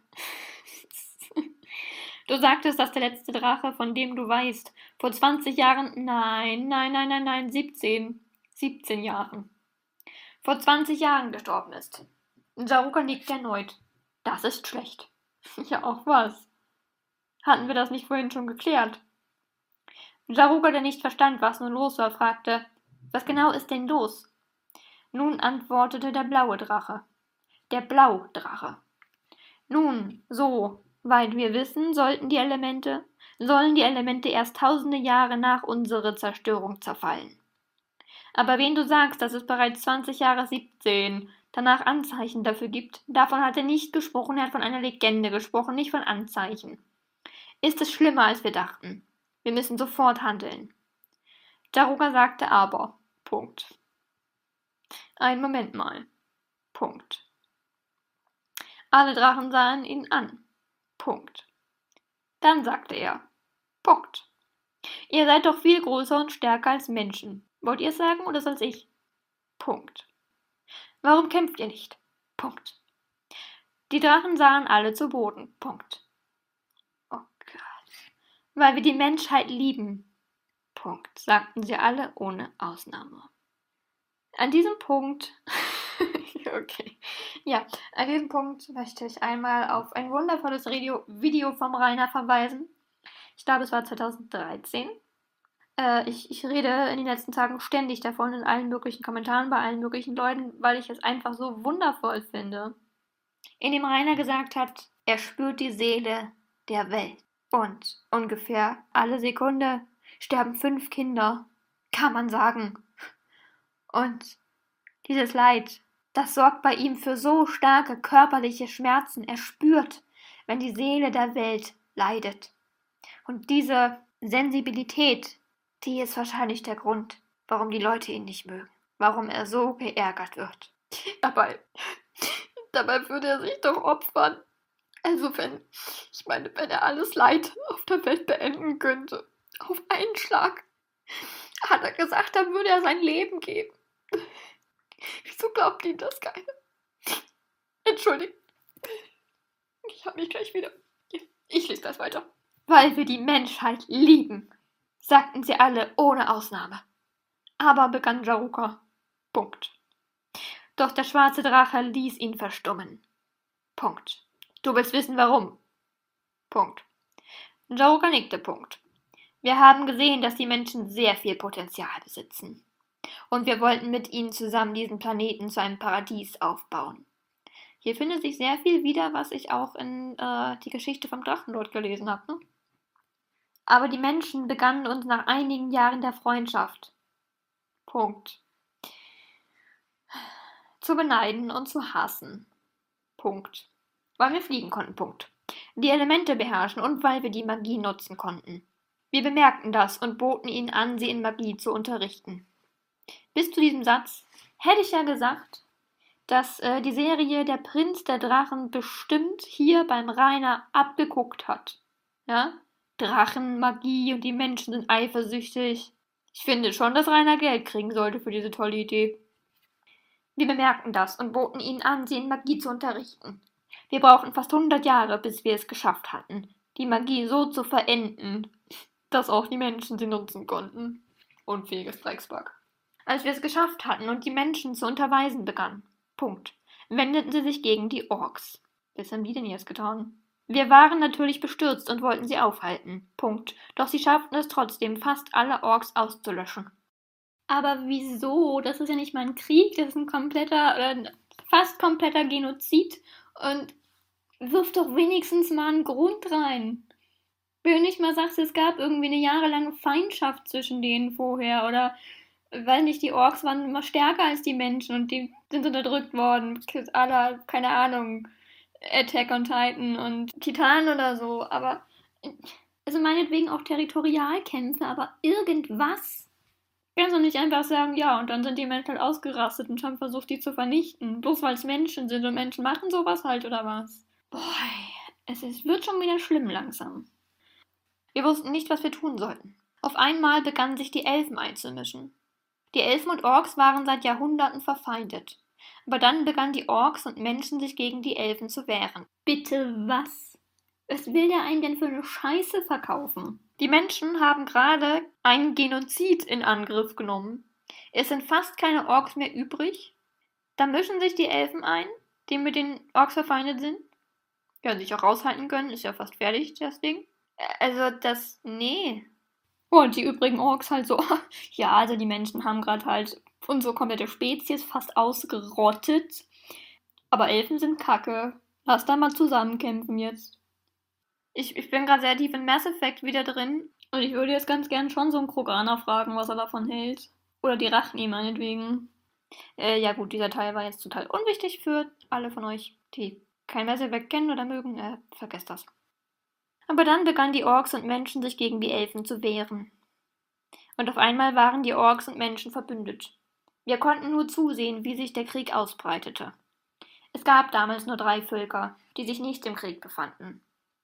Du sagtest, dass der letzte Drache, von dem du weißt, vor zwanzig Jahren, nein, nein, nein, nein, nein, siebzehn, siebzehn Jahren, vor zwanzig Jahren gestorben ist. Jaruka nickte erneut. Das ist schlecht. Ja, auch was. Hatten wir das nicht vorhin schon geklärt? Jaruka, der nicht verstand, was nun los war, fragte, was genau ist denn los? Nun antwortete der blaue Drache. Der Blaudrache. Nun, so, weit wir wissen, sollten die Elemente, sollen die Elemente erst tausende Jahre nach unserer Zerstörung zerfallen. Aber wenn du sagst, dass es bereits zwanzig Jahre siebzehn danach Anzeichen dafür gibt, davon hat er nicht gesprochen, er hat von einer Legende gesprochen, nicht von Anzeichen. Ist es schlimmer, als wir dachten? Wir müssen sofort handeln. Jaruka sagte aber, Punkt. Einen Moment mal. Punkt. Alle Drachen sahen ihn an. Punkt. Dann sagte er, Punkt. Ihr seid doch viel größer und stärker als Menschen. Wollt ihr es sagen oder soll's ich? Punkt. Warum kämpft ihr nicht? Punkt. Die Drachen sahen alle zu Boden. Punkt. Oh Gott. Weil wir die Menschheit lieben. Punkt, sagten sie alle ohne Ausnahme. An diesem Punkt, okay, ja, an diesem Punkt möchte ich einmal auf ein wundervolles Radio Video vom Rainer verweisen. Ich glaube, es war zweitausenddreizehn. Äh, ich, ich rede in den letzten Tagen ständig davon, in allen möglichen Kommentaren, bei allen möglichen Leuten, weil ich es einfach so wundervoll finde. In dem Rainer gesagt hat, er spürt die Seele der Welt. Und ungefähr alle Sekunde sterben fünf Kinder, kann man sagen. Und dieses Leid, das sorgt bei ihm für so starke körperliche Schmerzen. Er spürt, wenn die Seele der Welt leidet. Und diese Sensibilität, Die ist wahrscheinlich der Grund, warum die Leute ihn nicht mögen. Warum er so geärgert wird. Dabei, dabei würde er sich doch opfern. Also wenn, ich meine, wenn er alles Leid auf der Welt beenden könnte, auf einen Schlag, hat er gesagt, dann würde er sein Leben geben. Wieso glaubt ihm das keiner? Entschuldigt. Ich hab mich gleich wieder. Ich lese das weiter. Weil wir die Menschheit lieben, sagten sie alle ohne Ausnahme. Aber begann Jaruka. Punkt. Doch der schwarze Drache ließ ihn verstummen. Punkt. Du willst wissen, warum? Punkt. Jaruka nickte. Punkt. Wir haben gesehen, dass die Menschen sehr viel Potenzial besitzen. Und wir wollten mit ihnen zusammen diesen Planeten zu einem Paradies aufbauen. Hier findet sich sehr viel wieder, was ich auch in äh, die Geschichte vom Drachenlord gelesen habe. Ne? Aber die Menschen begannen uns nach einigen Jahren der Freundschaft. Punkt. Zu beneiden und zu hassen. Punkt. Weil wir fliegen konnten. Punkt. Die Elemente beherrschen und weil wir die Magie nutzen konnten. Wir bemerkten das und boten ihnen an, sie in Magie zu unterrichten. Bis zu diesem Satz hätte ich ja gesagt, dass äh, die Serie Der Prinz der Drachen bestimmt hier beim Rainer abgeguckt hat. Ja? Drachen, Magie und die Menschen sind eifersüchtig. Ich finde schon, dass Rainer Geld kriegen sollte für diese tolle Idee. Wir bemerkten das und boten ihnen an, sie in Magie zu unterrichten. Wir brauchten fast hundert Jahre, bis wir es geschafft hatten, die Magie so zu verenden, dass auch die Menschen sie nutzen konnten. Unfähiges Dreckspack. Als wir es geschafft hatten und die Menschen zu unterweisen begannen, Punkt, wendeten sie sich gegen die Orks. Was haben die denn jetzt getan? Wir waren natürlich bestürzt und wollten sie aufhalten, Punkt, doch sie schafften es trotzdem, fast alle Orks auszulöschen. Aber wieso? Das ist ja nicht mal ein Krieg, das ist ein kompletter, äh, fast kompletter Genozid und wirf doch wenigstens mal einen Grund rein. Wenn du nicht mal sagst, es gab irgendwie eine jahrelange Feindschaft zwischen denen vorher oder, weil nicht, die Orks waren immer stärker als die Menschen und die sind unterdrückt worden. Aller, keine Ahnung, Attack on Titan und Titan oder so, aber, also meinetwegen auch Territorialkämpfe, aber irgendwas. Kannst du nicht einfach sagen, ja, und dann sind die Menschen halt ausgerastet und haben versucht, die zu vernichten. Bloß weil es Menschen sind und Menschen machen sowas halt, oder was? Boah, es ist, wird schon wieder schlimm langsam. Wir wussten nicht, was wir tun sollten. Auf einmal begannen sich die Elfen einzumischen. Die Elfen und Orks waren seit Jahrhunderten verfeindet. Aber dann begannen die Orks und Menschen sich gegen die Elfen zu wehren. Bitte was? Was will der einen denn für eine Scheiße verkaufen? Die Menschen haben gerade einen Genozid in Angriff genommen. Es sind fast keine Orks mehr übrig. Da mischen sich die Elfen ein, die mit den Orks verfeindet sind. Ja, sich auch raushalten können, ist ja fast fertig, das Ding. Also das, nee. Und die übrigen Orks halt so, ja, also die Menschen haben gerade halt unsere komplette Spezies fast ausgerottet. Aber Elfen sind kacke. Lass da mal zusammenkämpfen jetzt. Ich, ich bin gerade sehr tief in Mass Effect wieder drin. Und ich würde jetzt ganz gern schon so einen Kroganer fragen, was er davon hält. Oder die Rachni meinetwegen. Äh, ja gut, dieser Teil war jetzt total unwichtig für alle von euch, die kein Mass Effect kennen oder mögen. Äh, vergesst das. Aber dann begannen die Orks und Menschen sich gegen die Elfen zu wehren. Und auf einmal waren die Orks und Menschen verbündet. Wir konnten nur zusehen, wie sich der Krieg ausbreitete. Es gab damals nur drei Völker, die sich nicht im Krieg befanden.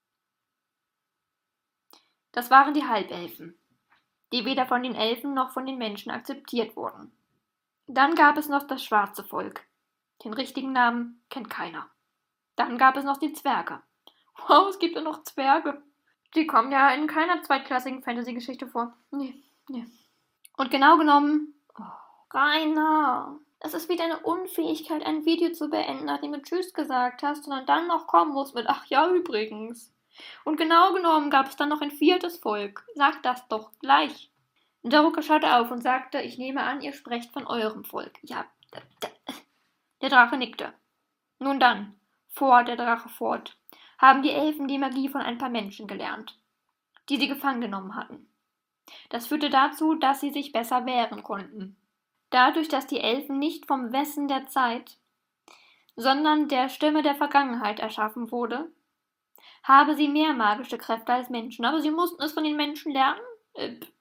Das waren die Halbelfen, die weder von den Elfen noch von den Menschen akzeptiert wurden. Dann gab es noch das schwarze Volk. Den richtigen Namen kennt keiner. Dann gab es noch die Zwerge. Wow, es gibt ja noch Zwerge. Die kommen ja in keiner zweitklassigen Fantasy-Geschichte vor. Nee, nee. Und genau genommen... Oh, Rainer, es ist wieder eine Unfähigkeit, ein Video zu beenden, nachdem du Tschüss gesagt hast, sondern dann noch kommen musst mit ach ja, übrigens. Und genau genommen gab es dann noch ein viertes Volk. Sag das doch gleich. Jaruka schaute auf und sagte, ich nehme an, ihr sprecht von eurem Volk. Ja, der Drache nickte. Nun dann, fuhr der Drache fort, haben die Elfen die Magie von ein paar Menschen gelernt, die sie gefangen genommen hatten. Das führte dazu, dass sie sich besser wehren konnten. Dadurch, dass die Elfen nicht vom Wesen der Zeit, sondern der Stimme der Vergangenheit erschaffen wurde, habe sie mehr magische Kräfte als Menschen. Aber sie mussten es von den Menschen lernen? Das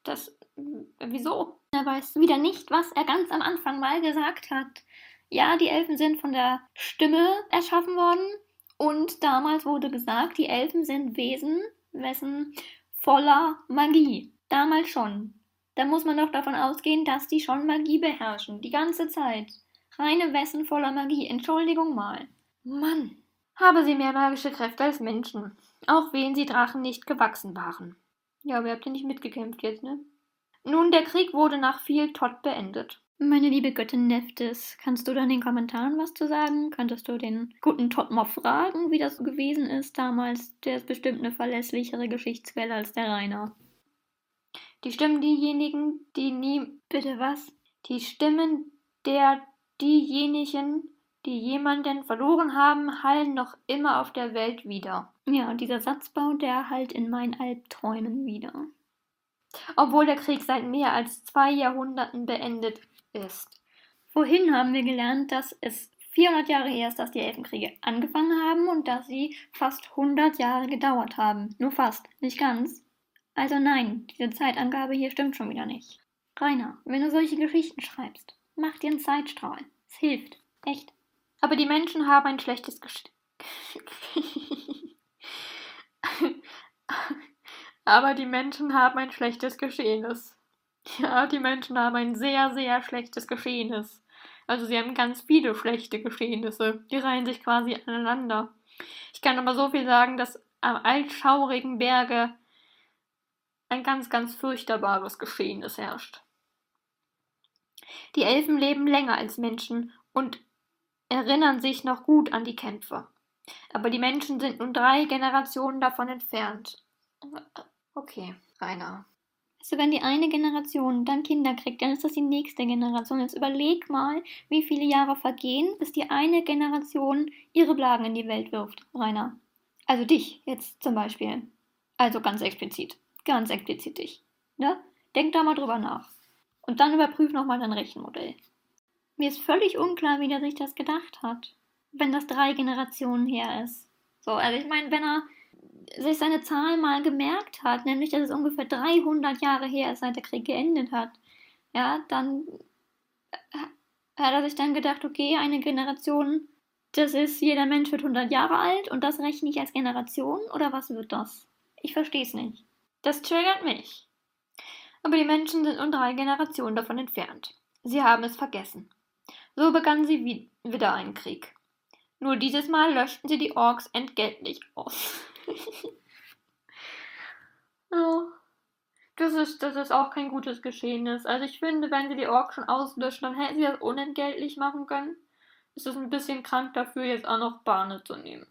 wieso? Er weiß wieder nicht, was er ganz am Anfang mal gesagt hat. Ja, die Elfen sind von der Stimme erschaffen worden und damals wurde gesagt, die Elfen sind Wesen, Wesen voller Magie. Damals schon. Da muss man doch davon ausgehen, dass die schon Magie beherrschen, die ganze Zeit. Reine Wesen voller Magie, Entschuldigung mal. Mann, habe sie mehr magische Kräfte als Menschen, auch wenn sie Drachen nicht gewachsen waren. Ja, aber ihr habt ja nicht mitgekämpft jetzt, ne? Nun, der Krieg wurde nach viel Tod beendet. Meine liebe Göttin Nephthys, kannst du da in den Kommentaren was zu sagen? Könntest du den guten Todd mal fragen, wie das gewesen ist damals? Der ist bestimmt eine verlässlichere Geschichtsquelle als der Rainer. Die Stimmen diejenigen, die nie... Bitte was? Die Stimmen der diejenigen, die jemanden verloren haben, hallen noch immer auf der Welt wieder. Ja, und dieser Satzbau, der hallt in meinen Albträumen wieder. Obwohl der Krieg seit mehr als zwei Jahrhunderten beendet ist. Vorhin haben wir gelernt, dass es vierhundert Jahre her ist, dass die Elfenkriege angefangen haben und dass sie fast hundert Jahre gedauert haben. Nur fast, nicht ganz. Also nein, diese Zeitangabe hier stimmt schon wieder nicht. Rainer, wenn du solche Geschichten schreibst, mach dir einen Zeitstrahl. Es hilft. Echt. Aber die Menschen haben ein schlechtes Gesch... Aber die Menschen haben ein schlechtes Geschehnis. Ja, die Menschen haben ein sehr, sehr schlechtes Geschehnis. Also sie haben ganz viele schlechte Geschehnisse. Die reihen sich quasi aneinander. Ich kann aber so viel sagen, dass am altschaurigen Berge ein ganz, ganz furchtbares Geschehnis herrscht. Die Elfen leben länger als Menschen und erinnern sich noch gut an die Kämpfe. Aber die Menschen sind nun drei Generationen davon entfernt. Okay, Rainer. Also wenn die eine Generation dann Kinder kriegt, dann ist das die nächste Generation. Jetzt überleg mal, wie viele Jahre vergehen, bis die eine Generation ihre Blagen in die Welt wirft, Rainer. Also dich jetzt zum Beispiel. Also ganz explizit. Ganz explizit dich. Ne? Denk da mal drüber nach. Und dann überprüf nochmal dein Rechenmodell. Mir ist völlig unklar, wie der sich das gedacht hat, wenn das drei Generationen her ist. So, also ich meine, wenn er sich seine Zahl mal gemerkt hat, nämlich, dass es ungefähr dreihundert Jahre her ist, seit der Krieg geendet hat, ja, dann hat er sich dann gedacht, okay, eine Generation, das ist, jeder Mensch wird hundert Jahre alt und das rechne ich als Generation, oder was wird das? Ich verstehe es nicht. Das triggert mich. Aber die Menschen sind nun drei Generationen davon entfernt. Sie haben es vergessen. So begannen sie wie wieder einen Krieg. Nur dieses Mal löschten sie die Orks entgeltlich aus. Ja, das ist, das ist auch kein gutes Geschehnis. Also ich finde, wenn sie die Orks schon auslöschen, dann hätten sie das unentgeltlich machen können. Es ist ein bisschen krank dafür, jetzt auch noch Bane zu nehmen.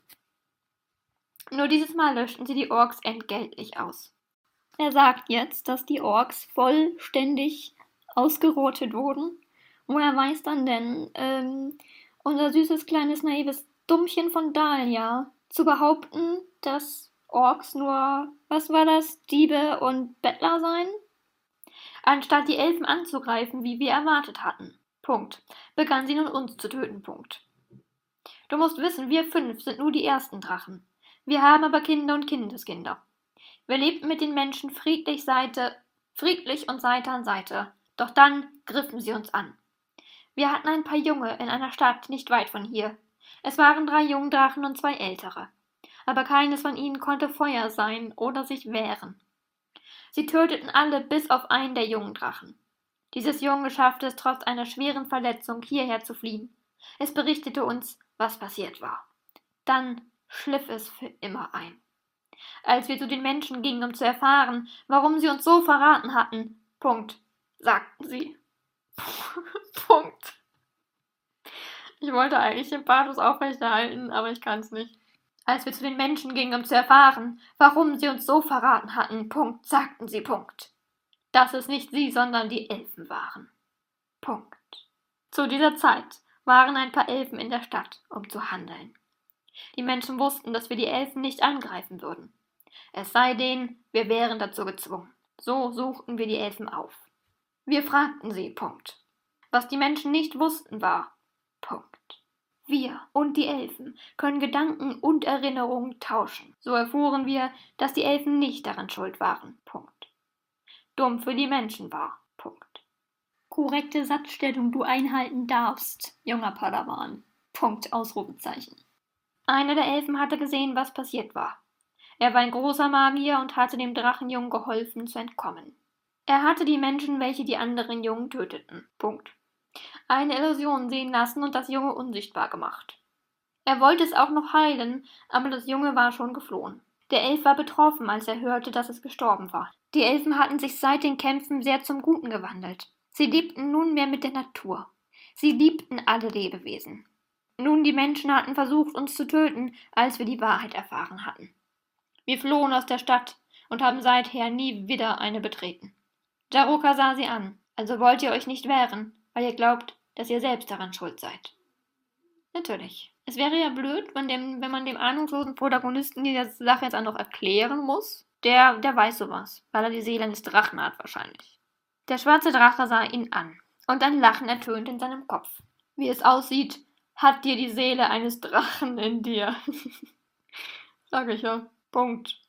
Nur dieses Mal löschten sie die Orks entgeltlich aus. Er sagt jetzt, dass die Orks vollständig ausgerottet wurden. Woher weiß dann denn ähm, unser süßes, kleines, naives Dummchen von Dahlia zu behaupten, dass Orks nur, was war das, Diebe und Bettler seien? Anstatt die Elfen anzugreifen, wie wir erwartet hatten. Punkt. Begann sie nun uns zu töten. Punkt. Du musst wissen, wir fünf sind nur die ersten Drachen. Wir haben aber Kinder und Kindeskinder. Wir lebten mit den Menschen friedlich, Seite, friedlich und Seite an Seite. Doch dann griffen sie uns an. Wir hatten ein paar Junge in einer Stadt nicht weit von hier. Es waren drei Jungdrachen und zwei ältere. Aber keines von ihnen konnte Feuer sein oder sich wehren. Sie töteten alle bis auf einen der jungen Drachen. Dieses Junge schaffte es trotz einer schweren Verletzung hierher zu fliehen. Es berichtete uns, was passiert war. Dann schliff es für immer ein. Als wir zu den Menschen gingen, um zu erfahren, warum sie uns so verraten hatten, Punkt, sagten sie. Punkt. Ich wollte eigentlich den Pathos aufrechterhalten, aber ich kann es nicht. Als wir zu den Menschen gingen, um zu erfahren, warum sie uns so verraten hatten, Punkt, sagten sie, Punkt. Dass es nicht sie, sondern die Elfen waren. Punkt. Zu dieser Zeit waren ein paar Elfen in der Stadt, um zu handeln. Die Menschen wussten, dass wir die Elfen nicht angreifen würden. Es sei denn, wir wären dazu gezwungen. So suchten wir die Elfen auf. Wir fragten sie, Punkt. Was die Menschen nicht wussten war, Punkt. Wir und die Elfen können Gedanken und Erinnerungen tauschen. So erfuhren wir, dass die Elfen nicht daran schuld waren, Punkt. dumm für die Menschen war. Punkt. Korrekte Satzstellung du einhalten darfst, junger Padawan. Punkt, Ausrufezeichen. Einer der Elfen hatte gesehen, was passiert war. Er war ein großer Magier und hatte dem Drachenjungen geholfen, zu entkommen. Er hatte die Menschen, welche die anderen Jungen töteten. Punkt. Eine Illusion sehen lassen und das Junge unsichtbar gemacht. Er wollte es auch noch heilen, aber das Junge war schon geflohen. Der Elf war betroffen, als er hörte, dass es gestorben war. Die Elfen hatten sich seit den Kämpfen sehr zum Guten gewandelt. Sie lebten nunmehr mit der Natur. Sie liebten alle Lebewesen. Nun, die Menschen hatten versucht, uns zu töten, als wir die Wahrheit erfahren hatten. Wir flohen aus der Stadt und haben seither nie wieder eine betreten. Jaroka sah sie an. Also wollt ihr euch nicht wehren, weil ihr glaubt, dass ihr selbst daran schuld seid. Natürlich. Es wäre ja blöd, wenn, dem, wenn man dem ahnungslosen Protagonisten die Sache jetzt auch noch erklären muss. Der, der weiß sowas, weil er die Seele eines Drachen hat wahrscheinlich. Der schwarze Drache sah ihn an, und ein Lachen ertönte in seinem Kopf. Wie es aussieht, hat dir die Seele eines Drachen in dir. Sag ich ja. Punkt.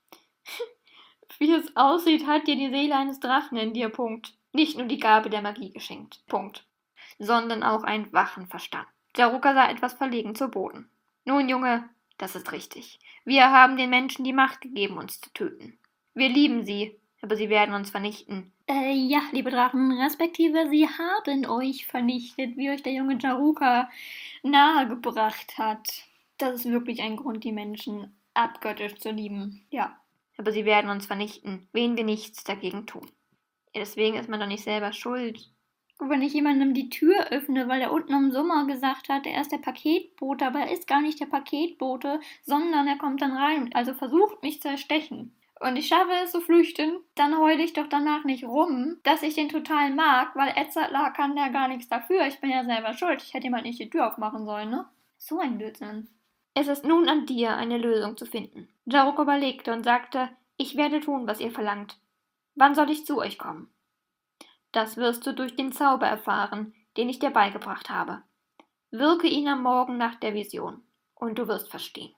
Wie es aussieht, hat dir die Seele eines Drachen in dir. Punkt. Nicht nur die Gabe der Magie geschenkt. Punkt. Sondern auch einen wachen Verstand. Jaroka sah etwas verlegen zu Boden. Nun, Junge, das ist richtig. Wir haben den Menschen die Macht gegeben, uns zu töten. Wir lieben sie, aber sie werden uns vernichten. Äh, ja, liebe Drachen, respektive sie haben euch vernichtet, wie euch der junge Jaroka nahegebracht hat. Das ist wirklich ein Grund, die Menschen abgöttisch zu lieben. Ja. Aber sie werden uns vernichten, wenn wir nichts dagegen tun. Ja, deswegen ist man doch nicht selber schuld. Und wenn ich jemandem die Tür öffne, weil er unten im Sommer gesagt hat, er ist der Paketbote, aber er ist gar nicht der Paketbote, sondern er kommt dann rein, also versucht mich zu erstechen. Und ich schaffe es zu flüchten, dann heule ich doch danach nicht rum, dass ich den total mag, weil Edzardlar kann ja gar nichts dafür. Ich bin ja selber schuld. Ich hätte ihm halt nicht die Tür aufmachen sollen, ne? So ein Blödsinn. Es ist nun an dir, eine Lösung zu finden. Jaroka überlegte und sagte, ich werde tun, was ihr verlangt. Wann soll ich zu euch kommen? Das wirst du durch den Zauber erfahren, den ich dir beigebracht habe. Wirke ihn am Morgen nach der Vision, und du wirst verstehen.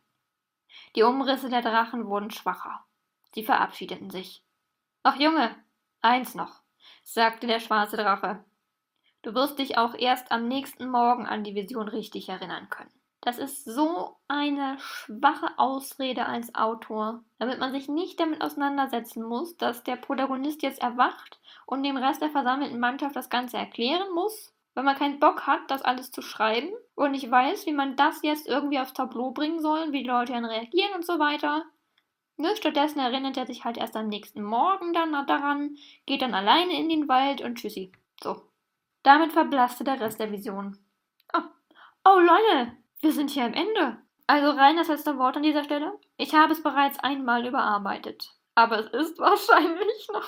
Die Umrisse der Drachen wurden schwacher. Sie verabschiedeten sich. Ach Junge, eins noch, sagte der schwarze Drache. Du wirst dich auch erst am nächsten Morgen an die Vision richtig erinnern können. Das ist so eine schwache Ausrede als Autor, damit man sich nicht damit auseinandersetzen muss, dass der Protagonist jetzt erwacht und dem Rest der versammelten Mannschaft das Ganze erklären muss, wenn man keinen Bock hat, das alles zu schreiben und nicht weiß, wie man das jetzt irgendwie aufs Tableau bringen soll, wie die Leute dann reagieren und so weiter. Ne, stattdessen erinnert er sich halt erst am nächsten Morgen dann daran, geht dann alleine in den Wald und tschüssi. So. Damit verblasste der Rest der Vision. Oh, oh Leute, wir sind hier am Ende. Also rein das letzte Wort an dieser Stelle. Ich habe es bereits einmal überarbeitet. Aber es ist wahrscheinlich noch...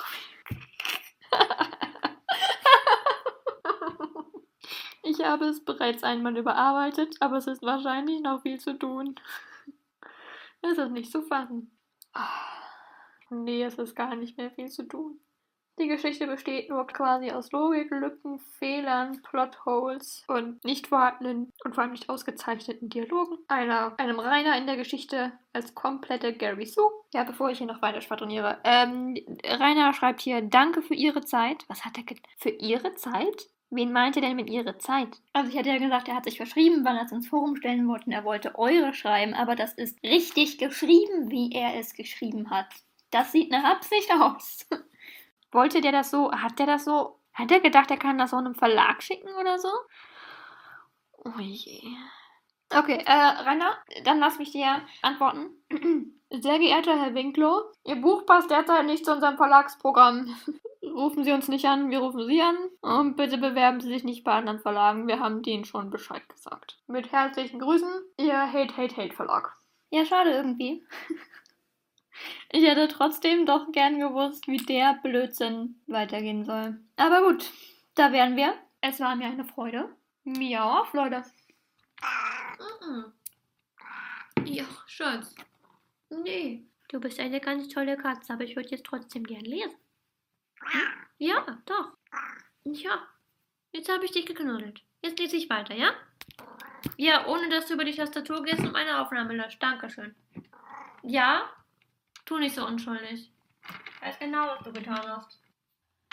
Ich habe es bereits einmal überarbeitet, aber es ist wahrscheinlich noch viel zu tun. Es ist nicht zu fassen. Nee, es ist gar nicht mehr viel zu tun. Die Geschichte besteht nur quasi aus Logiklücken, Fehlern, Plotholes und nicht vorhandenen und vor allem nicht ausgezeichneten Dialogen. Einer, einem Rainer in der Geschichte als komplette Gary Sue. Ja, bevor ich hier noch weiter schwadroniere. Ähm, Rainer schreibt hier, danke für Ihre Zeit. Was hat er gesagt? Für Ihre Zeit? Wen meint er denn mit Ihre Zeit? Also ich hatte ja gesagt, er hat sich verschrieben, weil er es ins Forum stellen wollte und er wollte eure schreiben, aber das ist richtig geschrieben, wie er es geschrieben hat. Das sieht nach Absicht aus. Wollte der das so, hat der das so, hat er gedacht, er kann das so einem Verlag schicken oder so? Oh je. Okay, äh, Rainer, dann lass mich dir antworten. Sehr geehrter Herr Winklow, Ihr Buch passt derzeit nicht zu unserem Verlagsprogramm. Rufen Sie uns nicht an, wir rufen Sie an. Und bitte bewerben Sie sich nicht bei anderen Verlagen, wir haben denen schon Bescheid gesagt. Mit herzlichen Grüßen, Ihr Hate, Hate, Hate Verlag. Ja, schade irgendwie. Ich hätte trotzdem doch gern gewusst, wie der Blödsinn weitergehen soll. Aber gut, da wären wir. Es war mir eine Freude. Mir auch, Leute. Mhm. Ja, Schatz. Nee, du bist eine ganz tolle Katze, aber ich würde jetzt trotzdem gern lesen. Hm? Ja, doch. Ja, jetzt habe ich dich geknuddelt. Jetzt lese ich weiter, ja? Ja, ohne dass du über die Tastatur gehst und meine Aufnahme löscht. Dankeschön. Ja? Tu nicht so unschuldig. Ich weiß genau, was du getan hast.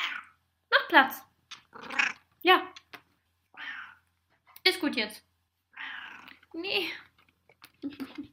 Platz. Ja. Ist gut jetzt. Nee.